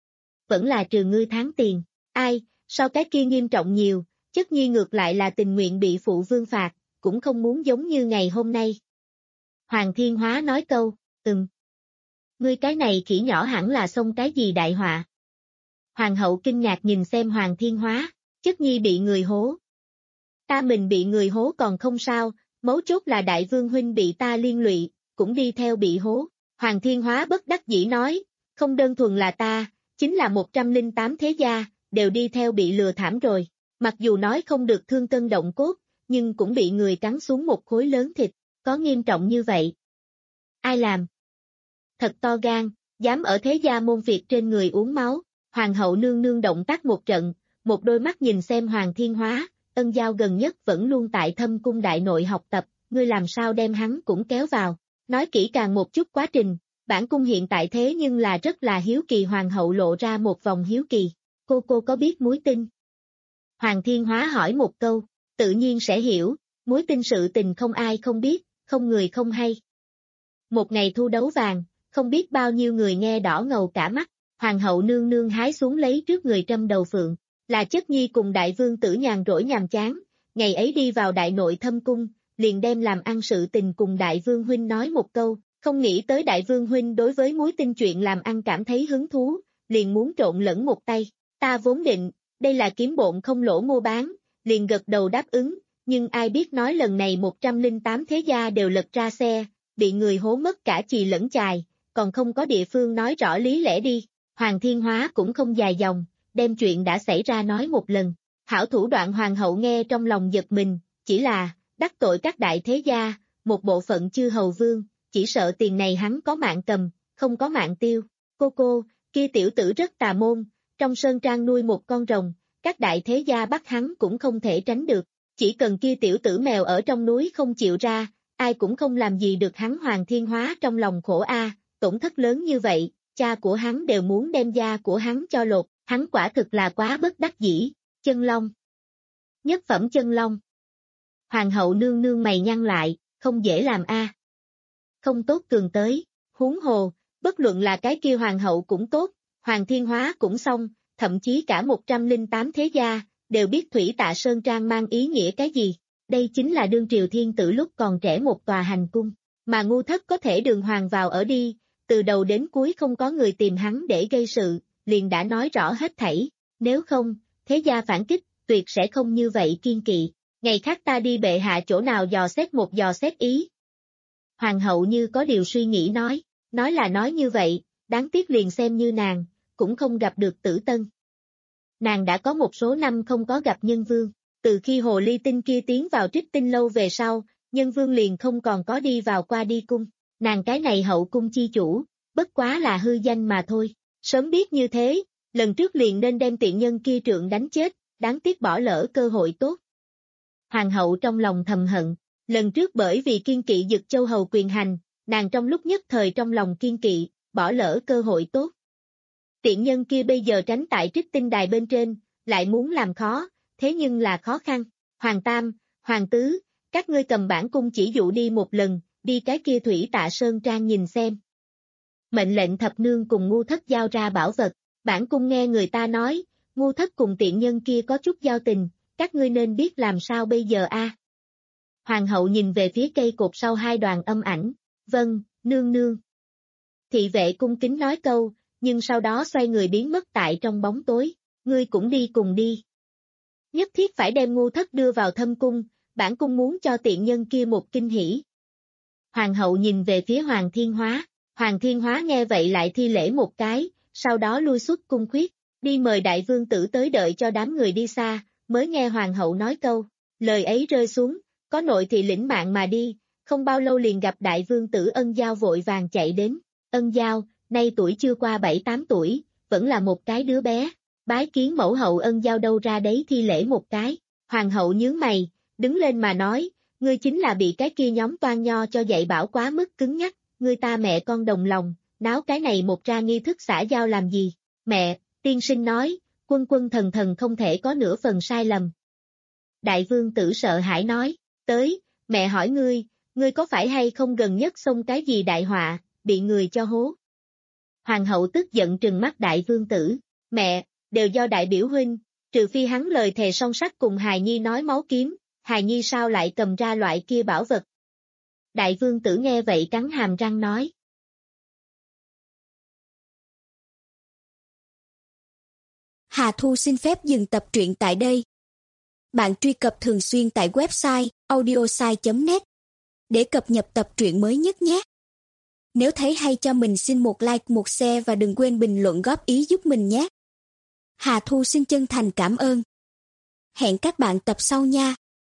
Vẫn là trừ ngươi tháng tiền, ai, sao cái kia nghiêm trọng nhiều, chất nhi ngược lại là tình nguyện bị phụ vương phạt, cũng không muốn giống như ngày hôm nay. Hoàng Thiên Hóa nói câu, ừm. Ngươi cái này khỉ nhỏ hẳn là xông cái gì đại họa. Hoàng hậu kinh ngạc nhìn xem Hoàng Thiên Hóa, chất nhi bị người hố. Ta mình bị người hố còn không sao, mấu chốt là đại vương huynh bị ta liên lụy, cũng đi theo bị hố. Hoàng Thiên Hóa bất đắc dĩ nói, không đơn thuần là ta, chính là một trăm lẻ tám thế gia, đều đi theo bị lừa thảm rồi. Mặc dù nói không được thương cân động cốt, nhưng cũng bị người cắn xuống một khối lớn thịt, có nghiêm trọng như vậy. Ai làm? Thật to gan, dám ở thế gia môn Việt trên người uống máu. Hoàng hậu nương nương động tác một trận, một đôi mắt nhìn xem Hoàng Thiên Hóa, ân giao gần nhất vẫn luôn tại thâm cung đại nội học tập, ngươi làm sao đem hắn cũng kéo vào. Nói kỹ càng một chút quá trình, bản cung hiện tại thế nhưng là rất là hiếu kỳ. Hoàng hậu lộ ra một vòng hiếu kỳ, cô cô có biết mối tinh? Hoàng Thiên Hóa hỏi một câu, tự nhiên sẽ hiểu, mối tinh sự tình không ai không biết, không người không hay. Một ngày thu đấu vàng, không biết bao nhiêu người nghe đỏ ngầu cả mắt, Hoàng hậu nương nương hái xuống lấy trước người trâm đầu phượng, là chất nhi cùng đại vương tử nhàn rỗi nhàm chán, ngày ấy đi vào đại nội thâm cung, liền đem làm ăn sự tình cùng đại vương huynh nói một câu, không nghĩ tới đại vương huynh đối với mối tinh chuyện làm ăn cảm thấy hứng thú, liền muốn trộn lẫn một tay, ta vốn định, đây là kiếm bộn không lỗ mua bán, liền gật đầu đáp ứng, nhưng ai biết nói lần này một trăm lẻ tám thế gia đều lật ra xe, bị người hố mất cả chì lẫn chài, còn không có địa phương nói rõ lý lẽ đi. Hoàng Thiên Hóa cũng không dài dòng, đem chuyện đã xảy ra nói một lần. Hảo thủ đoạn hoàng hậu nghe trong lòng giật mình, chỉ là, đắc tội các đại thế gia, một bộ phận chư hầu vương, chỉ sợ tiền này hắn có mạng cầm, không có mạng tiêu. Cô cô, kia tiểu tử rất tà môn, trong sơn trang nuôi một con rồng, các đại thế gia bắt hắn cũng không thể tránh được. Chỉ cần kia tiểu tử mèo ở trong núi không chịu ra, ai cũng không làm gì được hắn. Hoàng Thiên Hóa trong lòng khổ a, tổn thất lớn như vậy, cha của hắn đều muốn đem da của hắn cho lột, hắn quả thực là quá bất đắc dĩ. Chân long. Nhất phẩm chân long. Hoàng hậu nương nương mày nhăn lại, không dễ làm a. Không tốt cường tới, huống hồ, bất luận là cái kia hoàng hậu cũng tốt, hoàng thiên hóa cũng xong, thậm chí cả một trăm lẻ tám thế gia, đều biết Thủy Tạ Sơn Trang mang ý nghĩa cái gì. Đây chính là đương triều thiên tử lúc còn trẻ một tòa hành cung, mà ngu thất có thể đường hoàng vào ở đi, từ đầu đến cuối không có người tìm hắn để gây sự, liền đã nói rõ hết thảy, nếu không, thế gia phản kích, tuyệt sẽ không như vậy kiên kỵ, ngày khác ta đi bệ hạ chỗ nào dò xét một dò xét ý. Hoàng hậu như có điều suy nghĩ nói, nói là nói như vậy, đáng tiếc liền xem như nàng, cũng không gặp được Tử Tân. Nàng đã có một số năm không có gặp Nhân Vương, từ khi hồ ly tinh kia tiến vào Trích Tinh lâu về sau, Nhân Vương liền không còn có đi vào qua đi cung, nàng cái này hậu cung chi chủ, bất quá là hư danh mà thôi, sớm biết như thế, lần trước liền nên đem tiện nhân kia trượng đánh chết, đáng tiếc bỏ lỡ cơ hội tốt. Hoàng hậu trong lòng thầm hận, lần trước bởi vì kiên kỵ Dực Châu hầu quyền hành, nàng trong lúc nhất thời trong lòng kiên kỵ, bỏ lỡ cơ hội tốt. Tiện nhân kia bây giờ tránh tại Trích Tinh đài bên trên, lại muốn làm khó, thế nhưng là khó khăn. Hoàng Tam, Hoàng Tứ, các ngươi cầm bản cung chỉ dụ đi một lần, đi cái kia Thủy Tạ Sơn Trang nhìn xem. Mệnh lệnh thập nương cùng ngu thất giao ra bảo vật, bản cung nghe người ta nói, ngu thất cùng tiện nhân kia có chút giao tình, các ngươi nên biết làm sao bây giờ a. Hoàng hậu nhìn về phía cây cột sau hai đoàn âm ảnh, vâng, nương nương. Thị vệ cung kính nói câu, nhưng sau đó xoay người biến mất tại trong bóng tối, ngươi cũng đi cùng đi. Nhất thiết phải đem ngu thất đưa vào thâm cung, bản cung muốn cho tiện nhân kia một kinh hỉ. Hoàng hậu nhìn về phía Hoàng Thiên Hóa, Hoàng Thiên Hóa nghe vậy lại thi lễ một cái, sau đó lui xuất cung khuyết, đi mời đại vương tử tới đợi cho đám người đi xa, mới nghe hoàng hậu nói câu, lời ấy rơi xuống, có nội thị lĩnh mạng mà đi, không bao lâu liền gặp đại vương tử Ân Giao vội vàng chạy đến, Ân Giao, nay tuổi chưa qua bảy tám tuổi, vẫn là một cái đứa bé, bái kiến mẫu hậu. Ân Giao đâu ra đấy thi lễ một cái, hoàng hậu nhướng mày, đứng lên mà nói, ngươi chính là bị cái kia nhóm toan nho cho dạy bảo quá mức cứng nhắc, ngươi ta mẹ con đồng lòng, náo cái này một ra nghi thức xã giao làm gì, mẹ, tiên sinh nói, quân quân thần thần không thể có nửa phần sai lầm. Đại vương tử sợ hãi nói, tới, mẹ hỏi ngươi, ngươi có phải hay không gần nhất xông cái gì đại họa, bị người cho hố. Hoàng hậu tức giận trừng mắt đại vương tử, mẹ, đều do đại biểu huynh, trừ phi hắn lời thề song sắt cùng hài nhi nói máu kiếm, hài nhi sao lại cầm ra loại kia bảo vật. Đại vương tử nghe vậy cắn hàm răng nói. Hà Thu xin phép dừng tập truyện tại đây. Bạn truy cập thường xuyên tại website audiosai chấm net để cập nhật tập truyện mới nhất nhé. Nếu thấy hay cho mình xin một like, một share và đừng quên bình luận góp ý giúp mình nhé. Hà Thu xin chân thành cảm ơn. Hẹn các bạn tập sau nha.